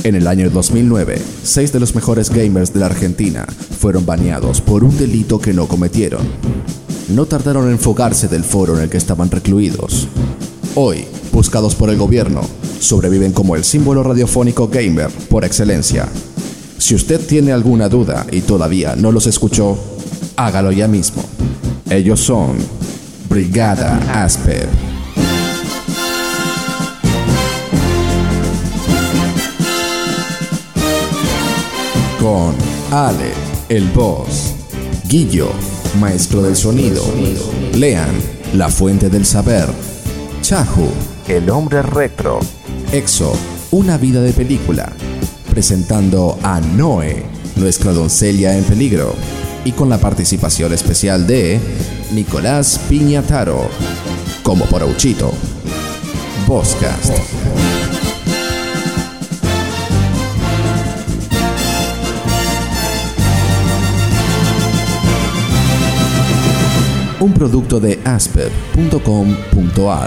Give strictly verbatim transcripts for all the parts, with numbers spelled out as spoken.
En el año dos mil nueve, seis de los mejores gamers de la Argentina fueron baneados por un delito que no cometieron. No tardaron en fugarse del foro en el que estaban recluidos. Hoy, buscados por el gobierno, sobreviven como el símbolo radiofónico gamer por excelencia. Si usted tiene alguna duda y todavía no los escuchó, hágalo ya mismo. Ellos son Brigada Asper. Con Ale, el boss, Guillo, maestro del sonido, Lean, la fuente del saber, Chahu, el hombre retro, Exo, una vida de película, presentando a Noe, nuestra doncella en peligro, y con la participación especial de Nicolás Piñataro, como Porouchito. Vozcast. Un producto de asper punto com punto a r.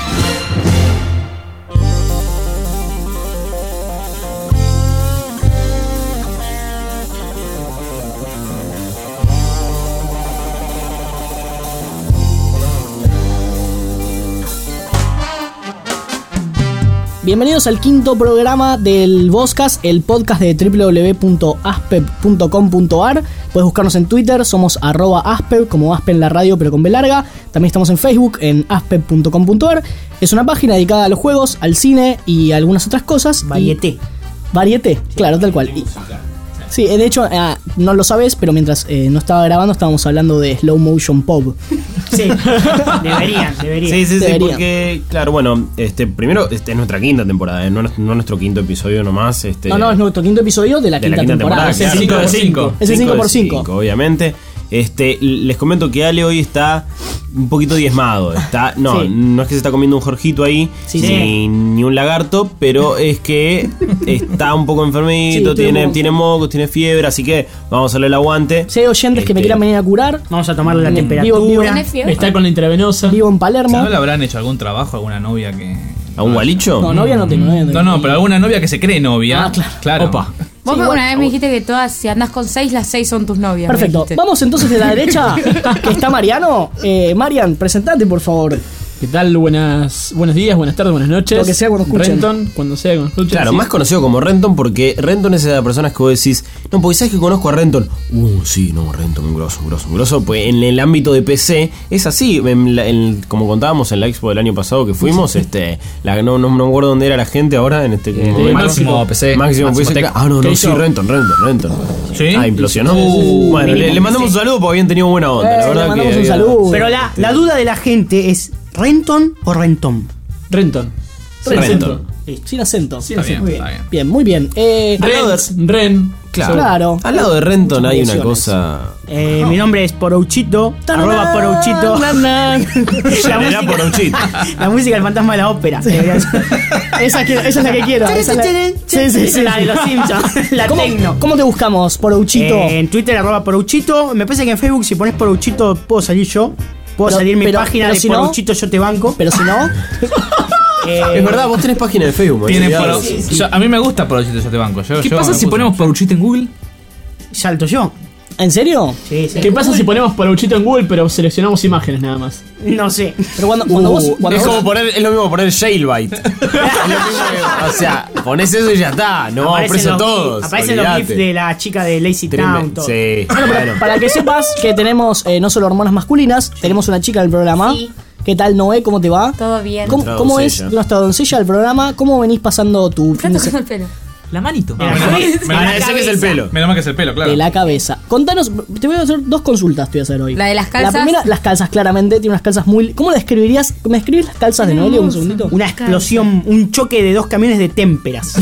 Bienvenidos al quinto programa del Vozcast, el podcast de doble u doble u doble u punto aspep punto com punto a r. Puedes buscarnos en Twitter, somos arroba aspep, como Aspe en la radio pero con B larga. También estamos en Facebook, en aspep punto com punto a r. Es una página dedicada a los juegos, al cine y a algunas otras cosas. Varieté. Varieté, claro, tal cual. Y, sí, de hecho, eh, no lo sabes, pero mientras eh, no estaba grabando estábamos hablando de Slow Motion Pop. Sí, deberían, deberían. Sí, sí, sí, Deberían. porque, claro, bueno, este primero, este es nuestra quinta temporada, ¿eh? no, no nuestro quinto episodio nomás. Este, No, no, es nuestro quinto episodio de la, de quinta, la quinta temporada. temporada. claro. cinco de cinco. Es el cinco por cinco. Obviamente. Este, les comento que Ale hoy está un poquito diezmado. Está, no, Sí. no es que se está comiendo un Jorgito ahí, Sí, ni, sí. ni un lagarto, pero es que está un poco enfermito, Sí, tiene, tengo- tiene mocos, tiene fiebre, así que vamos a darle el aguante. Si hay oyentes que me Este, quieran venir a curar, Vamos a tomarle la Vivo- temperatura. vivo- ¿Tenés fiebre? Está con la intravenosa. vivo en Palermo. ¿No le habrán hecho algún trabajo a alguna novia que... ¿A un gualicho? No, novia no tengo, novia no tengo. No, no, pero alguna novia que se cree novia. Ah, claro. Claro. Opa. Vos Sí, una bueno. vez me dijiste que todas, si andás con seis, las seis son tus novias. me Perfecto. dijiste. Vamos entonces de la derecha, que está Mariano. Eh, Marian, presentate, por favor. ¿Qué tal? Buenas, buenos días, buenas tardes, buenas noches. Lo que sea cuando escuchen. Renton, cuando sea cuando escuchen. Claro, sí. más conocido como Renton, porque Renton es de las personas que vos decís, no, porque sabes que conozco a Renton. Uh, sí, no, Renton, un grosso, un grosso, un grosso. Pues en el ámbito de P C es así. En la- en- como contábamos en la expo del año pasado que fuimos, este, la, no, no, no me acuerdo dónde era la gente ahora en este Eh, momento. Máximo P C. Máximo P C. Máximo Tech. Ah, no, ¿Qué no, sí, hizo? Renton, Renton, Renton. ¿Sí? Ah, implosionó. Uh, bueno, le, le mandamos un saludo porque habían tenido buena onda. Eh, la le verdad mandamos que un había- saludo. Pero la, la duda de la gente es: ¿Renton o Rentón? Renton. Renton. Sin acento. Está bien, muy bien. está bien. Bien, muy bien. Eh, Ren, Ren. Claro. Claro. Al lado de Renton hay una Emociones. cosa. Eh, mi nombre es Porouchito, arroba Porouchito. La Generá música, Porouchito. la música del fantasma de la ópera. Debería ser. esa, quiero- esa es la que quiero. esa es la- Sí, sí, sí. La de los Simpsons, la ¿Cómo, tecno. ¿Cómo te buscamos, Porouchito? Eh, en Twitter, arroba Porouchito. Me parece que en Facebook, si pones Porouchito, puedo salir yo. Puedo Pero- salir mi pero- página pero de si no- Porouchito, yo te banco. Pero si no, Eh, Es verdad, vos tenés página de Facebook. me Tiene había Poro- olvidado. Yo- a mí me gusta Porouchito, yo te banco. Yo, ¿Qué yo pasa me si puse- ponemos Porouchito en Google? salto yo. ¿en serio? Sí, sí. ¿Qué pasa si ponemos Porouchito en Google pero seleccionamos imágenes nada más? No sé. Pero cuando, cuando vos. Cuando Es vos- como poner, es lo mismo poner Jailbite. Es lo mismo que- o sea, ponés eso y ya está. No vamos Aparecen presos los todos. GIFs, Aparecen los olvidate. GIFs de la chica de Lazy Tremendo. Town. todo. Sí. Bueno, pero Bueno. para que sepas que tenemos eh, no solo hormonas masculinas, tenemos una chica en el programa. Sí. ¿Qué tal, Noé? ¿Cómo te va? Todo bien. ¿Cómo, Nuestra cómo es doncella. nuestra doncella del programa? ¿Cómo venís pasando tu Está fin de tocando semana? el pelo. La manito. De la menos mal- cabeza. menos Ah, mal- ese que es el pelo. Menos mal que es el pelo, claro. De la cabeza. Contanos, te voy a hacer dos consultas, te voy a hacer hoy. La de las calzas. La primera, las calzas, claramente, tiene unas calzas muy... ¿Cómo la describirías? ¿Me escribís las calzas de Noelia un segundito? Una explosión, un choque de dos camiones de témperas.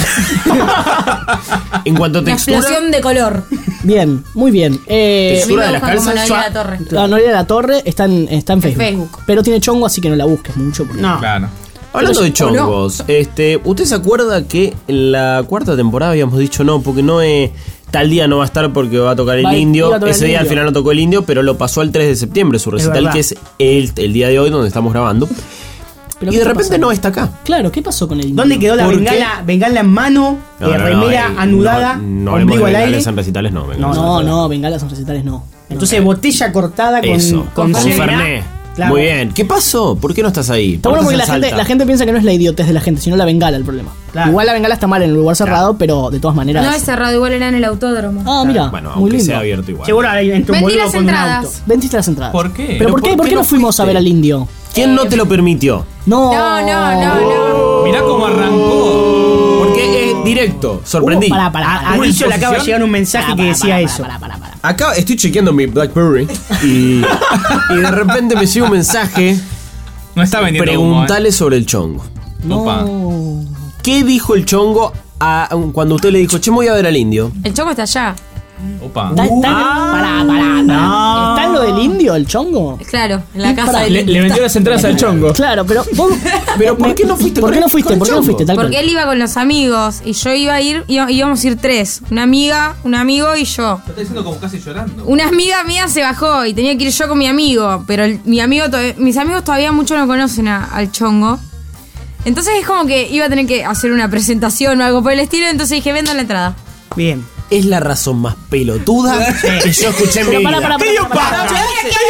En cuanto a Una textura, explosión de color. Bien, muy bien. Eh, Textura de las buscan como calzas, Noelia ya- La Torre. la Noelia de la Torre está en, está en Facebook. Facebook. Pero tiene chongo, así que no la busques mucho. porque- No. Claro. hablando de chongos, este, ¿usted se acuerda que en la cuarta temporada habíamos dicho no, porque no es tal día no va a estar porque va a tocar el Va- iba indio? a tocar Ese el día al indio. final no tocó el indio, pero lo pasó al tres de septiembre, su recital, verdad. que es el, el día de hoy donde estamos grabando. ¿Pero y qué de está repente pasando? no está acá. Claro, ¿qué pasó con el indio? ¿Dónde quedó la ¿Por bengala, bengala en mano, No, eh, no, no, remera eh, anudada, no, no ombligo hablemos de al aire? bengalas en recitales, no. bengalas en No, recitales. no, bengalas en recitales no. Entonces, botella cortada con, Eso, con, con cera. Fernet. Claro. Muy bien. ¿Qué pasó? ¿Por qué no estás ahí? Está ¿Por bueno qué porque la estás en gente, Salta? la gente piensa que no es la idiotez de la gente, sino la bengala el problema. Claro. Igual la bengala está mal en el lugar cerrado, pero de todas maneras. No es cerrado, igual era en el autódromo. Ah, mira, Bueno, muy aunque lindo. sea abierto igual. Seguro ahí entró un Vendí boludo las con un auto. entradas. Vendiste las entradas. ¿Por qué? ¿Pero ¿Pero por qué, por por qué qué no no fuimos a fuiste? ver al indio? ¿Quién no te lo permitió? No. No, no, no, no. Mirá cómo arrancó. Porque es directo. Sorprendí. Uh, pará, pará. A, a ¿Hubo Guillo le acaba de exposición? llegar un mensaje Pará, que pará, decía pará, eso. pará, pará, pará. Acá estoy chequeando mi BlackBerry y, y de repente me llega un mensaje. No está vendiendo humo, Preguntale sobre el chongo. Opa. No. ¿Qué dijo el chongo a- cuando usted le dijo, che, me voy a ver al indio? El choco está allá. ¿eh? Opa. ¿Está, está, pará, pará, pará. ¿Está en lo del indio, el chongo? Claro, en la Y casa pará, del Le, le vendió las entradas al chongo. Claro, pero vos- Pero ¿por qué no fuiste ¿Por con qué no el- fuiste? con el ¿Por qué no chongo? fuiste? Tal Porque cual. él iba con los amigos y yo iba a ir, y íbamos a ir tres. Una amiga, un amigo y yo. Lo está diciendo como casi llorando. Una amiga mía se bajó y tenía que ir yo con mi amigo, pero el- mi amigo todavía- mis amigos todavía mucho no conocen a- al chongo. Entonces es como que iba a tener que hacer una presentación o algo por el estilo, entonces dije, vendo la entrada. Bien. Es la razón más pelotuda que yo escuché en mi Pero pará, vida. pará, pará, pará, pará.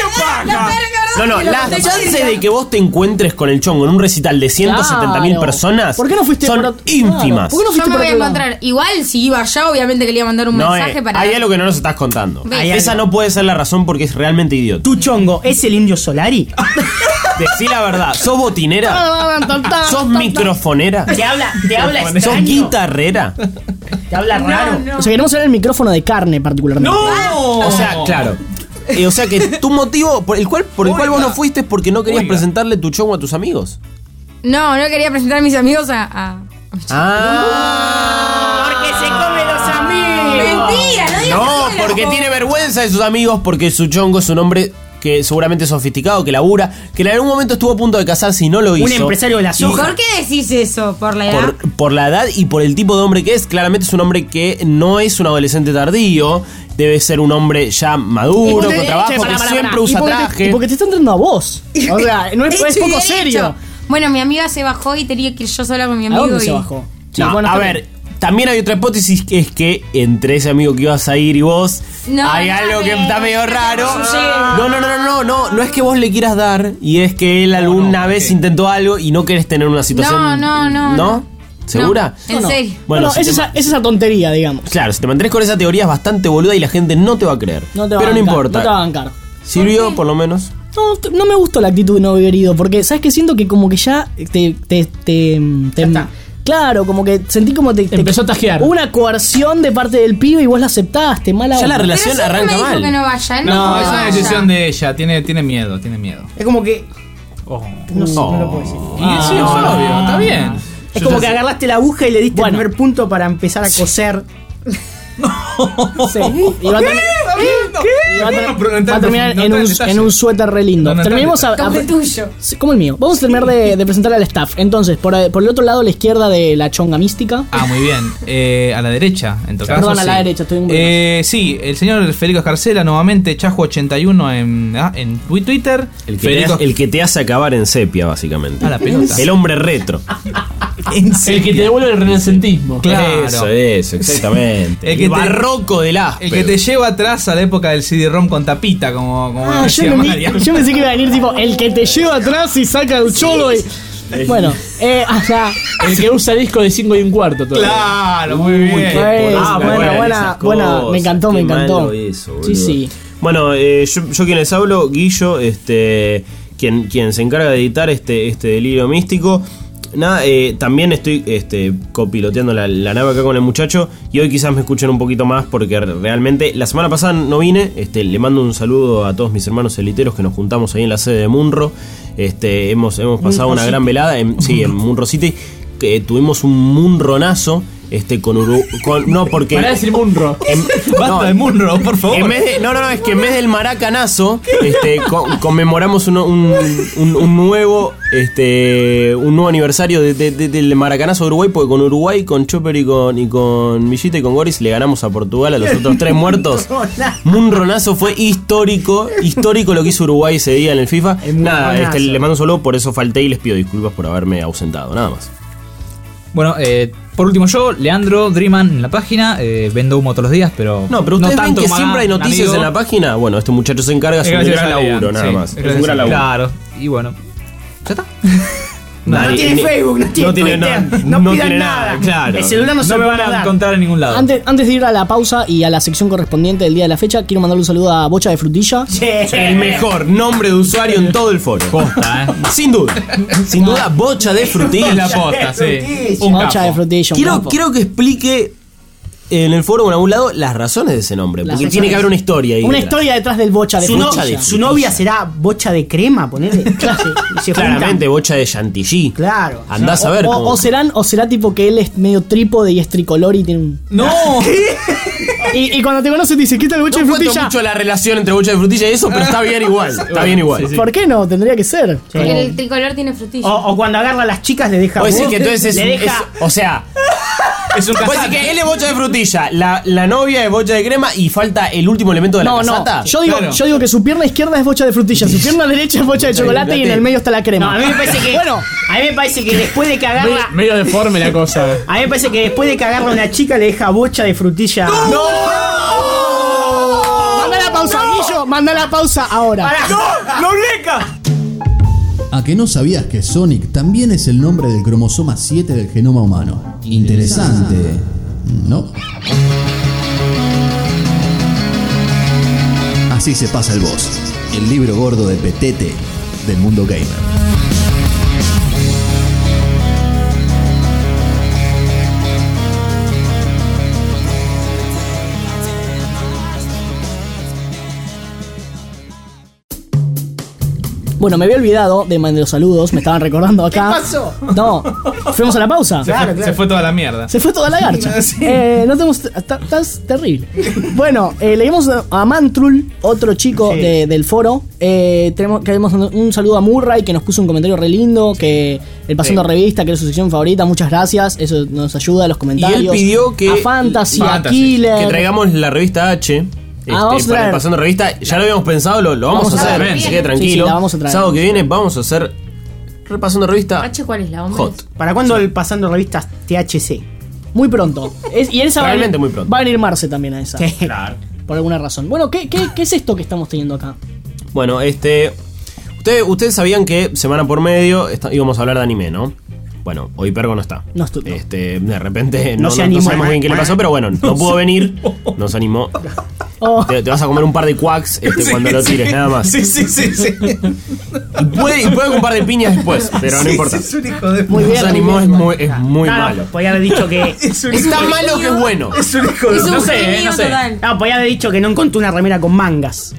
No, no, la chance de que vos te encuentres con el chongo en un recital de ciento setenta mil Claro. personas ¿Por qué no fuiste son por otro- ínfimas. Claro, ¿por qué no Yo fuiste me por voy a otro lado? encontrar, igual si iba allá, obviamente que le iba a mandar un No, mensaje eh, para... hay algo que no nos estás contando. Hay Esa algo. no puede ser la razón porque es realmente idiota. ¿Tu chongo es el indio Solari? Decí la verdad. ¿Sos botinera? ¿Sos microfonera? ¿Te habla, te habla ¿Sos extraño? guitarrera? ¿Te habla raro? No, no. O sea, queremos ver el micrófono de carne particularmente. O sea, claro. Eh, o sea que tu motivo por el cual, por el cual vos no fuiste es porque no querías Oiga. presentarle tu chongo a tus amigos. No, no quería presentar a mis amigos a... a- Ah. Porque se come los amigos. Mentira, no digas No, que soy porque la- tiene vergüenza de sus amigos, porque su chongo es un hombre que seguramente es sofisticado, que labura, que en algún momento estuvo a punto de casarse y no lo hizo. Un empresario de la soja. ¿Por qué decís eso? ¿Por la edad? Por, por la edad y por el tipo de hombre que es. Claramente es un hombre que no es un adolescente tardío. Debe ser un hombre ya maduro, Porque- con trabajo, che, que pará, pará, siempre pará. usa Y porque te- traje. y porque te está entrando a vos. O sea, no es, es Hecho y poco derecho. serio. Bueno, mi amiga se bajó y tenía que ir yo sola con mi ¿A amigo. dónde y... se bajó? Sí, No, bueno, a está ver, bien. también hay otra hipótesis que es que entre ese amigo que ibas a ir y vos No, hay no, algo que no, está no, medio no, raro. sí. No, no, no, no, no, no, no es que vos le quieras dar y es que él alguna no, vez ¿qué? intentó algo y no querés tener una situación. No, no, no, ¿No? no. ¿Segura? No, en No, no. serio. Bueno, Bueno, si es, te esa, ma- es esa tontería, digamos. Claro, si te mantienes con esa teoría es bastante boluda y la gente no te va a creer. No te va Pero a no bancar, importa. No te va a bancar. Sirvió por lo menos. No, t- no me gustó la actitud de no herido, porque sabes que siento que como que ya te... te, te, te- está. claro, como que sentí como te... te- Empezó a tajear. Hubo una coerción de parte del pibe y vos la aceptaste, mala Ya la onda. Pero relación siempre arranca me dijo mal. que no vaya. Él me No, dijo que es una vaya. decisión de ella. Tiene, tiene miedo, tiene miedo. Es como que. Oh. No sé, no lo puedo decir. Y sí, es obvio, está bien. Es Yo como ya que sé. agarraste la aguja y le diste Bueno. el primer punto para empezar a coser. Sí. Y va a termi- y va a ter- No, pero va a entra- terminar no en, entra un, en detalle. en un suéter re lindo. No, no entra en Terminemos a, Como a- el tuyo. Sí, como el mío. Vamos a terminar de, de presentar al staff. Entonces, por, por el otro lado, a la izquierda de la chonga mística. Ah, muy bien. Eh, a la derecha, en tu caso. Perdón, a la sí. derecha, estoy un poco eh, Sí, el señor Federico Escarcela, nuevamente, Chajo ochenta y uno en, ah, en twi- Twitter. El que, te Federico. hace, el que te hace acabar en sepia, básicamente. A la pelota. El hombre retro. En El que te devuelve el renacentismo. Claro. Eso, eso, exactamente. El El, que te- barroco del áspero. El que te lleva atrás a la época del C D-ROM con tapita, como, como Ah, yo, decía me- María. yo pensé que iba a venir tipo el que te lleva atrás y saca el cholo y. Bueno, eh, hasta. El que usa disco de cinco y un cuarto todavía. Claro, muy bien. qué Por Ah, eso buena, eran buena, esas buena, cosas. me encantó, me Qué encantó. malo eso, Sí, boludo. sí. Bueno, eh, yo, yo quien les hablo, Guillo, este, quien, quien se encarga de editar este, este delirio místico. Nada, eh, también estoy este, copiloteando la, la nave acá con el muchacho. Y hoy quizás me escuchen un poquito más porque realmente la semana pasada no vine. Este, le mando un saludo a todos mis hermanos eliteros que nos juntamos ahí en la sede de Munro. Este, hemos, hemos pasado una gran velada en, sí, en Munro City. Que tuvimos un munronazo. este, con Uruguay. No, porque. Para decir Munro. En, Basta no, de Munro, por favor. En vez de, no, no, no, es que en vez del maracanazo, este, co- conmemoramos un, un, un, un nuevo, este, un nuevo aniversario de, de, de, del maracanazo de Uruguay, porque con Uruguay, con Chopper y con, y con Villita y con Goris le ganamos a Portugal, a los otros tres muertos. Munronazo fue histórico, histórico lo que hizo Uruguay ese día en el FIFA. El Nada, munronazo. este, le mando un saludo, por eso falté y les pido disculpas por haberme ausentado, nada más. Bueno, eh, por último yo, Leandro Dreaman en la página, eh, vendo humo todos los días, pero No, pero ustedes ven tanto que como siempre hay un noticias amigo. en la página. Bueno, este muchacho se encarga, es un gracias gran a Lean, laburo, nada sí, más. es Es un gracias gran a- laburo. Claro, y bueno, ¿ya está? No Nadie- tiene ni- Facebook, no tiene Twitter, no, no pidan tiene nada. nada, claro. El celular no, se No me lo van puede a dar. encontrar en ningún lado. Antes, antes de ir a la pausa y a la sección correspondiente del día de la fecha, quiero mandarle un saludo a Bocha de Frutilla. El mejor nombre de usuario en todo el foro. Posta, ¿eh? Sin duda. Sin duda, Bocha de Es Frutilla. la posta, sí. Frutilla. Un Bocha capo. de Frutilla. un Quiero, capo. quiero que explique en el foro o en algún lado las razones de ese nombre. Las Porque razones. tiene que haber una historia ahí. Una detrás. historia detrás del Bocha de Su, no- Frutilla. de su novia será bocha de crema, ponele. Se- se Claramente, juntan. Bocha de Chantilly. Claro. Andás a O, ver. o- cómo- o serán, o será tipo que él es medio trípode y es tricolor y tiene un. ¡No! Y, y cuando te conoces te dice, ¿qué tal el Bocha No de cuento Frutilla? mucho la relación entre Bocha de Frutilla y eso, pero está bien igual. Está bien igual. ¿Por qué no? Tendría que ser. Porque el tricolor tiene frutilla. O, o cuando agarra a las chicas le deja. Puede decir que entonces es, le un- deja. es- o sea, Es un puede decir casante. que él es Bocha de Frutilla, la, la novia es Bocha de crema y falta el último elemento de la No, no. casata. Yo digo, Claro. yo digo que su pierna izquierda es Bocha de Frutilla, su pierna derecha es Bocha de chocolate y en el medio está la crema. No, a mí me parece que. Bueno, a mí me parece que después de Medio, cagarla. medio deforme la cosa. A mí me parece que después de cagarla a una chica le deja bocha de frutilla. ¡No! manda la pausa, Guillo, manda la pausa ahora. ¡No! ¡Leca! ¿A que no sabías que Sonic también es el nombre del cromosoma siete del genoma humano? Interesante, ¿no? Así se pasa el boss, el libro gordo de Petete del mundo gamer. Bueno, me había olvidado de mandar los saludos, me estaban recordando acá. ¿Qué pasó? No, fuimos a la pausa. Se, fue, se fue toda la mierda. Se fue toda la garcha. eh, no tenemos. Estás terrible. Bueno, eh, leímos a Mantrul, otro chico Sí. de- del foro. Eh, tenemos, queremos un, un saludo a Murray, que nos puso un comentario re lindo. Que el Pasando Sí. Revista, que es su sección favorita. Muchas gracias. Eso nos ayuda a los comentarios. Y él pidió que- A Fantasy, a Fantasy, Killer. Que traigamos la revista H. Este, Ah, vamos a para traer. el Pasando Revista, ya lo habíamos pensado, lo, lo vamos, Vamos a a hacer, traer. se quede Sí, sí, tranquilo. la vamos a traer. Sábado que viene vamos a hacer Repasando Revista H, ¿cuál es la hombre? Hot. ¿Para cuándo el pasando revistas T H C? Muy pronto. Es- y en esa va a Realmente venir- muy pronto. Va a venir Marce también a esa. Sí. Por alguna razón. Bueno, ¿qué, qué, qué es esto que estamos teniendo acá? Bueno, este. Ustedes, ustedes sabían que semana por medio esta- íbamos a hablar de anime, ¿no? Bueno, hoy Pergo no está. No estoy- no. Este, de repente No no, se no- no animó. sabemos bien qué le pasó, pero bueno, no pudo venir. No se animó. Oh. Te, te vas a comer un par de quacks este, cuando lo tires, nada más. Sí, sí, sí, sí. Y puede, y puede con un par de piñas después, pero no Sí, importa. sí, es un hijo de Muy No bien. se animó, muy es bien. muy, es muy No, no, malo. podía haber dicho que. Es un Es hijo tan de- malo que es bueno. Es un hijo de... Es un No sé, eh, genio no sé. total. No, podía haber dicho que no encontró una remera con mangas.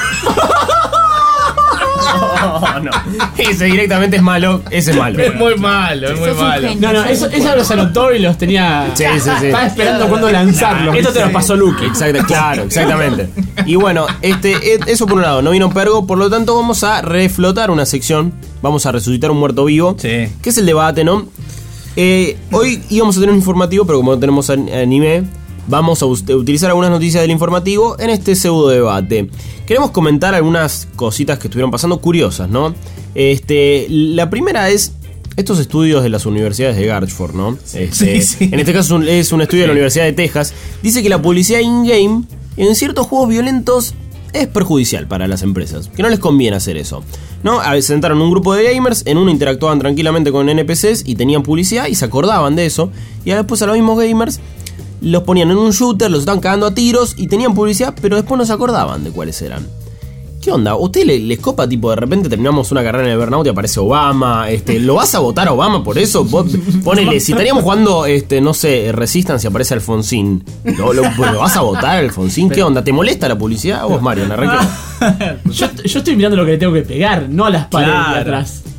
No, no. Ese directamente es malo, ese es malo. Es muy malo, es muy Sos un malo. genio. No, no, eso, eso los anotó y los tenía. Sí, sí, sí. Estaba esperando cuándo lanzarlos. Esto te lo pasó Luke. Exacto, claro, exactamente. Y bueno, este, eh, eso por un lado, no vino Pergo, por lo tanto vamos a reflotar una sección, vamos a resucitar un muerto vivo, Sí. que es el debate, ¿no? Eh, hoy íbamos a tener un informativo, pero como no tenemos an- anime, vamos a us- utilizar algunas noticias del informativo en este pseudo debate. Queremos comentar algunas cositas que estuvieron pasando curiosas, ¿no? Este, la primera es estos estudios de las universidades de Garchford, ¿no? Este, Sí, sí. En este caso es un, es un estudio de la Universidad de Texas. Dice que la publicidad in-game en ciertos juegos violentos es perjudicial para las empresas, que no les conviene hacer eso, ¿no? A veces sentaron un grupo de gamers, en uno interactuaban tranquilamente con N P Cs y tenían publicidad y se acordaban de eso, y después a los mismos gamers los ponían en un shooter, los estaban cagando a tiros y tenían publicidad, pero después no se acordaban de cuáles eran. ¿Qué onda? ¿Usted le, les copa, tipo, de repente terminamos una carrera en el Burnout y aparece Obama? Este, ¿lo vas a votar a Obama por eso? Vos, ponele, si estaríamos jugando, este, no sé, Resistance y aparece Alfonsín, ¿lo, lo, ¿lo vas a votar, Alfonsín? ¿Qué onda? ¿Te molesta la publicidad? Vos, Mario, arranquemos. Yo, yo estoy mirando lo que le tengo que pegar, no a las paredes de Claro. atrás.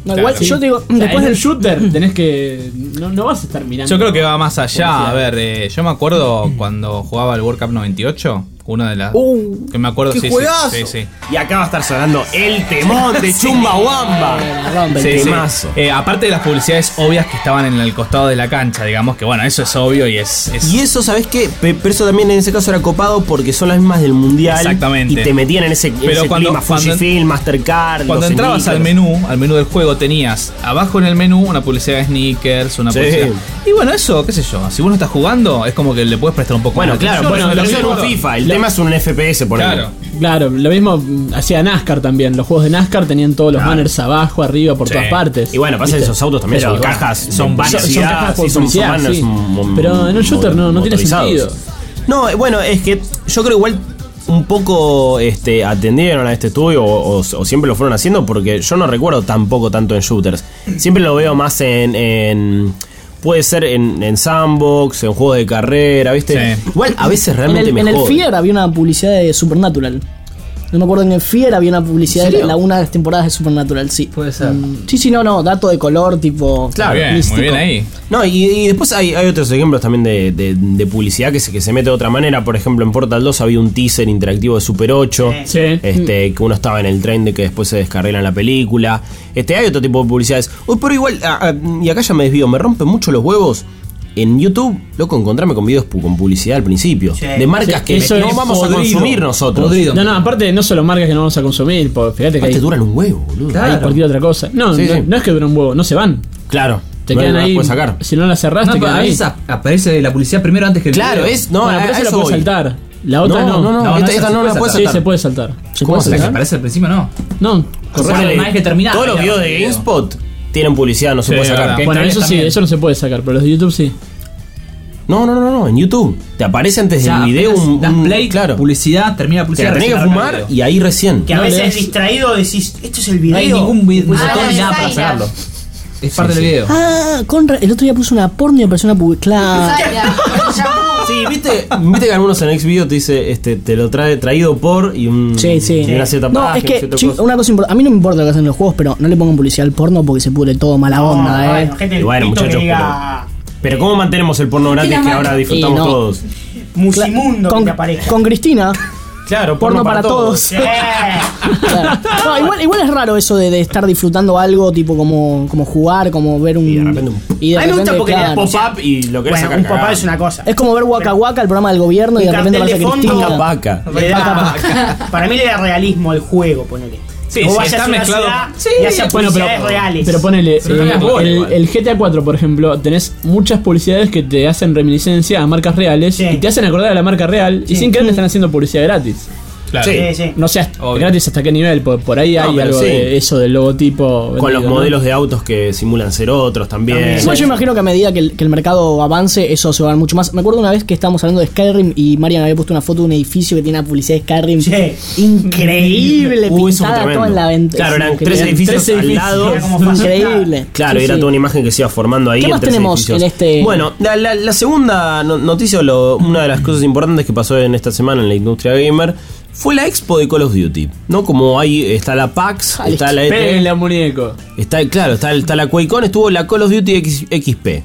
No, Claro. igual Sí. yo te digo, O sea, después en del el shooter tenés que. No, no vas a estar mirando. Yo creo que va más allá. A Policía. ver, eh, yo me acuerdo cuando jugaba el World Cup noventa y ocho. Una de las. Uh, que me acuerdo, ¡qué sí, juegazo! sí, sí, sí. Y acá va a estar sonando el temón de Chumbawamba. rompe. Sí, sí. Temazo. Eh, aparte de las publicidades obvias que estaban en el costado de la cancha, digamos que bueno, eso es obvio y es. es- Y eso, ¿sabes qué? Pe- Pero eso también en ese caso era copado porque son las mismas del mundial. Exactamente. Y te metían en ese, en Pero ese cuando- clima, cuando- Fujifilm, Mastercard. Cuando los entrabas sneakers. al menú, al menú del juego, tenías abajo en el menú una publicidad de sneakers, una Sí. publicidad. Y bueno, eso, qué sé yo, si vos no estás jugando, es como que le puedes prestar un poco Bueno, más de claro, atención. bueno, Lo pero eso mismo- es un FIFA. El tema es un F P S, por Claro. ejemplo. Claro, lo mismo mm, hacía NASCAR también. Los juegos de NASCAR tenían todos los Claro. banners abajo, arriba, por Sí. todas partes. Y bueno, pasa que ¿Viste? esos autos también Pero, son bueno, cajas, son son banners, banners, son cajas por sí, son publicidad, banners, sí. mo- Pero en un shooter no, no tiene motorizados. sentido. No, eh, bueno, es que yo creo igual un poco este, atendieron a este estudio o, o- o siempre lo fueron haciendo porque yo no recuerdo tampoco tanto en shooters. Siempre lo veo más en... en- puede ser en, en sandbox, en juegos de carrera, ¿viste? Sí. Igual a veces En realmente el, me en el jode. Fear había una publicidad de Supernatural. No me acuerdo, en el Fear había una publicidad ¿En de serio? la una de las temporadas de Supernatural, sí. Puede ser. Mm, sí, sí, no, no, dato de color, tipo. Claro, Muy bien, místico. muy bien ahí. No, y, y después hay, hay otros ejemplos también de, de- de publicidad que se, que se mete de otra manera. Por ejemplo, en Portal dos había un teaser interactivo de Super ocho. Sí. Este, que uno estaba en el tren de que después se descarrilan la película. Este, hay otro tipo de publicidades. Uy, pero igual, ah, ah, y acá ya me desvío, me rompen mucho los huevos. En YouTube, loco, encontrarme con videos pu- con publicidad al principio. Sí. De marcas Sí, que eso no es vamos a podrido. consumir nosotros. Podrido. No, no, aparte no solo marcas que no vamos a consumir, porque fíjate que Aparte hay, duran un huevo, boludo. Claro. hay cualquier otra cosa. No, Sí, no, sí. no es que duran un huevo, no se van. Claro. Te no, quedan no las ahí. puedes sacar. Si no las cerras, No, te pero quedan a ahí. veces ap- aparece la publicidad primero antes que el Claro, video. es. No, bueno, a, pero a esa la eso puedes voy. saltar. La otra No, no. no, no, No, esta, no, esta esa no se la puede puedes Sí, saltar. se puede saltar. ¿Se ¿Cómo puede se La que saltar? aparece al principio no. No. Ponele, Una vez que terminás, todos los ahí videos abre de el video. GameSpot tienen publicidad, no se Sí, puede sacar. verdad. Bueno, Está eso bien sí, también. eso no se puede sacar, pero los de YouTube sí. No, no, no, no, en YouTube. Te aparece antes O sea, del video apenas un, das un- play, claro. publicidad, termina la Te publicidad. la tenés que recién arranca el fumar video. y ahí recién. Que a No, veces le das- distraído decís, esto es el video. No hay ningún vi- botón Ah, ni nada para Zaira. sacarlo. Es parte sí. del video. Ah, Conra, el otro día puso una porno y apareció una publicidad. Claro. Sí, viste, viste que algunos en Xvideo te dice, este, te lo trae traído por y un Sí, sí. y una cierta No, página, es que, cierta chi- cosa. una cosa importante. A mí no me importa lo que hacen en los juegos, pero no le pongan publicidad al porno porque se pudre todo mala No, onda, eh. bueno, gente Y del bueno, pito que muchachos, diga Pero ¿cómo mantenemos el porno gratis que ahora disfrutamos Y no. todos? Musimundo con, que te aparezca. con Cristina, Claro, porno para todos. Sí. Claro. No, igual, igual es raro eso de, de estar disfrutando algo, tipo como, como jugar, como ver un. Y de repente un- y de A mí me gusta repente, porque le da claro. Pop-up y lo querés Bueno, sacar un cagado. papá es una cosa. Es como ver Waka Waka, el programa del gobierno, y Un de repente cartel aparece de fondo. Cristina. Vaca. Le da- para mí le da realismo al juego, ponele. Sí, Vos sí, vayas está a una mezclado. ciudad Sí, y haces Bueno, pero, publicidades reales. pero ponele, Se eh, juega bola el, igual. el G T A cuatro, por ejemplo, tenés muchas publicidades que te hacen reminiscencia a marcas reales Sí. y te hacen acordar a la marca real y Sí. sin querer te están haciendo publicidad gratis. Claro. Sí, sí. No sé hasta- Obvio. gratis hasta qué nivel, por, por ahí No, hay pero algo sí. de eso del logotipo. Con los vendido, ¿no? modelos de autos que simulan ser otros también. Igual yo imagino que a medida que el, que el mercado avance, eso se va a dar mucho más. Me acuerdo una vez que estábamos hablando de Skyrim y Marian había puesto una foto de un edificio que tiene una publicidad de Skyrim Sí. increíble, Uh, eso fue pintada tremendo. toda en la venta. Claro, Sí, eran increíble. tres edificios tres al edificios. lado. Era como fácil. Increíble. Claro, Sí, era sí. toda una imagen que se iba formando ahí. ¿Qué en más tres tenemos edificios. en este- Bueno, la, la- la segunda no- noticia, o lo- una de las cosas importantes que pasó en esta semana en la industria gamer fue la expo de Call of Duty. ¿No? Como ahí está la PAX, Ah, está la E Peguen tres, la muñeco. está, claro, está, está la QuakeCon, estuvo la Call of Duty X- XP.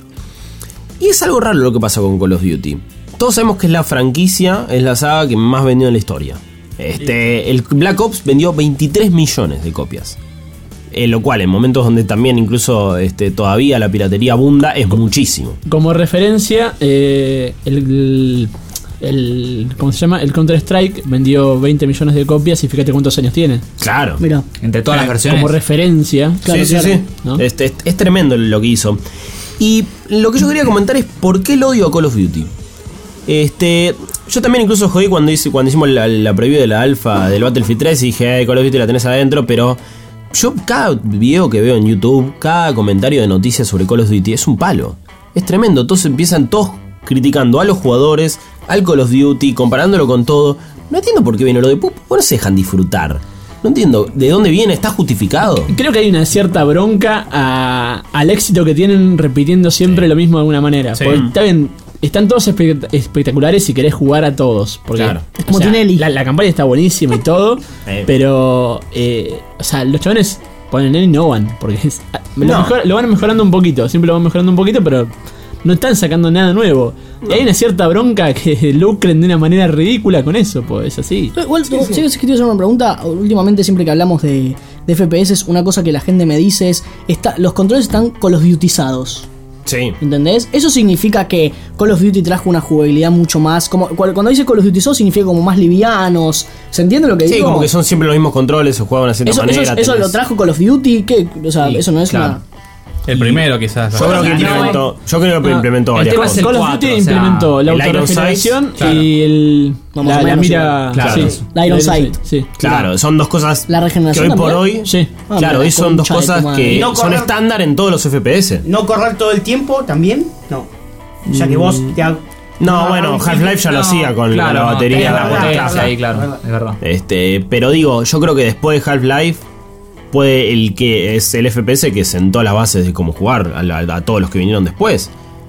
Y es algo raro lo que pasa con Call of Duty. Todos sabemos que es la franquicia, es la saga que más vendió en la historia. Este, el Black Ops vendió veintitrés millones de copias. Eh, lo cual, en momentos donde también incluso este, todavía la piratería abunda, es muchísimo. Como referencia, eh, el, el. ¿Cómo se llama? El Counter-Strike vendió veinte millones de copias y fíjate cuántos años tiene. Claro. Mira. Entre todas las versiones. Como referencia. Claro, sí, sí, claro. sí. ¿No? Este, es, es tremendo lo que hizo. Y lo que yo quería comentar es por qué el odio a Call of Duty. Este, yo también incluso jodí cuando, hice, cuando hicimos la, la preview de la alfa del Battlefield tres y dije, ay, Call of Duty la tenés adentro, pero yo cada video que veo en YouTube, cada comentario de noticias sobre Call of Duty es un palo. Es tremendo, todos empiezan todos criticando a los jugadores, al Call of Duty, comparándolo con todo. No entiendo por qué viene lo de ¿por qué no se dejan disfrutar? No entiendo, ¿de dónde viene? ¿Está justificado? Creo que hay una cierta bronca a- al éxito que tienen repitiendo siempre lo mismo de alguna manera. Sí. Porque está bien, están todos espect- espectaculares si querés jugar a todos. Porque, Claro. Es como o sea, Tinelli. La, la campaña está buenísima y todo, Eh. pero, eh, o sea, los chavales ponen y no van. Porque es, lo, No. mejor- lo van mejorando un poquito, siempre lo van mejorando un poquito, pero no están sacando nada nuevo. Y hay una cierta bronca que lucren de una manera ridícula con eso, pues es así. Igual, sí, sí, sí, quiero hacer una pregunta. Últimamente, siempre que hablamos de, de F P S, una cosa que la gente me dice es: está, los controles están Call of Dutyzados. Sí. ¿Entendés? Eso significa que Call of Duty trajo una jugabilidad mucho más. Como, cu- cuando dice Call of Dutyzados, significa como más livianos. ¿Se entiende lo que Sí, digo? como que son siempre los mismos controles, se juegan de una cierta Eso, manera. eso, eso tenés- lo trajo Call of Duty. ¿Qué? O sea, Sí, eso no es claro. una. El primero, quizás. Yo creo que implementó, yo creo que No, implementó el varias tema es cosas. el Call of cuatro, Duty o sea, implementó la el Iron autorregeneración Sights, claro. y el, Vamos, la, más o la menos, mira. claro. sí. La Iron Sight. Sí. Claro, son dos cosas La regeneración que hoy por también. hoy, Sí. Ah, claro, mira, hoy son dos concha de tu cosas madre. que Y no son correr- estándar en todos los F P S. ¿No correr todo el tiempo también? No. O sea que vos te ha- No, bueno, agarrar un Half-Life ya lo No, hacía con claro, la no, batería. tenés la Claro, potencia claro, ahí, claro, claro. es verdad. Este, pero digo, yo creo que después de Half-Life fue el que es el F P S que sentó las bases de cómo jugar a, la- a todos los que vinieron después.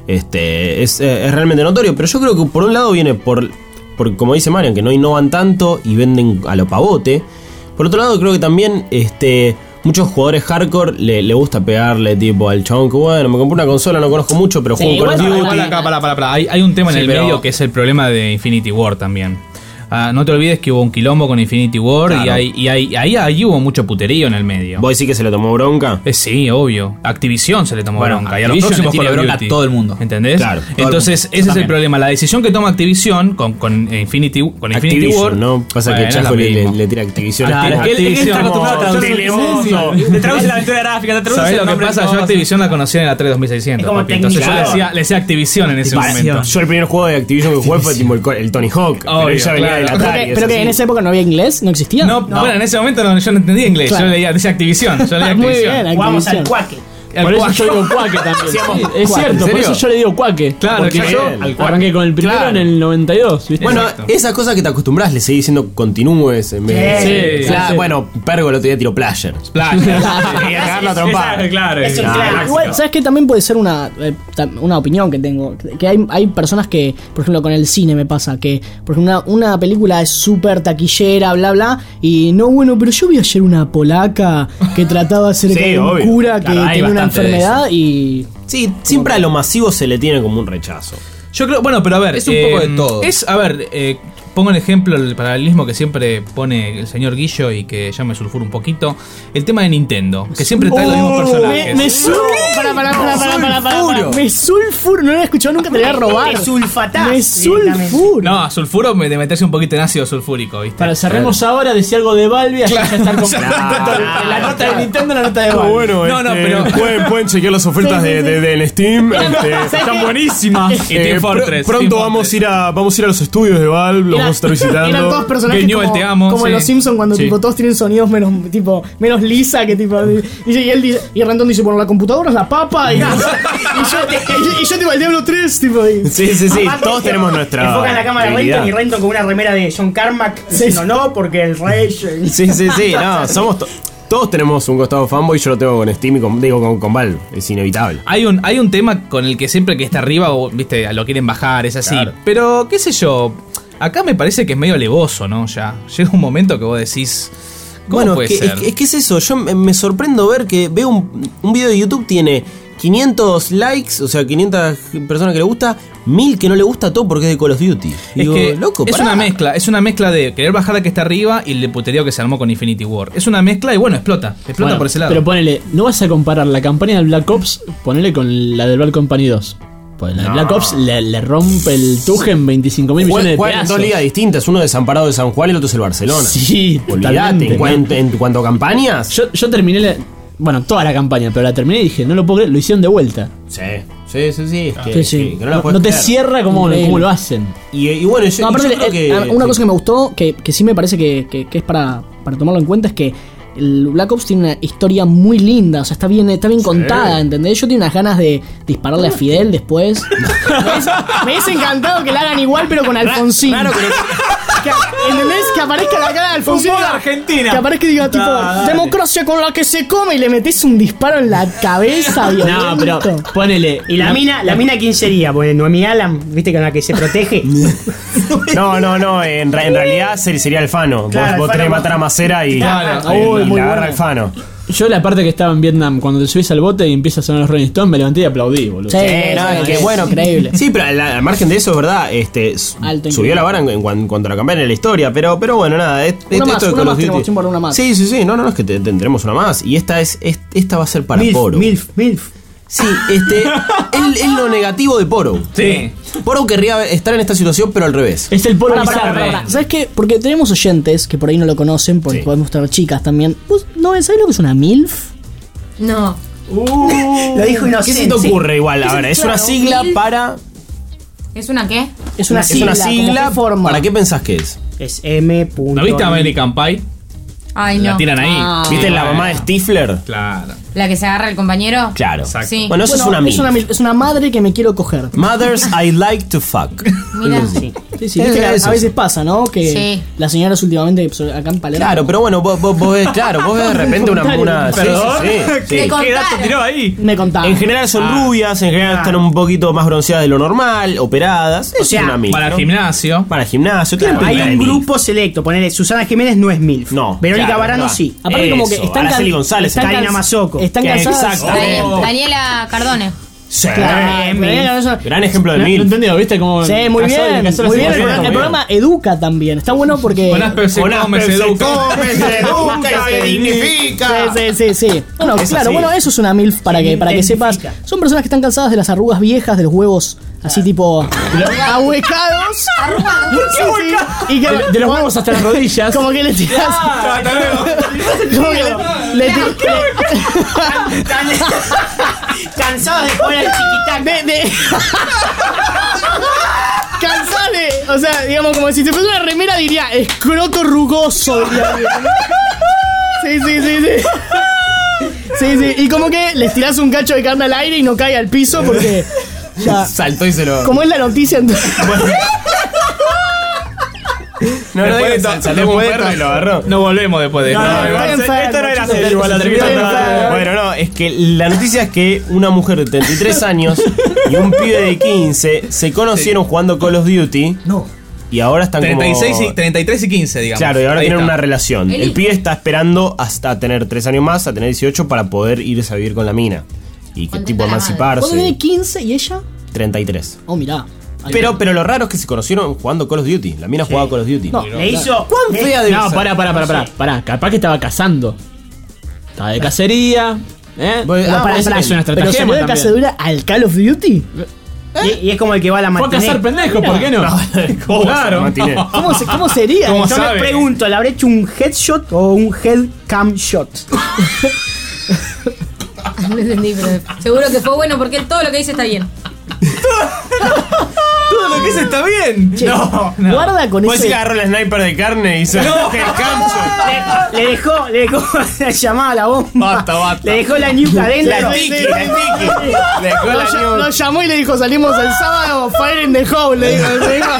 Este, es, eh, es realmente notorio, pero yo creo que por un lado viene por, por como dice Marian, que no innovan tanto y venden a lo pavote. Por otro lado, creo que también este muchos jugadores hardcore le, le gusta pegarle tipo al chabón que bueno, me compré una consola, no conozco mucho, pero Sí, juego Call of igual- Duty. Igual acá, para, para, para. Hay, hay un tema en Sí, el pero- medio que es el problema de Infinity War también. Ah, no te olvides que hubo un quilombo con Infinity War Claro. y ahí, y ahí, ahí, ahí hubo mucho puterío en el medio. ¿Vos decís que se le tomó bronca? Eh, sí, obvio. Activision se le tomó Bueno, bronca. Y a los Activision próximos le tiene Call of bronca a Duty. todo el mundo. ¿Entendés? Claro, todo el Entonces, mundo. ese es el También. problema. La decisión que toma Activision con, con Infinity, con Infinity Activision, War. ¿no? Pasa Bueno, que es Chaco lo le, le, mismo. le tira Activision. Claro, Activision. es que él- él está acostumbrado a traducir- Telemundo. Te traduce la aventura gráfica, te traduce ¿Sabés el lo que nombre pasa? de Yo todo. Activision la conocía en la tres dos mil seiscientos. Es como papi. Entonces yo le técnica. decía, le decía Activision en ese Activision. momento. Yo el primer juego de Activision que jugué fue tipo el, co- el Tony Hawk. pero Obvio, ella venía claro. del Pero Atari. que, es pero que así. en esa época no había inglés, no existía. No, bueno, en ese momento no, yo no entendía inglés. Claro. Yo leía, decía Activision. Yo leía Muy Activision. bien, Jugamos al Activision. cuaque. El Por eso cuaque. yo digo cuaque también. Decíamos Sí, es cuaque, cierto, ¿en por serio? eso yo le digo cuaque. Claro, porque claro. yo Al cuaque. arranqué con el primero Claro. en el noventa y dos, ¿viste? Bueno, Exacto. esa cosa que te acostumbras le seguís diciendo continúes en vez de. Sí, Claro, sí. bueno, Pergo el otro día tiró Player. Claro. Quería cagar la trompada. Claro. Es un Ah, clásico. Igual, ¿sabes qué? También puede ser una, eh, tam- una opinión que tengo. Que hay, hay personas que, por ejemplo, con el cine me pasa que, por ejemplo, una, una película es súper taquillera, bla, bla, y no, bueno, pero yo vi ayer una polaca que trataba acerca Sí, de un obvio. cura que Claro, hay tenía una bastante de enfermedad y. Sí, siempre a lo masivo se le tiene como un rechazo. Yo creo, bueno, pero a ver. Es un poco de todo. Es, a ver, eh, pongo el ejemplo, el paralelismo que siempre pone el señor Guillo y que ya me sulfura un poquito. El tema de Nintendo, que siempre trae los mismos personajes. Me, me sul... Para, para, para, para, para, para, para. Me sulfuro, no lo he escuchado nunca, te lo voy a robar. Me sulfatás Me directamente. sulfuro. No, sulfuro de meterse un poquito en ácido sulfúrico, ¿viste? Para cerremos ahora, decía algo de Valve, así ya estar con Claro. la nota de Nintendo, la nota de Valve. bueno, No, no, este, pero- pueden, pueden chequear las ofertas Sí, sí, de, sí. de, de en Steam. este, Están buenísimas. Y eh, Team pr- Fortress. pronto Team vamos a Fortress. ir a vamos a ir a los estudios de Valve, los Era- vamos a estar Eran visitando. todos personajes Que Newell, como, te amo, como sí. en los Simpsons cuando Sí. tipo todos tienen sonidos menos tipo menos lisa que tipo dice, y él dice y Random dice bueno la computadora es la papa y, y yo y, y yo tipo el Diablo tres tipo y- Sí, sí, sí, Aparte, todos tenemos nuestra. Enfocan la cámara de habilidad. Renton y Renton con una remera de John Carmack diciendo no, porque el Rage. Sí, sí, sí, no, somos to- todos tenemos un costado fanboy, yo lo tengo con Steam y con, digo con, con Valve, es inevitable. Hay un, hay un tema con el que siempre que está arriba, o, viste, lo quieren bajar, es así. Claro. Pero, qué sé yo, acá me parece que es medio alevoso, ¿no? Ya. Llega un momento que vos decís. ¿Cómo Bueno, puede es que, ser? es, que, es que es eso, yo me, me sorprendo ver que veo un, un video de YouTube tiene quinientos likes, o sea, quinientas personas que le gusta, mil que no le gusta todo porque es de Call of Duty. Es Digo, que loco, es pará. una mezcla, es una mezcla de querer bajar la que está arriba y el de puterío que se armó con Infinity War. Es una mezcla y bueno, explota, explota Bueno, por ese lado. Pero ponele, no vas a comparar la campaña del Black Ops, ponele con la del Bad Company dos. Pues la de No. Black Ops le, le rompe el tuje en veinticinco mil millones de Juegan en pedazos. dos ligas distintas, uno desamparado de San Juan y el otro es el Barcelona. Sí, Olvídate, totalmente. en, cuan- en cuanto a campañas. Yo, yo terminé, la- bueno, toda la campaña, pero la terminé y dije, no lo puedo creer, lo hicieron de vuelta. Sí, sí, sí, sí. es que, Sí, sí. que- que no, la No, puedes no te creer. cierra como, Increíble. como lo hacen. Y, y bueno, yo, No, y aparte, yo creo eh, que. eh, una sí. cosa que me gustó, que, que sí me parece que, que- que es para, para tomarlo en cuenta, es que el Black Ops tiene una historia muy linda, o sea, está bien, está bien contada, ¿entendés? Yo tengo unas ganas de dispararle a Fidel después. me, hubiese, me hubiese encantado que la hagan igual, pero con Alfonsín. Claro, pero- Que- ¿Entendés? Que aparezca la cara de Alfonsín. Fútbol y diga- Argentina. Que aparezca y diga, tipo, Dale. democracia con la que se come y le metes un disparo en la cabeza, No, pero violento. ponele. Y la una- mina, la mina quién sería, porque Noemí Alan, viste con la que se protege. No, no, no, en, ra- en realidad ser- sería Alfano. Claro, vos vos Alfano tenés que más- matar a Macera y, Claro. y- Uy, y muy la agarra bueno. Alfano. Yo la parte que estaba en Vietnam, cuando te subís al bote y empiezas a sonar los Rolling Stones, me levanté y aplaudí, boludo. Sí, Eh, no, es que bueno, increíble. Sí, pero al, al margen de eso, es verdad, este, s- Alto, subió increíble. la vara en, en cuan- en cuanto a la campaña de la historia, pero, pero bueno, nada, es, Una es- más, esto de una Call más of tenemos Duty. tiempo para una más. Sí, sí, sí, no, no, no, es que te- tendremos una más. Y esta es, es- esta va a ser para Milf, Poro. Milf, Milf. Sí, este, él es lo negativo de Poro. Sí. Poro querría estar en esta situación, pero al revés. Es el polo Pará, pará, bizarro. pará, pará. ¿Sabes qué? Porque tenemos oyentes que por ahí no lo conocen, porque Sí. podemos traer chicas también. ¿Vos no sabés lo que es una MILF? No. Lo dijo ¿Qué inocente. se te ocurre igual? A ver, es una Claro, sigla mil- para. ¿Es una qué? Es una Es sigla. una ¿cómo sigla. qué forma? ¿Para qué pensás que es? Es M. ¿No viste American Pie? Ay, La no. tiran ahí. Ah. ¿Viste la mamá de Stifler? Claro. ¿La que se agarra el compañero? Claro. Exacto. Sí. Bueno, eso Bueno, es una es una, MILF. mil- es una madre que me quiero coger. Mothers I like to fuck. Mira. Sí, sí, Es- viste que a, eso a es. veces pasa, ¿no? Que Sí. las señoras últimamente so- acá en Palermo. Claro, pero bueno, vos, vos, vos ves, claro, vos ves de repente una. una sí, ¿Perdón? sí, sí, sí. Te ¿Qué dato contaron. tiró ahí? Me contaba. En general son Ah. rubias, en general están un poquito más bronceadas de lo normal, operadas. O Es sea, una MILF, Para el ¿no? gimnasio. Para el gimnasio, tienen Hay pinta de un MILF. grupo selecto. Ponele, Susana Jiménez no es MILF. No, Verónica claro, Barano no. sí. Aparte, como que Eso, están Araceli can- González, están Karina can- Mazzocco. Están Que cansadas. exacto. Daniel- Oh. Daniela Cardone. Sí. Claro, pero eso- Gran ejemplo de No, no MILF. entendido, ¿viste? Como Sí, muy casó- bien, casó la muy bien. El, situación. programa- el bien. programa educa también. Está bueno porque. Con Asper se Con come, Asper se se educa. come, se educa y se dignifica. Sí, sí, sí, sí. Bueno, Es claro, así. bueno, eso es una MILF para Se que, para que sepas. identifica. Son personas que están cansadas de las arrugas viejas, de los huevos así tipo ahuecados. Sí, sí. Y que, De, de los huevos hasta las rodillas. como que le tiras. Como que le, le ti- Cansados de jugar al chiquitán. de, de- Cansale. O sea, digamos, como si te fuese una remera, diría escroto rugoso. Diría. Sí, sí, sí, sí. Sí, sí. Y como que les tirás un cacho de carne al aire y no cae al piso porque. Ya. Saltó y se lo. Como es la noticia, entonces. No, no, Después que de sal- to- saltó como un después de perro y to- lo agarró. No volvemos después de esto. No, no, No, estoy igual. enfermo, esto no era chicos. serio, igual la Estoy terminó enfermo. Bueno, no, es que la noticia es que una mujer de treinta y tres años y un pibe de quince se conocieron jugando Call of Duty. No. Y ahora están treinta y seis como. y, treinta y tres y quince, digamos. Claro, y ahora Ahí tienen está. una relación. El El hijo. pibe está esperando hasta tener tres años más, a tener dieciocho, para poder irse a vivir con la mina. Y que Contenta tipo la madre. emanciparse. ¿Cuándo tiene quince y ella? treinta y tres. Oh, mirá. Ahí Pero, pero lo raro es que se conocieron jugando Call of Duty. La mina jugaba Call of Duty. No. Le hizo. ¿Cuán fea debe No, ser? pará, pará, pará, pará, pará. Capaz que estaba cazando. Estaba de cacería. ¿Eh? Bueno, Pero ah, para- vos es una ¿Pero estratagema salió de también. cazadura al Call of Duty? Y, y es como el que va a la Fue a matiné. cazar pendejos, ¿por qué no? ¿Cómo Claro. matiné? ¿Cómo, se- cómo sería? ¿Cómo Yo sabe? me pregunto, ¿le habré hecho un headshot o un head cam shot? No entendí, pero seguro que fue bueno porque todo lo que dice está bien. Todo lo que es está bien. No, no. Guarda con Vos decís ese. que agarró el sniper de carne y hizo el camcho. Le, le dejó, le dejó la llamada a la bomba. Basta, basta. Le dejó la nuca adentro. La tiki, la tiki. Le dejó Lo, la ll- ñuca. lo llamó y le dijo, salimos el sábado, fire in the hole, le dijo. le dijo.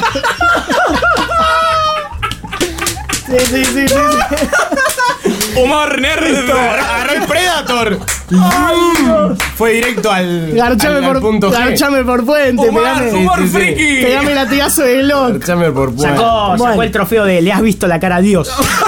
Sí, sí, sí, sí, sí. Humor nerd. Agarró el Predator. Fue directo al, Garchame al, al por, punto G. garchame por puente, Humor, pegame, humor sí, sí. friki. pegame latigazo de Glock. Garchame por puente. Sacó, sacó Bueno. el trofeo de le has visto la cara a Dios.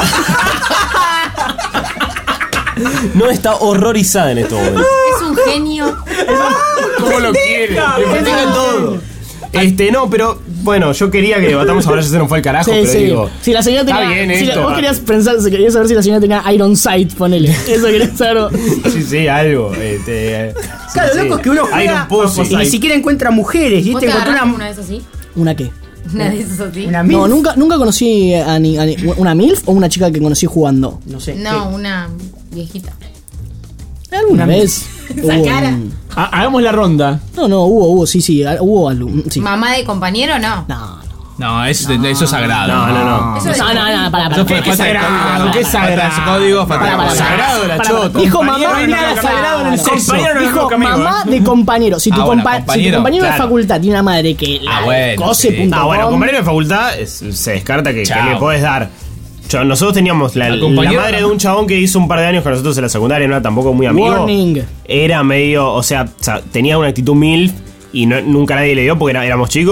No está horrorizada en estos momentos. Es un genio. ¿Cómo lo quiere? Le practica todo. Este, no, pero bueno, yo quería que debatamos ahora, ya se nos fue el carajo, Sí, pero sí. digo. Si la señora está tenía. bien si la- esto. vos querías pensar, si querías saber si la señora tenía Iron Sight, ponele. Eso querías saber. Sí, sí, algo. Este, sí, Claro, sí. loco, es que uno juega Iron Pussy. y ni siquiera encuentra mujeres. Y ¿Vos este te encontró agarraste una, una vez así? ¿Una qué? Una de esas así. una No, milf. nunca, nunca conocí a, ni, a ni- una MILF o una chica que conocí jugando. No sé. No, una viejita. ¿Alguna vez? Esa hubo cara. un- Ha- Hagamos la ronda. No, no, hubo, hubo, sí, sí, ah, hubo algo. Sí. ¿Mamá de compañero no? No, no. No, eso, eso es sagrado. No, no, no. Eso es No, no, no, para, para. Eso fue ¿Qué falta de sagrado? código. ¿Qué Falta de sagrado? código, falta de Para, para, código. Sagrado la para, para. chota. Dijo Compañero, mamá no hay nada sagrado en el sexo. Compañero no es dijo lo que amigo, mamá ¿eh? de compañero. Si tu, Ah, bueno, compa- si tu compañero, compañero de claro. facultad tiene una madre que la Ah, bueno, cose sí. punto Ah, bueno, com, compañero de facultad es- se descarta que, que Chao. le podés dar. Yo- nosotros teníamos la, Al la compañero- madre de un chabón que hizo un par de años con nosotros en la secundaria, no era tampoco muy amigo. Warning. Era medio, o sea, o sea, tenía una actitud milf y no- nunca nadie le dio porque era- éramos chicos,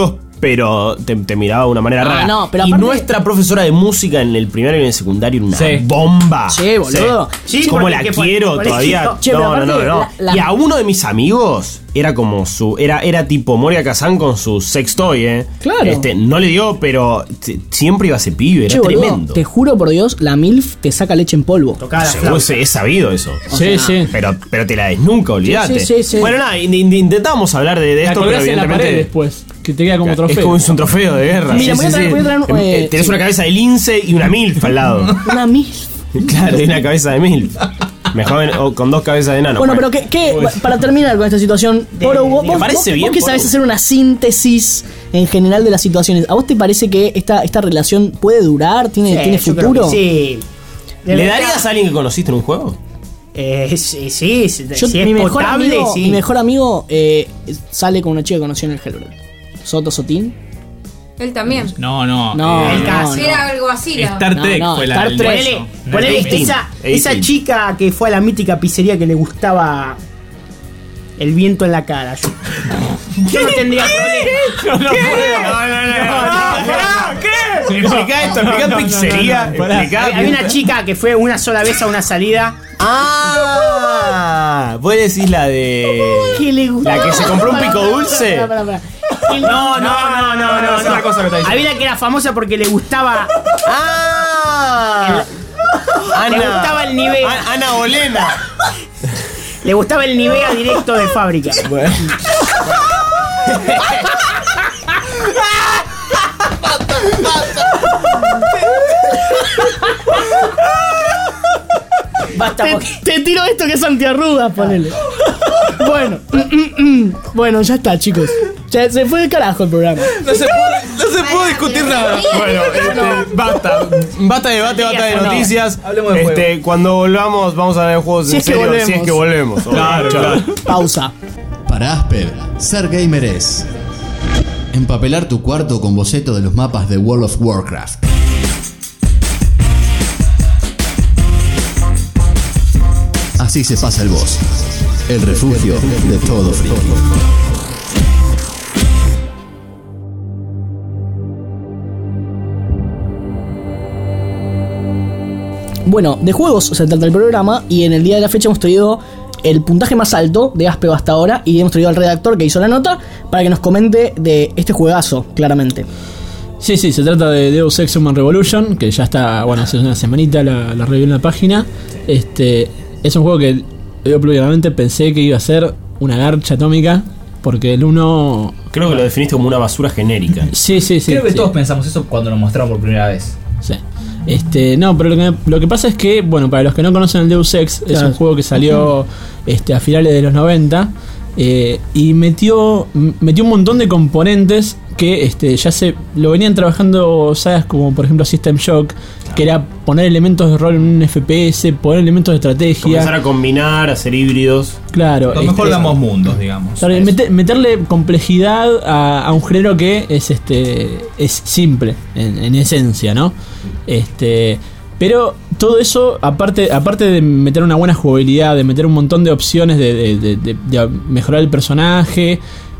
pero te, te miraba de una manera Ah, rara. no, pero y aparte- nuestra profesora de música en el primario y en el secundario era una Sí. bomba. Sí, boludo. Sí, ¿Cómo porque la que fue- quiero por eso- todavía? Che, pero no, no, no, aparte, no. la- la- Y a uno de mis amigos era como su. Era, era tipo Moria Kazan con su sextoy, ¿eh? Claro. Este, no le dio, pero t- siempre iba a ser pibe, era Che, boludo, tremendo. te juro por Dios, la MILF te saca leche en polvo. Tocaba la Seguro flauta. se- he sabido eso. Sí, sí. Pero, pero te la des nunca, olvídate. Sí, sí, sí, sí. Bueno, nada, in- in- intentamos hablar de, de La esto, pero colgás en la pared evidentemente. después, que te queda como Es trofeo. como es un trofeo de guerra. Mira, sí, voy a sí, traer- sí. voy a traer un- Eh, eh, Tenés sí. una cabeza de lince y una milf al lado. Una MILF. Claro, y una cabeza de milf. Mejor en- o con dos cabezas de enano. Bueno, pero pues. que, que para terminar con esta situación, Poro, vos, me vos- parece vos- bien, vos que Poro. sabés hacer una síntesis en general de las situaciones, ¿a vos te parece que esta, esta relación puede durar? ¿Tiene, Sí, ¿tiene yo creo futuro? que sí. De ¿Le verdad, darías a alguien que conociste en un juego? Eh, sí, sí, si, Yo- si es mi, mejor potable, amigo, sí. mi mejor amigo eh, sale con una chica que conoció en el Hellblade. Soto Sotín. Él también. No, no. No, eh, el caso. Era algo así, ¿no? Star No, Trek no, fue la Star el Trek. beso. Ponele, No, ponele es esa, eighteen. esa chica que fue a la mítica pizzería que le gustaba el viento en la cara. Yo, yo no tendría problema. No, no, no, no. ¿Qué? Explica esto, explica pizzería. Explica. Había una chica que fue una sola vez a una salida. Ah, vos decís la de. ¿Qué le gusta? La que se compró un pico dulce. Pará, pará, pará. No, no, no, no, no. es otra no. cosa que está diciendo. Había una que era famosa porque le gustaba. Ah. Ana. Le gustaba el nivel. A- Ana Bolena. Le gustaba el Nivea directo de fábrica. Basta, Te, porque- te tiro esto que es antiarrugas, ponele. Bueno, bueno, ya está, chicos. Ya se fue de carajo el programa. No se puede, no se puede discutir nada. Bueno, este, basta. Basta de debate, basta de no. noticias. Hablemos de este, cuando volvamos, vamos a ver juegos Si en es que serio. volvemos. Si es que volvemos. Claro, claro. Pausa. Para Asper, ser gamer es empapelar tu cuarto con boceto de los mapas de World of Warcraft. Así se pasa el boss, el refugio de todo friki. Bueno, de juegos se trata el programa y en el día de la fecha hemos traído el puntaje más alto de Aspe hasta ahora y hemos traído al redactor que hizo la nota para que nos comente de este juegazo, claramente. Sí, sí, se trata de Deus Ex Human Revolution, que ya está, bueno, hace una semanita la, la reviví en la página. Este es un juego que yo públicamente pensé que iba a ser una garcha atómica, porque el uno... Creo que lo definiste como una basura genérica. Sí, sí, sí. Creo que sí. todos pensamos eso cuando lo mostramos por primera vez. Sí. Este, no, pero lo que, lo que pasa es que, bueno, para los que no conocen el Deus Ex, es Claro. un juego que salió este, a finales de los noventa eh, y metió, m- metió un montón de componentes que este, ya se lo venían trabajando sagas como por ejemplo System Shock, que era poner elementos de rol en un F P S, poner elementos de estrategia. Comenzar a combinar, a hacer híbridos. Claro, Lo mejor este, damos mundos, digamos. Claro, y meter- meterle complejidad a, a un género que es este es simple en, en esencia, ¿no? Este, pero todo eso, aparte aparte de meter una buena jugabilidad, de meter un montón de opciones de, de- de- de- de mejorar el personaje,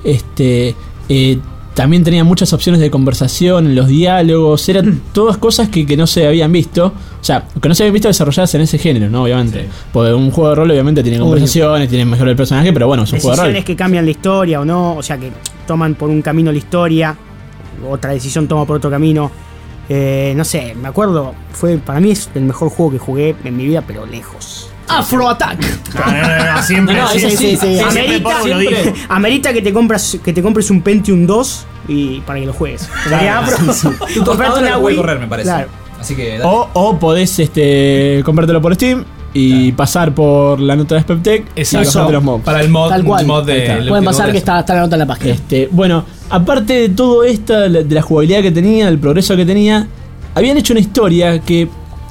este eh, también tenía muchas opciones de conversación en los diálogos, eran todas cosas que, que no se habían visto, o sea, que no se habían visto desarrolladas en ese género, ¿no? Obviamente. Porque un juego de rol obviamente tiene conversaciones, tiene mejor el personaje, pero bueno, es un juego de rol. Decisiones que cambian la historia o no, o sea que toman por un camino la historia, otra decisión toma por otro camino. Eh, no sé, me acuerdo, fue para mí es el mejor juego que jugué en mi vida, pero lejos. Afro Attack. No, no, no, no, siempre. No, no, sí, ese sí, sí, sí, sí. siempre Amerita, Pablo lo siempre- dijo. amerita que te compras que te compres un Pentium dos y para que lo juegues. Sería afro. Tu Comprate tostadora una lo puede Wii. correr, me parece. Claro. Así que dale. O, o podés este, comprártelo por Steam y pasar por la nota de Speptech y Exacto. bajarte los mobs. Para el mod, Tal cual. mod de. Ahí está. el Pueden último pasar de que eso. está, está la nota en la página. Este, bueno, aparte de todo esto, de la- de la jugabilidad que tenía, del progreso que tenía, habían hecho una historia que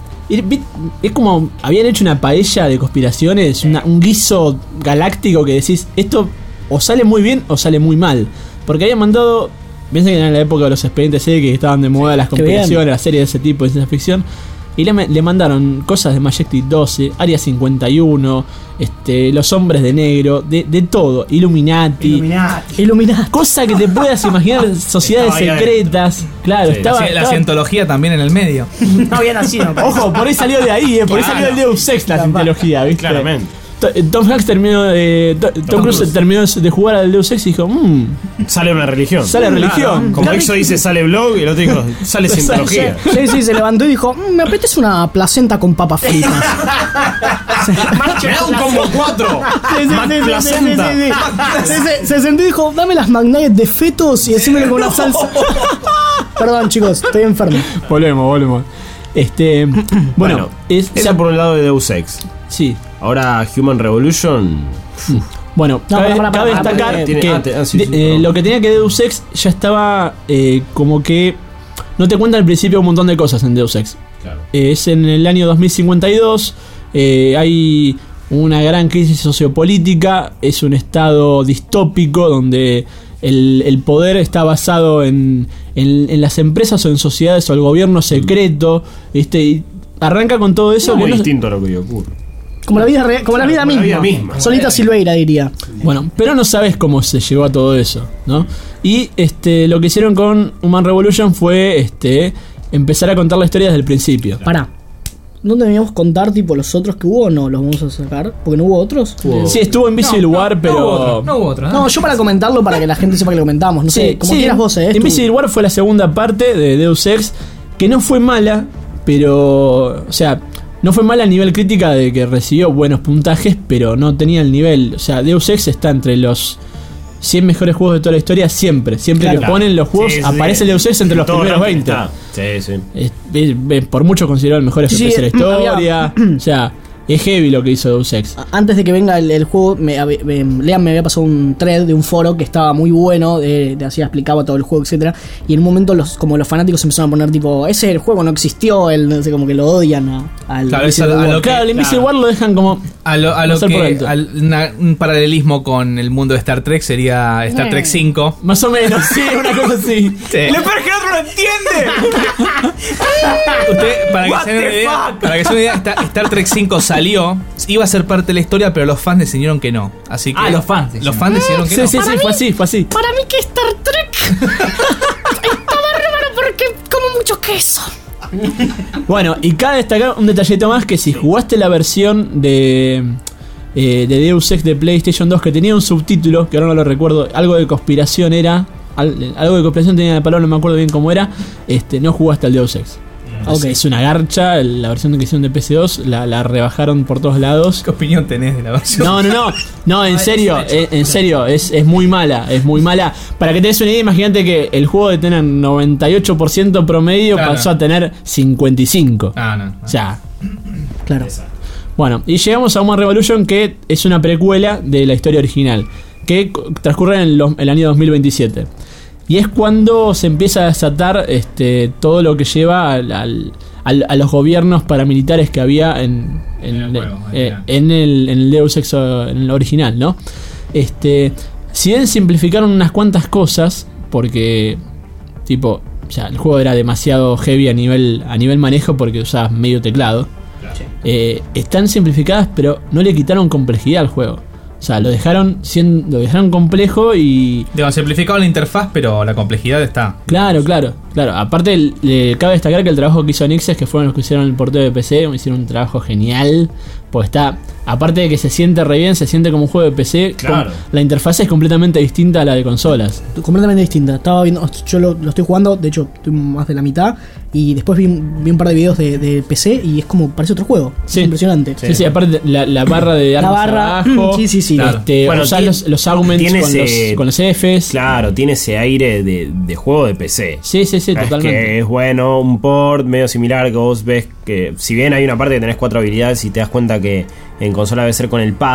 es como habían hecho una paella de conspiraciones, una- un guiso galáctico que decís, esto o sale muy bien o sale muy mal. Porque habían mandado, piensen que era en la época de los expedientes C, que estaban de moda las Qué bien. conspiraciones, las series de ese tipo de ciencia ficción. Y le, le mandaron cosas de Majestic doce, Área cincuenta y uno, este, Los Hombres de Negro, de, de todo, Illuminati. Illuminati. Illuminati. Cosa que te puedas imaginar, sociedades secretas. Claro, Sí, estaba, la, estaba- la cientología también en el medio. No había nacido. Ojo, por ahí salió de ahí, eh, por ahí Claro. salió el Deus Ex la cientología, ¿viste? Claramente. To- Tom Hanks terminó de. To- Tom Cruise Cruise. terminó de jugar al Deus Ex y dijo: mmm, Sale una religión. sale religión. Como Exo dice sale blog y el otro dijo sale cientología. Sí, sí, se levantó y dijo, "Mm, me apetece una placenta con papas fritas. Me da un combo cuatro. Sí, sí, Mac sí, sí, placenta. sí, sí, sí. Se, se- se sentó y dijo, dame las McNuggets de fetos y decímelo con la salsa. Perdón, chicos, estoy enfermo. Volvemos, volvemos. Este. Bueno, Bueno, es, eso ya- por un lado de Deus Ex. sí. Ahora Human Revolution. Bueno, No, cabe, pará, pará, cabe pará, destacar porque que tiene- ah, te- ah, sí, de- sí, eh, perdón. lo que tenía que Deus Ex ya estaba eh, como que no te cuenta al principio un montón de cosas en Deus Ex. Claro. Eh, es en el año dos mil cincuenta y dos, eh, hay una gran crisis sociopolítica, es un estado distópico donde el, el poder está basado en, en, en las empresas o en sociedades o el gobierno secreto, ¿viste? Y arranca con todo eso. Eso es que muy no- distinto a lo que hoy ocurre. Como la vida, re- como la vida Como la misma. vida misma. Solita Silveira diría. Bueno, pero no sabes cómo se llegó a todo eso, ¿no? Y este, lo que hicieron con Human Revolution fue este, empezar a contar la historia desde el principio. Pará. ¿No debíamos contar tipo los otros que hubo o no? ¿Los vamos a sacar? Porque no hubo otros. Sí, estuvo Invisible War, pero. No hubo otro. No hubo otro, ¿no? No, yo para comentarlo para que la gente sepa que lo comentamos. No sé, como sí, quieras vos, eh. Invisible War fue la segunda parte de Deus Ex, que no fue mala, pero. O sea, no fue mala a nivel crítica de que recibió buenos puntajes, pero no tenía el nivel. O sea, Deus Ex está entre los cien mejores juegos de toda la historia siempre. Siempre Claro. que ponen los juegos, Sí, sí, aparece sí. Deus Ex entre los Todo primeros ranking veinte. está. Sí, sí. Es, es- es por mucho considerado el mejor F P S Sí, de la historia. había- O sea, es heavy lo que hizo Deus Ex. Antes de que venga el, el juego, me, habe- me- Lean me había pasado un thread de un foro que estaba muy bueno, de, de así explicaba todo el juego, etcétera. Y en un momento los como los fanáticos empezaron a poner tipo, ese el juego no existió, el, no sé, como que lo odian a- al Claro, es Invisible a- a War. lo que- Claro, el Invisible claro. War lo dejan como. A lo, a lo Pasar por que alto. al- una- un paralelismo con el mundo de Star Trek sería Star Trek cinco. Más o menos, sí, una cosa así. Sí. Lo peor es que el otro no entiende. Usted, para que What se den una the idea, fuck? para que se den una idea, Star, Star Trek cinco salió, iba a ser parte de la historia, pero los fans decidieron que no. Así que Ah, los fans Los fans decidieron que Sí, no. sí, sí, fue así, fue así. Para mí que Star Trek estaba raro porque como mucho queso. Bueno, y cabe destacar un detallito más: que si jugaste la versión de, eh, de Deus Ex de PlayStation dos, que tenía un subtítulo, que ahora no lo recuerdo, algo de conspiración era. al- algo de conspiración tenía la palabra, no me acuerdo bien cómo era. Este, no jugaste al Deus Ex. Ok. Es una garcha, la versión que hicieron de P C dos la, la rebajaron por todos lados. ¿Qué opinión tenés de la versión? No, no, no, no, en serio, en, en serio, es, es muy mala, es muy mala. Para que te des una idea, imagínate que el juego de tener noventa y ocho por ciento promedio Claro. pasó a tener cincuenta y cinco. Ah, no. O sea, Claro. bueno, y llegamos a Human Revolution, que es una precuela de la historia original, que co- transcurre en los- el año dos mil veintisiete. Y es cuando se empieza a desatar este, todo lo que lleva al, al- al- a los gobiernos paramilitares que había en, en, En el juego, eh, original. en el, en el Deus Ex o- en el original, ¿no? Este, si bien simplificaron unas cuantas cosas, porque tipo, o sea, el juego era demasiado heavy a nivel, a nivel manejo porque usabas medio teclado. Eh, están simplificadas, pero no le quitaron complejidad al juego. O sea, lo dejaron siendo, lo dejaron complejo y. Digo, han simplificado la interfaz, pero la complejidad está. Claro, claro, claro. Aparte, le cabe destacar que el trabajo que hizo Nixes, que fueron los que hicieron el porteo de P C, hicieron un trabajo genial. Porque está, aparte de que se siente re bien, se siente como un juego de P C. Claro. con- la interfaz es completamente distinta a la de consolas. Completamente distinta. Estaba viendo, yo lo, lo estoy jugando, de hecho, estoy más de la mitad. Y después vi, un- vi un par de videos de, de P C y es como, parece otro juego. Sí. Es impresionante. Sí, sí, aparte la, la barra de La armas barra, abajo. sí, sí, sí. Claro. Este, Bueno, usar tiene- los, los augments tiene con, ese- los, con los Fs. Claro, tiene ese aire de, de juego de P C. Sí, sí, sí, Es totalmente. que es bueno, un port medio similar que vos ves que, si bien hay una parte que tenés cuatro habilidades y te das cuenta que en consola debe ser con el pad,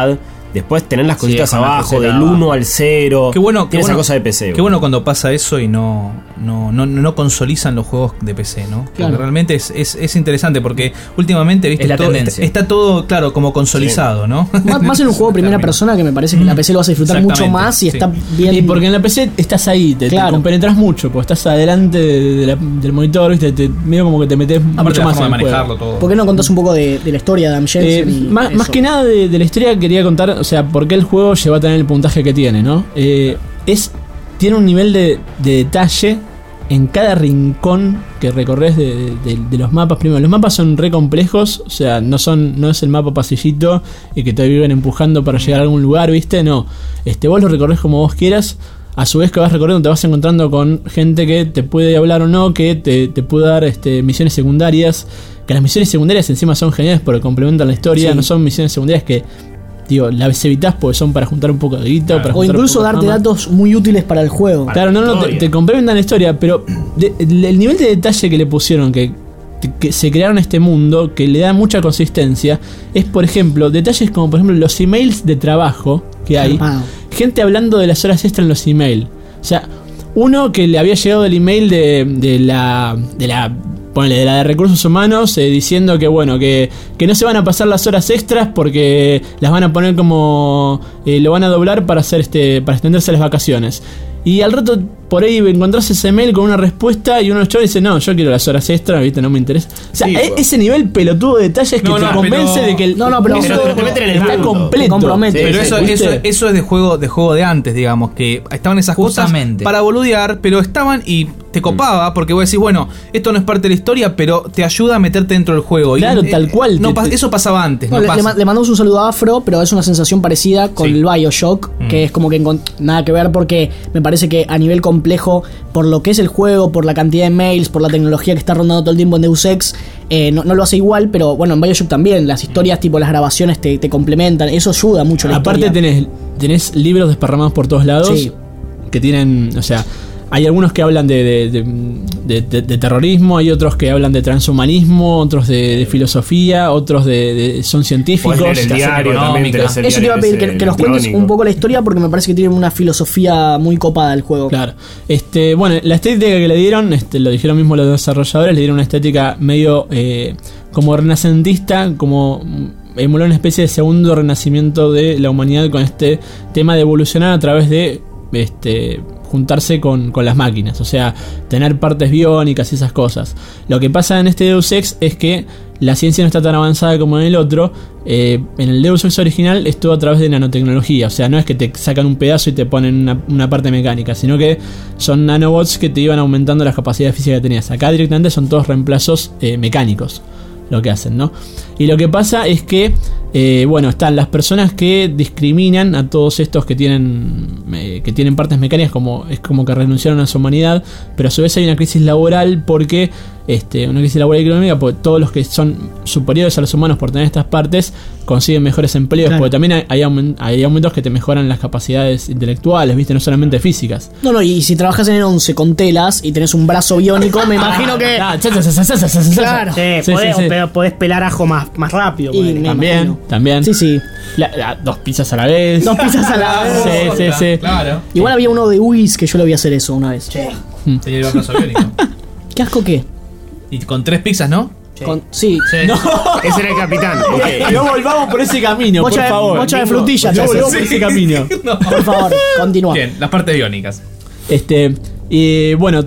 Después tener las cositas Sí, con la abajo, cosita del abajo. uno al cero. Qué bueno, qué Tiene bueno, esa cosa de P C. Qué bueno cuando pasa eso y no, no, no, no consolizan los juegos de P C, ¿no? Claro. Porque realmente es, es, es interesante porque últimamente, viste, Es la todo, tendencia. está, está todo, claro, como consolidado, ¿no? Más, más en un juego de primera persona que me parece que la P C lo vas a disfrutar mucho Exactamente, más y sí. está bien. Y porque en la P C estás ahí, te, Claro. te compenetras mucho, porque estás adelante de, de la- del monitor, ¿viste? Te, medio como que te metes Aparte mucho la más en forma de el juego. manejarlo todo. ¿Por qué no contás un poco de, de la historia de Am Eh, Jensen? y más, eso? más que nada de, de la historia quería contar, o sea, por qué el juego lleva a tener el puntaje que tiene, ¿no? Eh, es, tiene un nivel de, de detalle en cada rincón que recorres de, de- de- de los mapas. Primero, los mapas son re complejos, o sea, no son no es el mapa pasillito y que te viven empujando para llegar a algún lugar, ¿viste? No, este, vos lo recorres como vos quieras. A su vez que vas recorriendo te vas encontrando con gente que te puede hablar o no, que te, te puede dar este, misiones secundarias. Que las misiones secundarias encima son geniales porque complementan la historia. Sí. No son misiones secundarias que, digo, las evitas porque son para juntar un poco de guita. Para O juntar un incluso poco de darte fama. datos muy útiles para el juego. Claro, no, no, te, te complementan la historia, pero de- el, el nivel de detalle que le pusieron, que, que se crearon este mundo, que le da mucha consistencia, es, por ejemplo, detalles como, por ejemplo, los emails de trabajo que hay. Ah. Gente hablando de las horas extra en los emails. O sea, uno que le había llegado el email de, de la... De la ponele, de la de recursos humanos, eh, diciendo que bueno, que, que no se van a pasar las horas extras porque las van a poner como eh, lo van a doblar para hacer este, para extenderse las vacaciones. Y al rato por ahí encontrás ese mail con una respuesta y uno de los chavos dice, no, yo quiero las horas extras, viste, no me interesa. O sea, Sí, e- pues. ese nivel pelotudo de detalles que No, te no, convence pero- de que el No, no, pero- eso Pero te meten en el está mundo. completo. Te compromete. Sí, Pero eso, ¿viste? eso, eso es de juego, de juego de antes, digamos, que estaban esas Justamente. cosas para boludear, pero estaban y te copaba, porque vos decís, bueno, esto no es parte de la historia, pero te ayuda a meterte dentro del juego. Y, Claro, tal cual, no te- pa- te- eso pasaba antes, No, no le, pasa. le ma- le mandamos un saludo a Afro, pero es una sensación parecida con Sí. el Bioshock, Mm. que es como que encont- nada que ver porque me parece que a nivel complejo, por lo que es el juego, por la cantidad de mails, por la tecnología que está rondando todo el tiempo en Deus Ex, eh, no, no lo hace igual, pero bueno, en Bioshock también, las historias tipo las grabaciones te, te complementan, eso ayuda mucho a la Aparte historia. tenés, tenés libros desparramados por todos lados Sí. que tienen, o sea, hay algunos que hablan de, de, de- de- de- de terrorismo, hay otros que hablan de transhumanismo, otros de, de filosofía, otros de, de- son científicos. Podés leer el diario económica. también. tenés el Eso te iba a diario pedir, ese que, que nos cuentes electrónico. un poco la historia porque me parece que tiene una filosofía muy copada el juego. Claro. Este, bueno, la estética que le dieron, este, lo dijeron mismo los desarrolladores, le dieron una estética medio eh, como renacentista, como mm, emuló una especie de segundo renacimiento de la humanidad con este tema de evolucionar a través de este juntarse con, con las máquinas, o sea, tener partes biónicas y esas cosas. Lo que pasa en este Deus Ex es que la ciencia no está tan avanzada como en el otro. Eh, en el Deus Ex original es todo a través de nanotecnología, o sea, no es que te sacan un pedazo y te ponen una, una parte mecánica, sino que son nanobots que te iban aumentando las capacidades físicas que tenías. Acá directamente son todos reemplazos eh, mecánicos lo que hacen, ¿no? Y lo que pasa es que, eh, bueno, están las personas que discriminan a todos estos que tienen eh, que tienen partes mecánicas, como es como que renunciaron a su humanidad, pero a su vez hay una crisis laboral porque este, una crisis laboral y económica, porque todos los que son superiores a los humanos por tener estas partes consiguen mejores empleos, Claro. porque también hay, hay, aumen- hay aumentos que te mejoran las capacidades intelectuales, ¿viste? No solamente físicas. No, no, y si trabajas en el once con telas y tenés un brazo biónico, me imagino que... Ah, cha, cha, cha, cha, cha, cha, cha, cha. Claro. Sí, Sí, podés, sí, sí. o pe- podés pelar ajo más, más rápido. Y ponele. me También, imagino. también. Sí, sí. La- la- dos pizzas a la vez. Dos pizzas a la vez. Sí, sí, sí. Claro. Igual había uno de Wii que yo lo vi hacer eso una vez. Tenía el brazo biónico. ¿Qué asco qué? Y con tres pizzas, ¿no? Con- sí. No, Ese era el capitán. ok. no volvamos por ese camino, Mocha por de- favor. mocha de No, frutilla, No te volvamos haces. por ese camino. No. Por favor, continúa. Bien, las partes biónicas. Este, y bueno,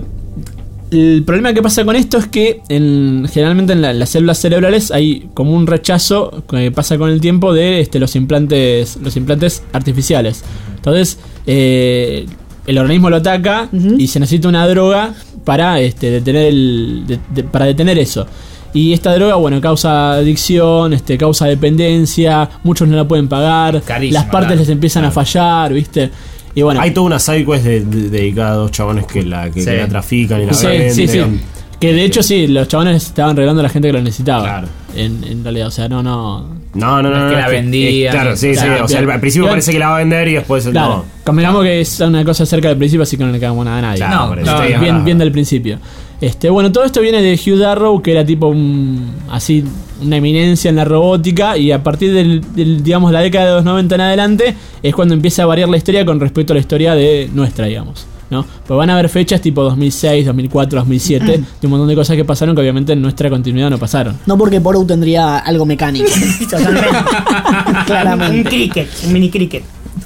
el problema que pasa con esto es que en- generalmente en la- las células cerebrales hay como un rechazo que pasa con el tiempo de este, los implantes, los implantes artificiales. Entonces, eh, el organismo lo ataca Ujú. y se necesita una droga para este, detener el, de- de- para detener eso. Y esta droga, bueno, causa adicción, este, causa dependencia, muchos no la pueden pagar, Carísima, las partes claro. les empiezan a fallar, ¿viste? Y bueno, Hay toda una sidequest de, de- dedicada a dos chabones que la, que, Sí. que la trafican y la sí, venden. sí, sí. Que de hecho sí, los chabones estaban regalando a la gente que lo necesitaba. Claro. En, en realidad, o sea, no, no. No, no, no. No es no, que no, la es vendían. Claro, sí, Claro, sí. O sea, claro. al principio Claro. parece que la va a vender y después Claro, no. convengamos que es una cosa cerca del principio, así que no le cagamos nada a nadie. Claro, No, por eso. no, Sí, es bien, verdad. bien del principio. Este, bueno, todo esto viene de Hugh Darrow, que era tipo un, así una eminencia en la robótica, y a partir del, del, digamos, la década de los noventa en adelante es cuando empieza a variar la historia con respecto a la historia de nuestra, digamos, ¿no? Pues van a haber fechas tipo dos mil seis, dos mil cuatro, dos mil siete, de un montón de cosas que pasaron que obviamente en nuestra continuidad no pasaron. No porque Porou tendría algo mecánico. Totalmente. Claramente. Un cricket, un mini cricket.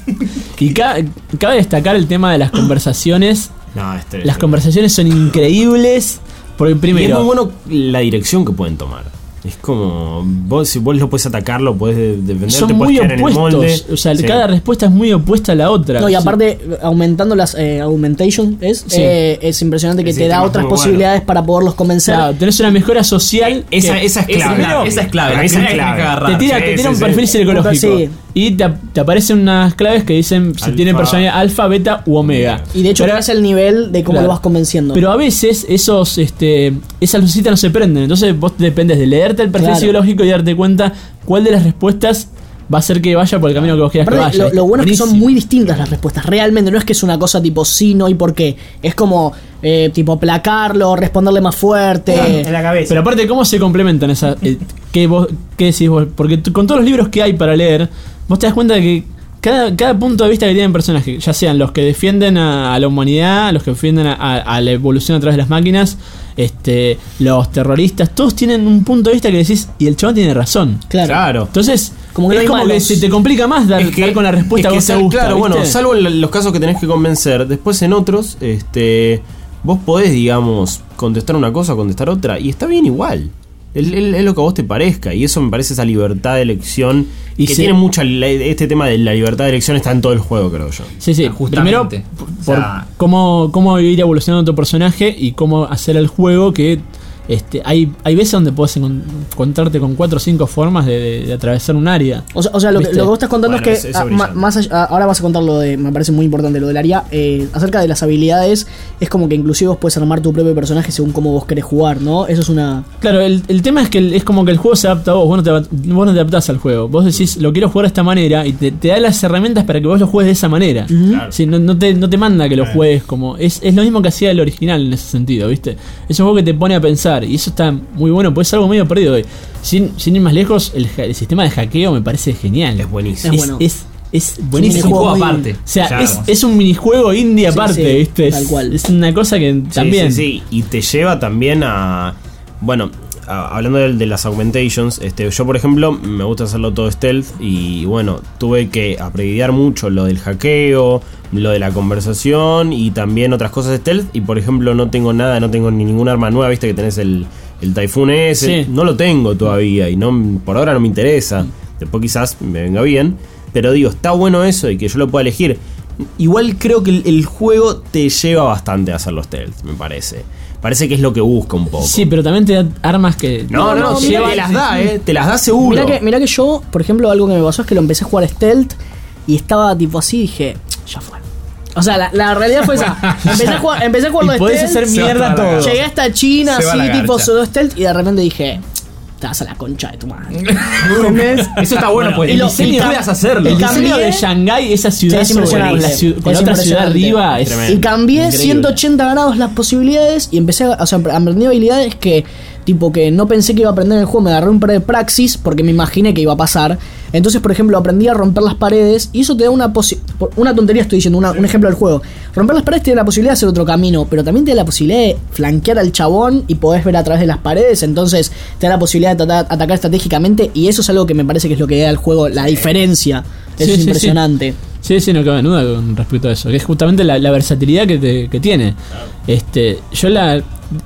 Y ca- cabe destacar el tema de las conversaciones. No, este. Las conversaciones son increíbles. Porque Y es primero, muy bueno la dirección que pueden tomar. Es como. Vos, si vos lo puedes atacar, lo puedes de- defender, son te puedes muy quedar en el molde. opuestos. O sea, Sí. cada respuesta es muy opuesta a la otra. No, y Sí. aparte, aumentando las eh, augmentation, es, Sí. eh, es impresionante que Ese te da sistema es otras muy bueno. posibilidades para poderlos convencer. Claro, tenés una mejora social. Esa, que esa es Esa clave. es clave, esa es clave. Para La mí esa es primera que tenés que clave. agarrar. te tira, Sí, te tira sí, un sí. perfil psicológico. Sí. Y te, te aparecen unas claves que dicen si Alfa. tiene personalidad alfa, beta u omega. Y de hecho, Pero- es el nivel de cómo Claro. lo vas convenciendo. Pero a veces esos, este, esas lucecitas no se prenden. Entonces vos dependes de leerte el perfil Claro. psicológico y darte cuenta cuál de las respuestas va a hacer que vaya por el camino que vos quieras que Aparte, vaya. lo, lo bueno es que son Buenísimo. muy distintas las respuestas. Realmente no es que es una cosa tipo sí, no y por qué. Es como eh, tipo placarlo, responderle más fuerte. En la cabeza. Pero aparte, ¿cómo se complementan esas? Eh, ¿qué, vos, ¿Qué decís vos? Porque tú- con todos los libros que hay para leer, vos te das cuenta de que cada, cada punto de vista que tienen personajes, ya sean los que defienden a, a la humanidad, los que defienden a, a- a la evolución a través de las máquinas, este, los terroristas, todos tienen un punto de vista que decís, y el chabón tiene razón. Claro. Claro. Entonces, Como que no es hay como que malos. se te complica más dar, dar con la respuesta es que que vos te sal- gusta. Claro, bueno, ¿viste? salvo en los casos que tenés que convencer. Después en otros, este, vos podés, digamos, contestar una cosa o contestar otra. Y está bien igual. Es, es- es lo que a vos te parezca. Y eso me parece esa libertad de elección. Y Y que se- tiene mucha. la- Este tema de la libertad de elección está en todo el juego, creo yo. Sí, sí, Justamente. primero por, O por sea- cómo, cómo ir evolucionando tu personaje y cómo hacer el juego que este, hay, hay veces donde puedes encon- encontrarte con cuatro o cinco formas de, de- de atravesar un área. O sea, o sea, lo, que, ¿Viste? lo que vos estás contando Bueno, es es- que eso ah, es ma- brillante. más allá- ah, ahora vas a contar lo de, me parece muy importante lo del área, eh, acerca de las habilidades, es como que inclusive vos puedes armar tu propio personaje según cómo vos querés jugar, ¿no? Eso es una... Claro, el, el tema es que el- es como que el juego se adapta a vos, vos no te, adap- vos no te adaptás al juego. Vos decís, lo quiero jugar de esta manera y te, te da las herramientas para que vos lo juegues de esa manera. Claro. Sí, no, no te, no te manda que lo juegues como... Es, es lo mismo que hacía el original en ese sentido, ¿viste? Es un juego que te pone a pensar y eso está muy bueno, pues es algo medio perdido hoy. Sin, sin ir más lejos, el, ja- el sistema de hackeo me parece genial. Es buenísimo. Es Es, bueno. es, es un buenísimo. Es un juego muy- aparte. O sea, Claro. es, es un minijuego indie Sí, aparte, sí, ¿viste? Es, tal cual. es una cosa que Sí, también... Sí, sí, y te lleva también a. Bueno, a- hablando de, de las augmentations, este, yo por ejemplo me gusta hacerlo todo stealth y bueno, tuve que apreciar mucho lo del hackeo, lo de la conversación y también otras cosas stealth. Y por ejemplo, no tengo nada, no tengo ni ningún arma nueva, viste que tenés el, el Typhoon ese, Sí. no lo tengo todavía y no por ahora no me interesa. Después quizás me venga bien, pero digo, está bueno eso y que yo lo pueda elegir. Igual creo que el, el juego te lleva bastante a hacer los stealth, me parece. Parece que es lo que busca un poco. Sí, pero también te da armas que... No, no, no, sí, mira te que- las da, eh. Te las da seguro. Mirá que, mirá que yo, por ejemplo, algo que me pasó es que lo empecé a jugar stealth y estaba tipo así y dije, ya fue. O sea, la, la realidad fue esa. Empecé a jugar, empecé a jugarlo de Y podés stealth. hacer mierda va toda la todo. Llegué hasta China, Se va así, la tipo garcha. solo stealth, y de repente dije, te vas a la concha de tu madre. ¿Entendés? Eso está bueno, pues y el lo- diseño y cam- puedas hacerlo. El y diseño cambié- de Shanghái, esa ciudad Sí, es sobre impresionante. la ciu- con Es otra ciudad impresionante. arriba es Tremendo. Y cambié increíble. ciento ochenta grados las posibilidades y empecé a, o sea, aprendí habilidades que tipo que no pensé que iba a aprender en el juego, me agarré un par de praxis porque me imaginé que iba a pasar. Entonces, por ejemplo, aprendí a romper las paredes y eso te da una posi- por- una tontería estoy diciendo, una- un ejemplo del juego. Romper las paredes te da la posibilidad de hacer otro camino, pero también te da la posibilidad de flanquear al chabón y podés ver a través de las paredes, entonces te da la posibilidad de tratar- atacar estratégicamente y eso es algo que me parece que es lo que da al juego la diferencia. Eso Sí, es sí, impresionante. Sí, sí, no cabe duda con respecto a eso. Que es justamente la, la versatilidad que, te- que tiene. Este, yo la.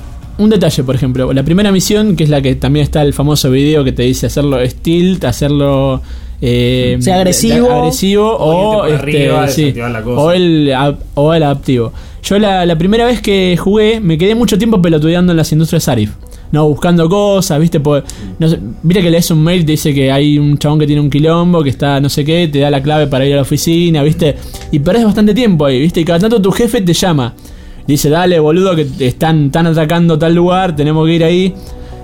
Un detalle, por ejemplo, la primera misión, que es la que también está el famoso video que te dice hacerlo stealth, hacerlo. Eh, Sea agresivo. de- agresivo O o, irte por este, arriba, sí, desactivar la cosa. o el ap- o el adaptivo. Yo la, la primera vez que jugué me quedé mucho tiempo pelotudeando en las industrias Arif. No, buscando cosas, viste, pues, no sé, mira que lees un mail, te dice que hay un chabón que tiene un quilombo, que está no sé qué, te da la clave para ir a la oficina, viste, y perdés bastante tiempo ahí, viste, y cada tanto tu jefe te llama, dice, dale boludo que te están, están atacando tal lugar, tenemos que ir ahí.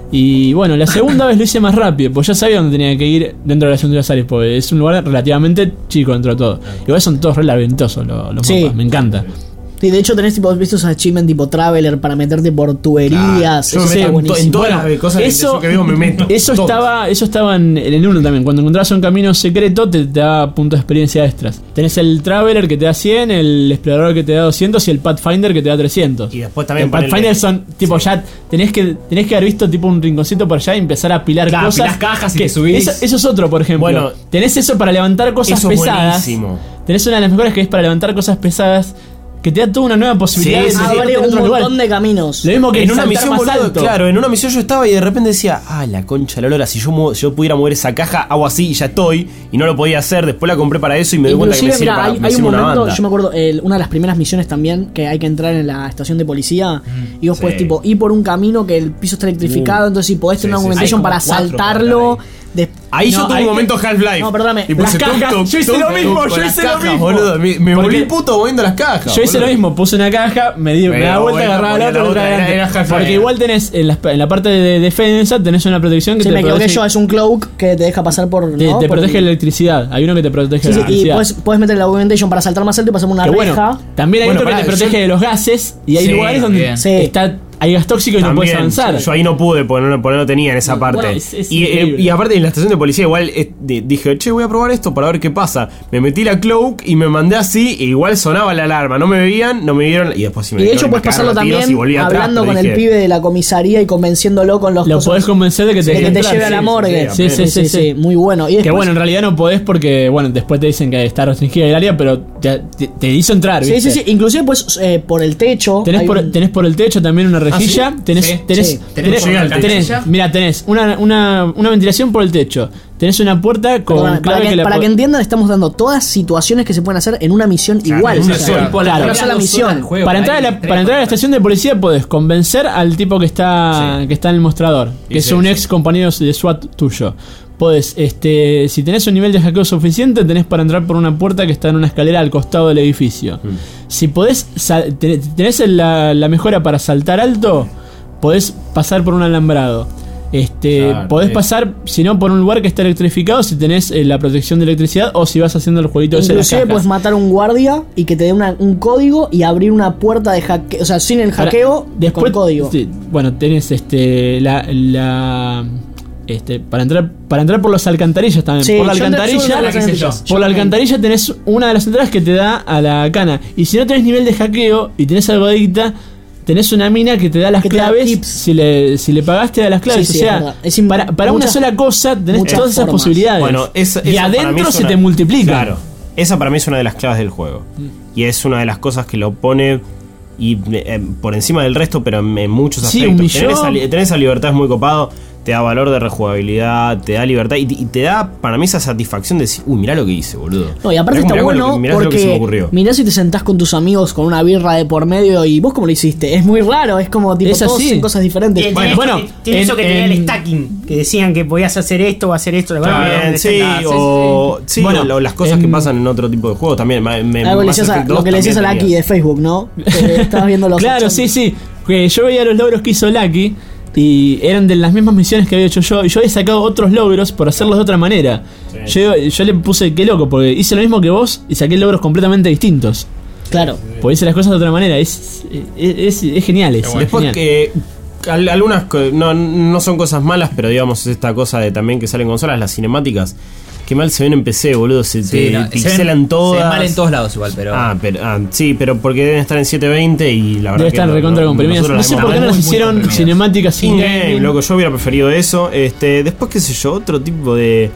Y bueno, la segunda vez lo hice más rápido, porque ya sabía dónde tenía que ir dentro de la Ciudad de las Ares, porque es un lugar relativamente chico dentro de todo. Igual son todos re labentosos los, los Sí. mapas, me encanta. Sí, de hecho tenés tipo, ¿viste esos achievements tipo Traveler para meterte por tuberías? Yo me Eso meto está en, to- buenísimo. en todas Bueno, las cosas eso- que, que veo me meto. Eso Todo. estaba, eso estaba en, en el uno también. Cuando encontrabas un camino secreto, te, te da puntos de experiencia extras. Tenés el Traveler que te da cien, el Explorador que te da doscientos y el Pathfinder que te da trescientos. Y después también el ponele- Pathfinder son tipo ya tenés que tenés que haber visto tipo un rinconcito por allá y empezar a apilar Claro, cosas. apilás cajas y que te subís. Eso, eso es otro, por ejemplo. Bueno, tenés eso para levantar cosas eso es pesadas. buenísimo. Tenés una de las mejores que es para levantar cosas pesadas, que te da toda una nueva posibilidad Sí, de sí, Ah, sí. vale, meterte en un otro montón lugar. de caminos. Lo mismo que En una saltar misión, más boludo, alto. claro, en una misión yo estaba y de repente decía, ah, la concha, la lora, si yo, mu- yo pudiera mover esa caja, hago así y ya estoy, y no lo podía hacer, después la compré para eso y me doy cuenta que me Inclusive, sirve mirá, para hay, me hay un sirve una momento, banda. yo me acuerdo, el- una de las primeras misiones también, que hay que entrar en la estación de policía, y vos Sí. podés tipo ir por un camino que el piso está electrificado, Uh. entonces si podés tener Sí, una sí, sí. augmentation Hay para como cuatro saltarlo. para de- Ahí yo No, tuve ahí- un momento Half-Life. No, perdóname, Y puse las tum, cajas, tum, yo hice tum, lo tum, mismo, con yo las hice lo cajas, mismo. boludo. Me, me volví Porque- puto moviendo las cajas. Yo hice lo boludo. mismo, puse una caja, me di, me Me da daba vuelta, vuelta, agarraba la ponía otra, la otra otra, adelante. era Half-Life. Porque igual tenés en la, en la parte de defensa tenés una protección que Sí, te me equivoqué protege, yo, es un cloak que te deja pasar por. te, ¿no? te Por- protege la electricidad. Hay uno que te protege Sí, la sí, y electricidad. puedes, puedes meter la augmentation para saltar más alto y pasar una Que reja. bueno, también hay Bueno, otro que pará, te protege yo- de los gases y hay Sí, lugares donde también. Sí. está hay gas tóxico y no puedes También, avanzar. yo ahí no pude porque no, porque no tenía en esa parte. bueno, es- es y, eh, increíble. y aparte en la estación de policía igual eh, di- dije, che, voy a probar esto para ver qué pasa. Me metí la cloak y me mandé así, e igual sonaba la alarma. No me veían, no me vieron y después sí me Y de vieron hecho puedes me cagaron pasarlo a tiros también y volví atrás, hablando pero con dije, el pibe de la comisaría y convenciéndolo con los Lo cosas- podés convencer de que te de que deje te entrar, lleve a la sí, morgue. sí, sí, sí, sí. muy bueno. Y Que después- bueno, en realidad no podés porque, bueno, después te dicen que está restringida el área, pero te, te- te hizo entrar, Sí, ¿viste? sí, sí. Inclusive pues eh, por el techo. Tenés hay por, un- tenés por el techo también una rejilla. ¿sí? Tenés, Sí. tenés, Sí. tenés, Tenés por la tenés- rejilla. mira, tenés una, una, una ventilación por el techo. Tenés una puerta con Perdóname, clave para, que, la para po- que entiendan, estamos dando todas situaciones que se pueden hacer en una misión igual. en una O sea, sola. Claro. una sola misión. Para entrar, a la, para entrar a la estación de policía podés convencer al tipo que está, que está en el mostrador, que Y es sí, un sí. ex compañero de SWAT tuyo. Podés, este, si tenés un nivel de hackeo suficiente, tenés para entrar por una puerta que está en una escalera al costado del edificio. Mm. Si podés, sal- ten- tenés la, la mejora para saltar alto, podés pasar por un alambrado. Este, Claro, podés sí. pasar, si no, por un lugar que está electrificado, si tenés eh, la protección de electricidad o si vas haciendo el jueguito ese de las Inclusive cajas. puedes matar a un guardia y que te dé una- un código y abrir una puerta de hackeo. O sea, sin el Ahora, hackeo, después, con código. sí, bueno, tenés este la, la este para entrar para entrar por las alcantarillas también. Sí, por la yo entré- yo alcantarilla, entré por las alcantarillas. por la alcantarilla tenés una de las entradas que te da a la cana. Y si no tenés nivel de hackeo y tenés algo de guita, tenés una mina que te da las Que te da claves. tips. Si le, si le pagaste a las claves. Sí, sí, o es sea, verdad. Es im- para, para una muchas- sola cosa tenés muchas todas esas formas. posibilidades. Bueno, esa- y esa para mí adentro es se una- te multiplica. Claro. Esa para mí es una de las claves del juego. Y es una de las cosas que lo pone y eh, por encima del resto, pero en, en muchos Sí, aspectos. humilló. Tener esa, li- tener esa libertad es muy copado. Te da valor de rejugabilidad, te da libertad y, te- y te da para mí esa satisfacción de decir, uy, mirá lo que hice, boludo. No, y aparte Mirá está cómo- mirá lo bueno que- mirá lo que se me porque ocurrió. mirá si te sentás con tus amigos con una birra de por medio y vos cómo lo hiciste. Es muy raro, es como tipo Es todos así. hacen cosas diferentes. Tiene, Bueno, bueno, bueno, tiene en- eso que tenía el en- stacking, que decían que podías hacer esto o hacer esto. ¿te acuerdas? También, Donde sí, está- o, sí, Bueno, o las cosas que en- pasan en otro tipo de juegos también. Me, me- Algo le Mass decías a- Effect lo dos que le decías a también Lucky tenía. de Facebook, ¿no? Que estabas viendo los Claro, ochenta. sí, sí. Que yo veía los logros que hizo Lucky y eran de las mismas misiones que había hecho yo. Y yo había sacado otros logros por hacerlos de otra manera. Yo, yo le puse qué loco, porque hice lo mismo que vos y saqué logros completamente distintos. Claro. Porque hice las cosas de otra manera. Es, es, es- es genial. Es, es Después genial. que al- algunas co- no, no son cosas malas, pero digamos es esta cosa de también que salen consolas, las cinemáticas. Qué mal se ven en P C, boludo. Se Sí, te no, se pixelan ven- todas. Se ven mal en todos lados igual, pero. Ah, pero, ah, sí, pero porque deben estar en setecientos veinte y la verdad Debe que estar no- recontra no- comprimidas. nosotros No las sé vemos por qué no muy, las muy hicieron comprimidas. cinemáticas sin In-game, gaming. loco, yo hubiera preferido eso. Este, después, qué sé yo, otro tipo de.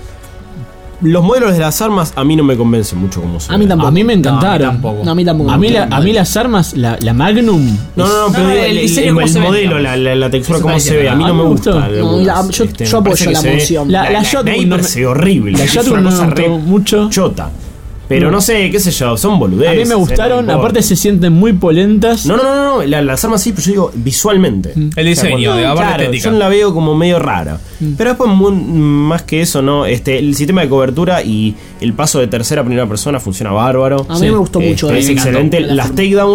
Los modelos de las armas a mí no me convencen mucho como se A mí ven. tampoco. A mí me No, a mí encantaron. tampoco. No, a mí tampoco. A mí, la- a mí las armas, la, la Magnum. No, no, no, pero No, digo, el el, diseño el- cómo el se ve, modelo, digamos. la, la, la textura, Eso cómo parece se ve. que A mí a no mí me me gusta. gustó. algunas, No, la- yo- este, yo me parece apoyo que la se ve- moción. La- la la Shotgun Sniper no me- se ve horrible. La es Shotgun una no me cosa gustó re mucho. chota. Pero no sé, qué sé yo, son boludeces. A mí me gustaron, no importa. aparte se sienten muy polentas. No, no, no, no, no, la- las armas sí, pero yo digo visualmente. El diseño, O sea, de aparte claro, estética. yo la veo como medio rara. Pero después, muy- más que eso, ¿no? Este, el sistema de cobertura y el paso de tercera a primera persona funciona bárbaro. A mí Sí. me gustó Este, mucho. es eh, excelente. la Las forma. takedowns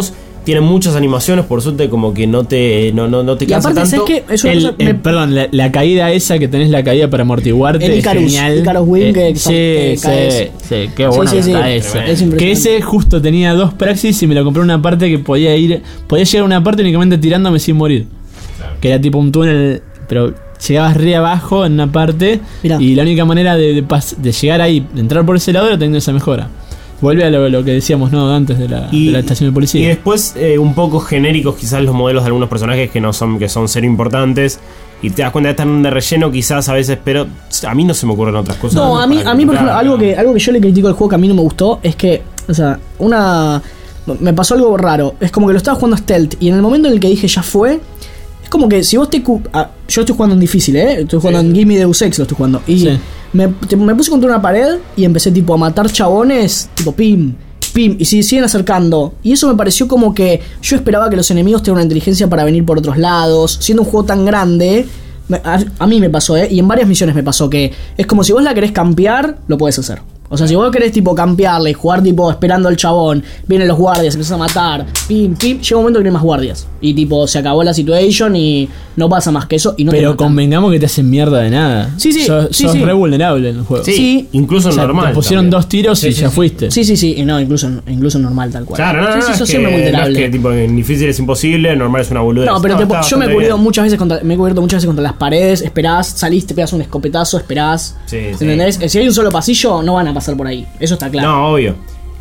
tiene muchas animaciones, por suerte como que no te no, no, no te Y cansa aparte, tanto. ¿sabes qué? Es una El- cosa- el- me- perdón, la, la caída esa que tenés, la caída para amortiguarte, El es Icarus, genial. Icarus Wing, que- sí, que sí, caes. sí, qué bueno Sí, sí, que sí, está eso. es impresionante. Que ese justo tenía dos praxis y me lo compré en una parte que podía ir, podía llegar a una parte únicamente tirándome sin morir. Que era tipo un túnel, pero llegabas re abajo en una parte. Mirá. Y la única manera de, de, pas- de llegar ahí, de entrar por ese lado, era teniendo esa mejora. Vuelve a lo, lo que decíamos, ¿no? Antes de la, de la estación de Y policía. después eh, un poco genéricos quizás los modelos de algunos personajes que no son que son cero importantes y te das cuenta de estar de relleno quizás a veces, pero a mí no se me ocurren otras cosas. No, a mí, para a mí por ejemplo, criticar, algo ¿no? que, algo que yo le critico al juego que a mí no me gustó es que, o sea, una... Me pasó algo raro. Es como que lo estaba jugando stealth y en el momento en el que dije ya fue, es como que si vos te... cu- ah, yo estoy jugando en difícil, ¿eh? Estoy jugando en Gimme Deus Ex, lo estoy jugando. Y Sí. me, te- me puse contra una pared y empecé tipo a matar chabones, tipo pim, pim, y se siguen acercando. Y eso me pareció como que yo esperaba que los enemigos tengan una inteligencia para venir por otros lados. Siendo un juego tan grande, me- a, a mí me pasó, ¿eh? Y en varias misiones me pasó que es como si vos la querés campear, lo podés hacer. O sea, si vos querés tipo campearle y jugar tipo esperando al chabón, vienen los guardias, empiezas a matar, pim, pim, llega un momento que no hay más guardias. Y tipo, se acabó la situation y no pasa más que eso y no te Pero matan. convengamos que te hacen mierda de nada. Sí, sí, Sos, sí, sos sí. re vulnerable en el juego. Sí, Sí. incluso O sea, normal. te pusieron también. dos tiros y ya fuiste. Sí, sí, sí, y no, incluso, incluso normal tal cual. Claro, no, no, sí, no, sí, es sos que, siempre no es vulnerable. que tipo en difícil es imposible, normal es una boludez. No, pero te- está yo me he bastante cubierto bien. muchas veces contra, me he cubierto muchas veces contra las paredes, esperás, salís, te pegas un escopetazo, esperás. Sí, sí. ¿Entendés? Si hay un solo pasillo, no van a pasar por ahí. Eso está claro. No, obvio.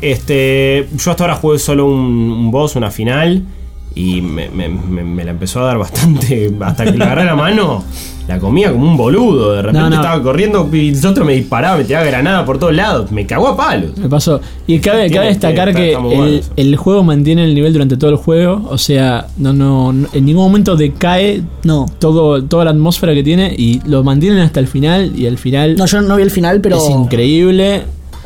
Este, yo hasta ahora jugué solo un, un boss, una final. Y me, me- me- me la empezó a dar bastante. Hasta que le agarré la mano, la comía como un boludo. De repente No, no. estaba corriendo y el otro me disparaba, me tiraba granada por todos lados. Me cagó a palos. Me pasó. Y cabe, Tiene- cabe destacar está- que está muy bueno el, eso. el juego mantiene el nivel durante todo el juego. O sea, no, no, no- en ningún momento decae No. todo, toda la atmósfera que tiene. Y lo mantienen hasta el final. Y el final No, yo no vi el final, pero. es increíble.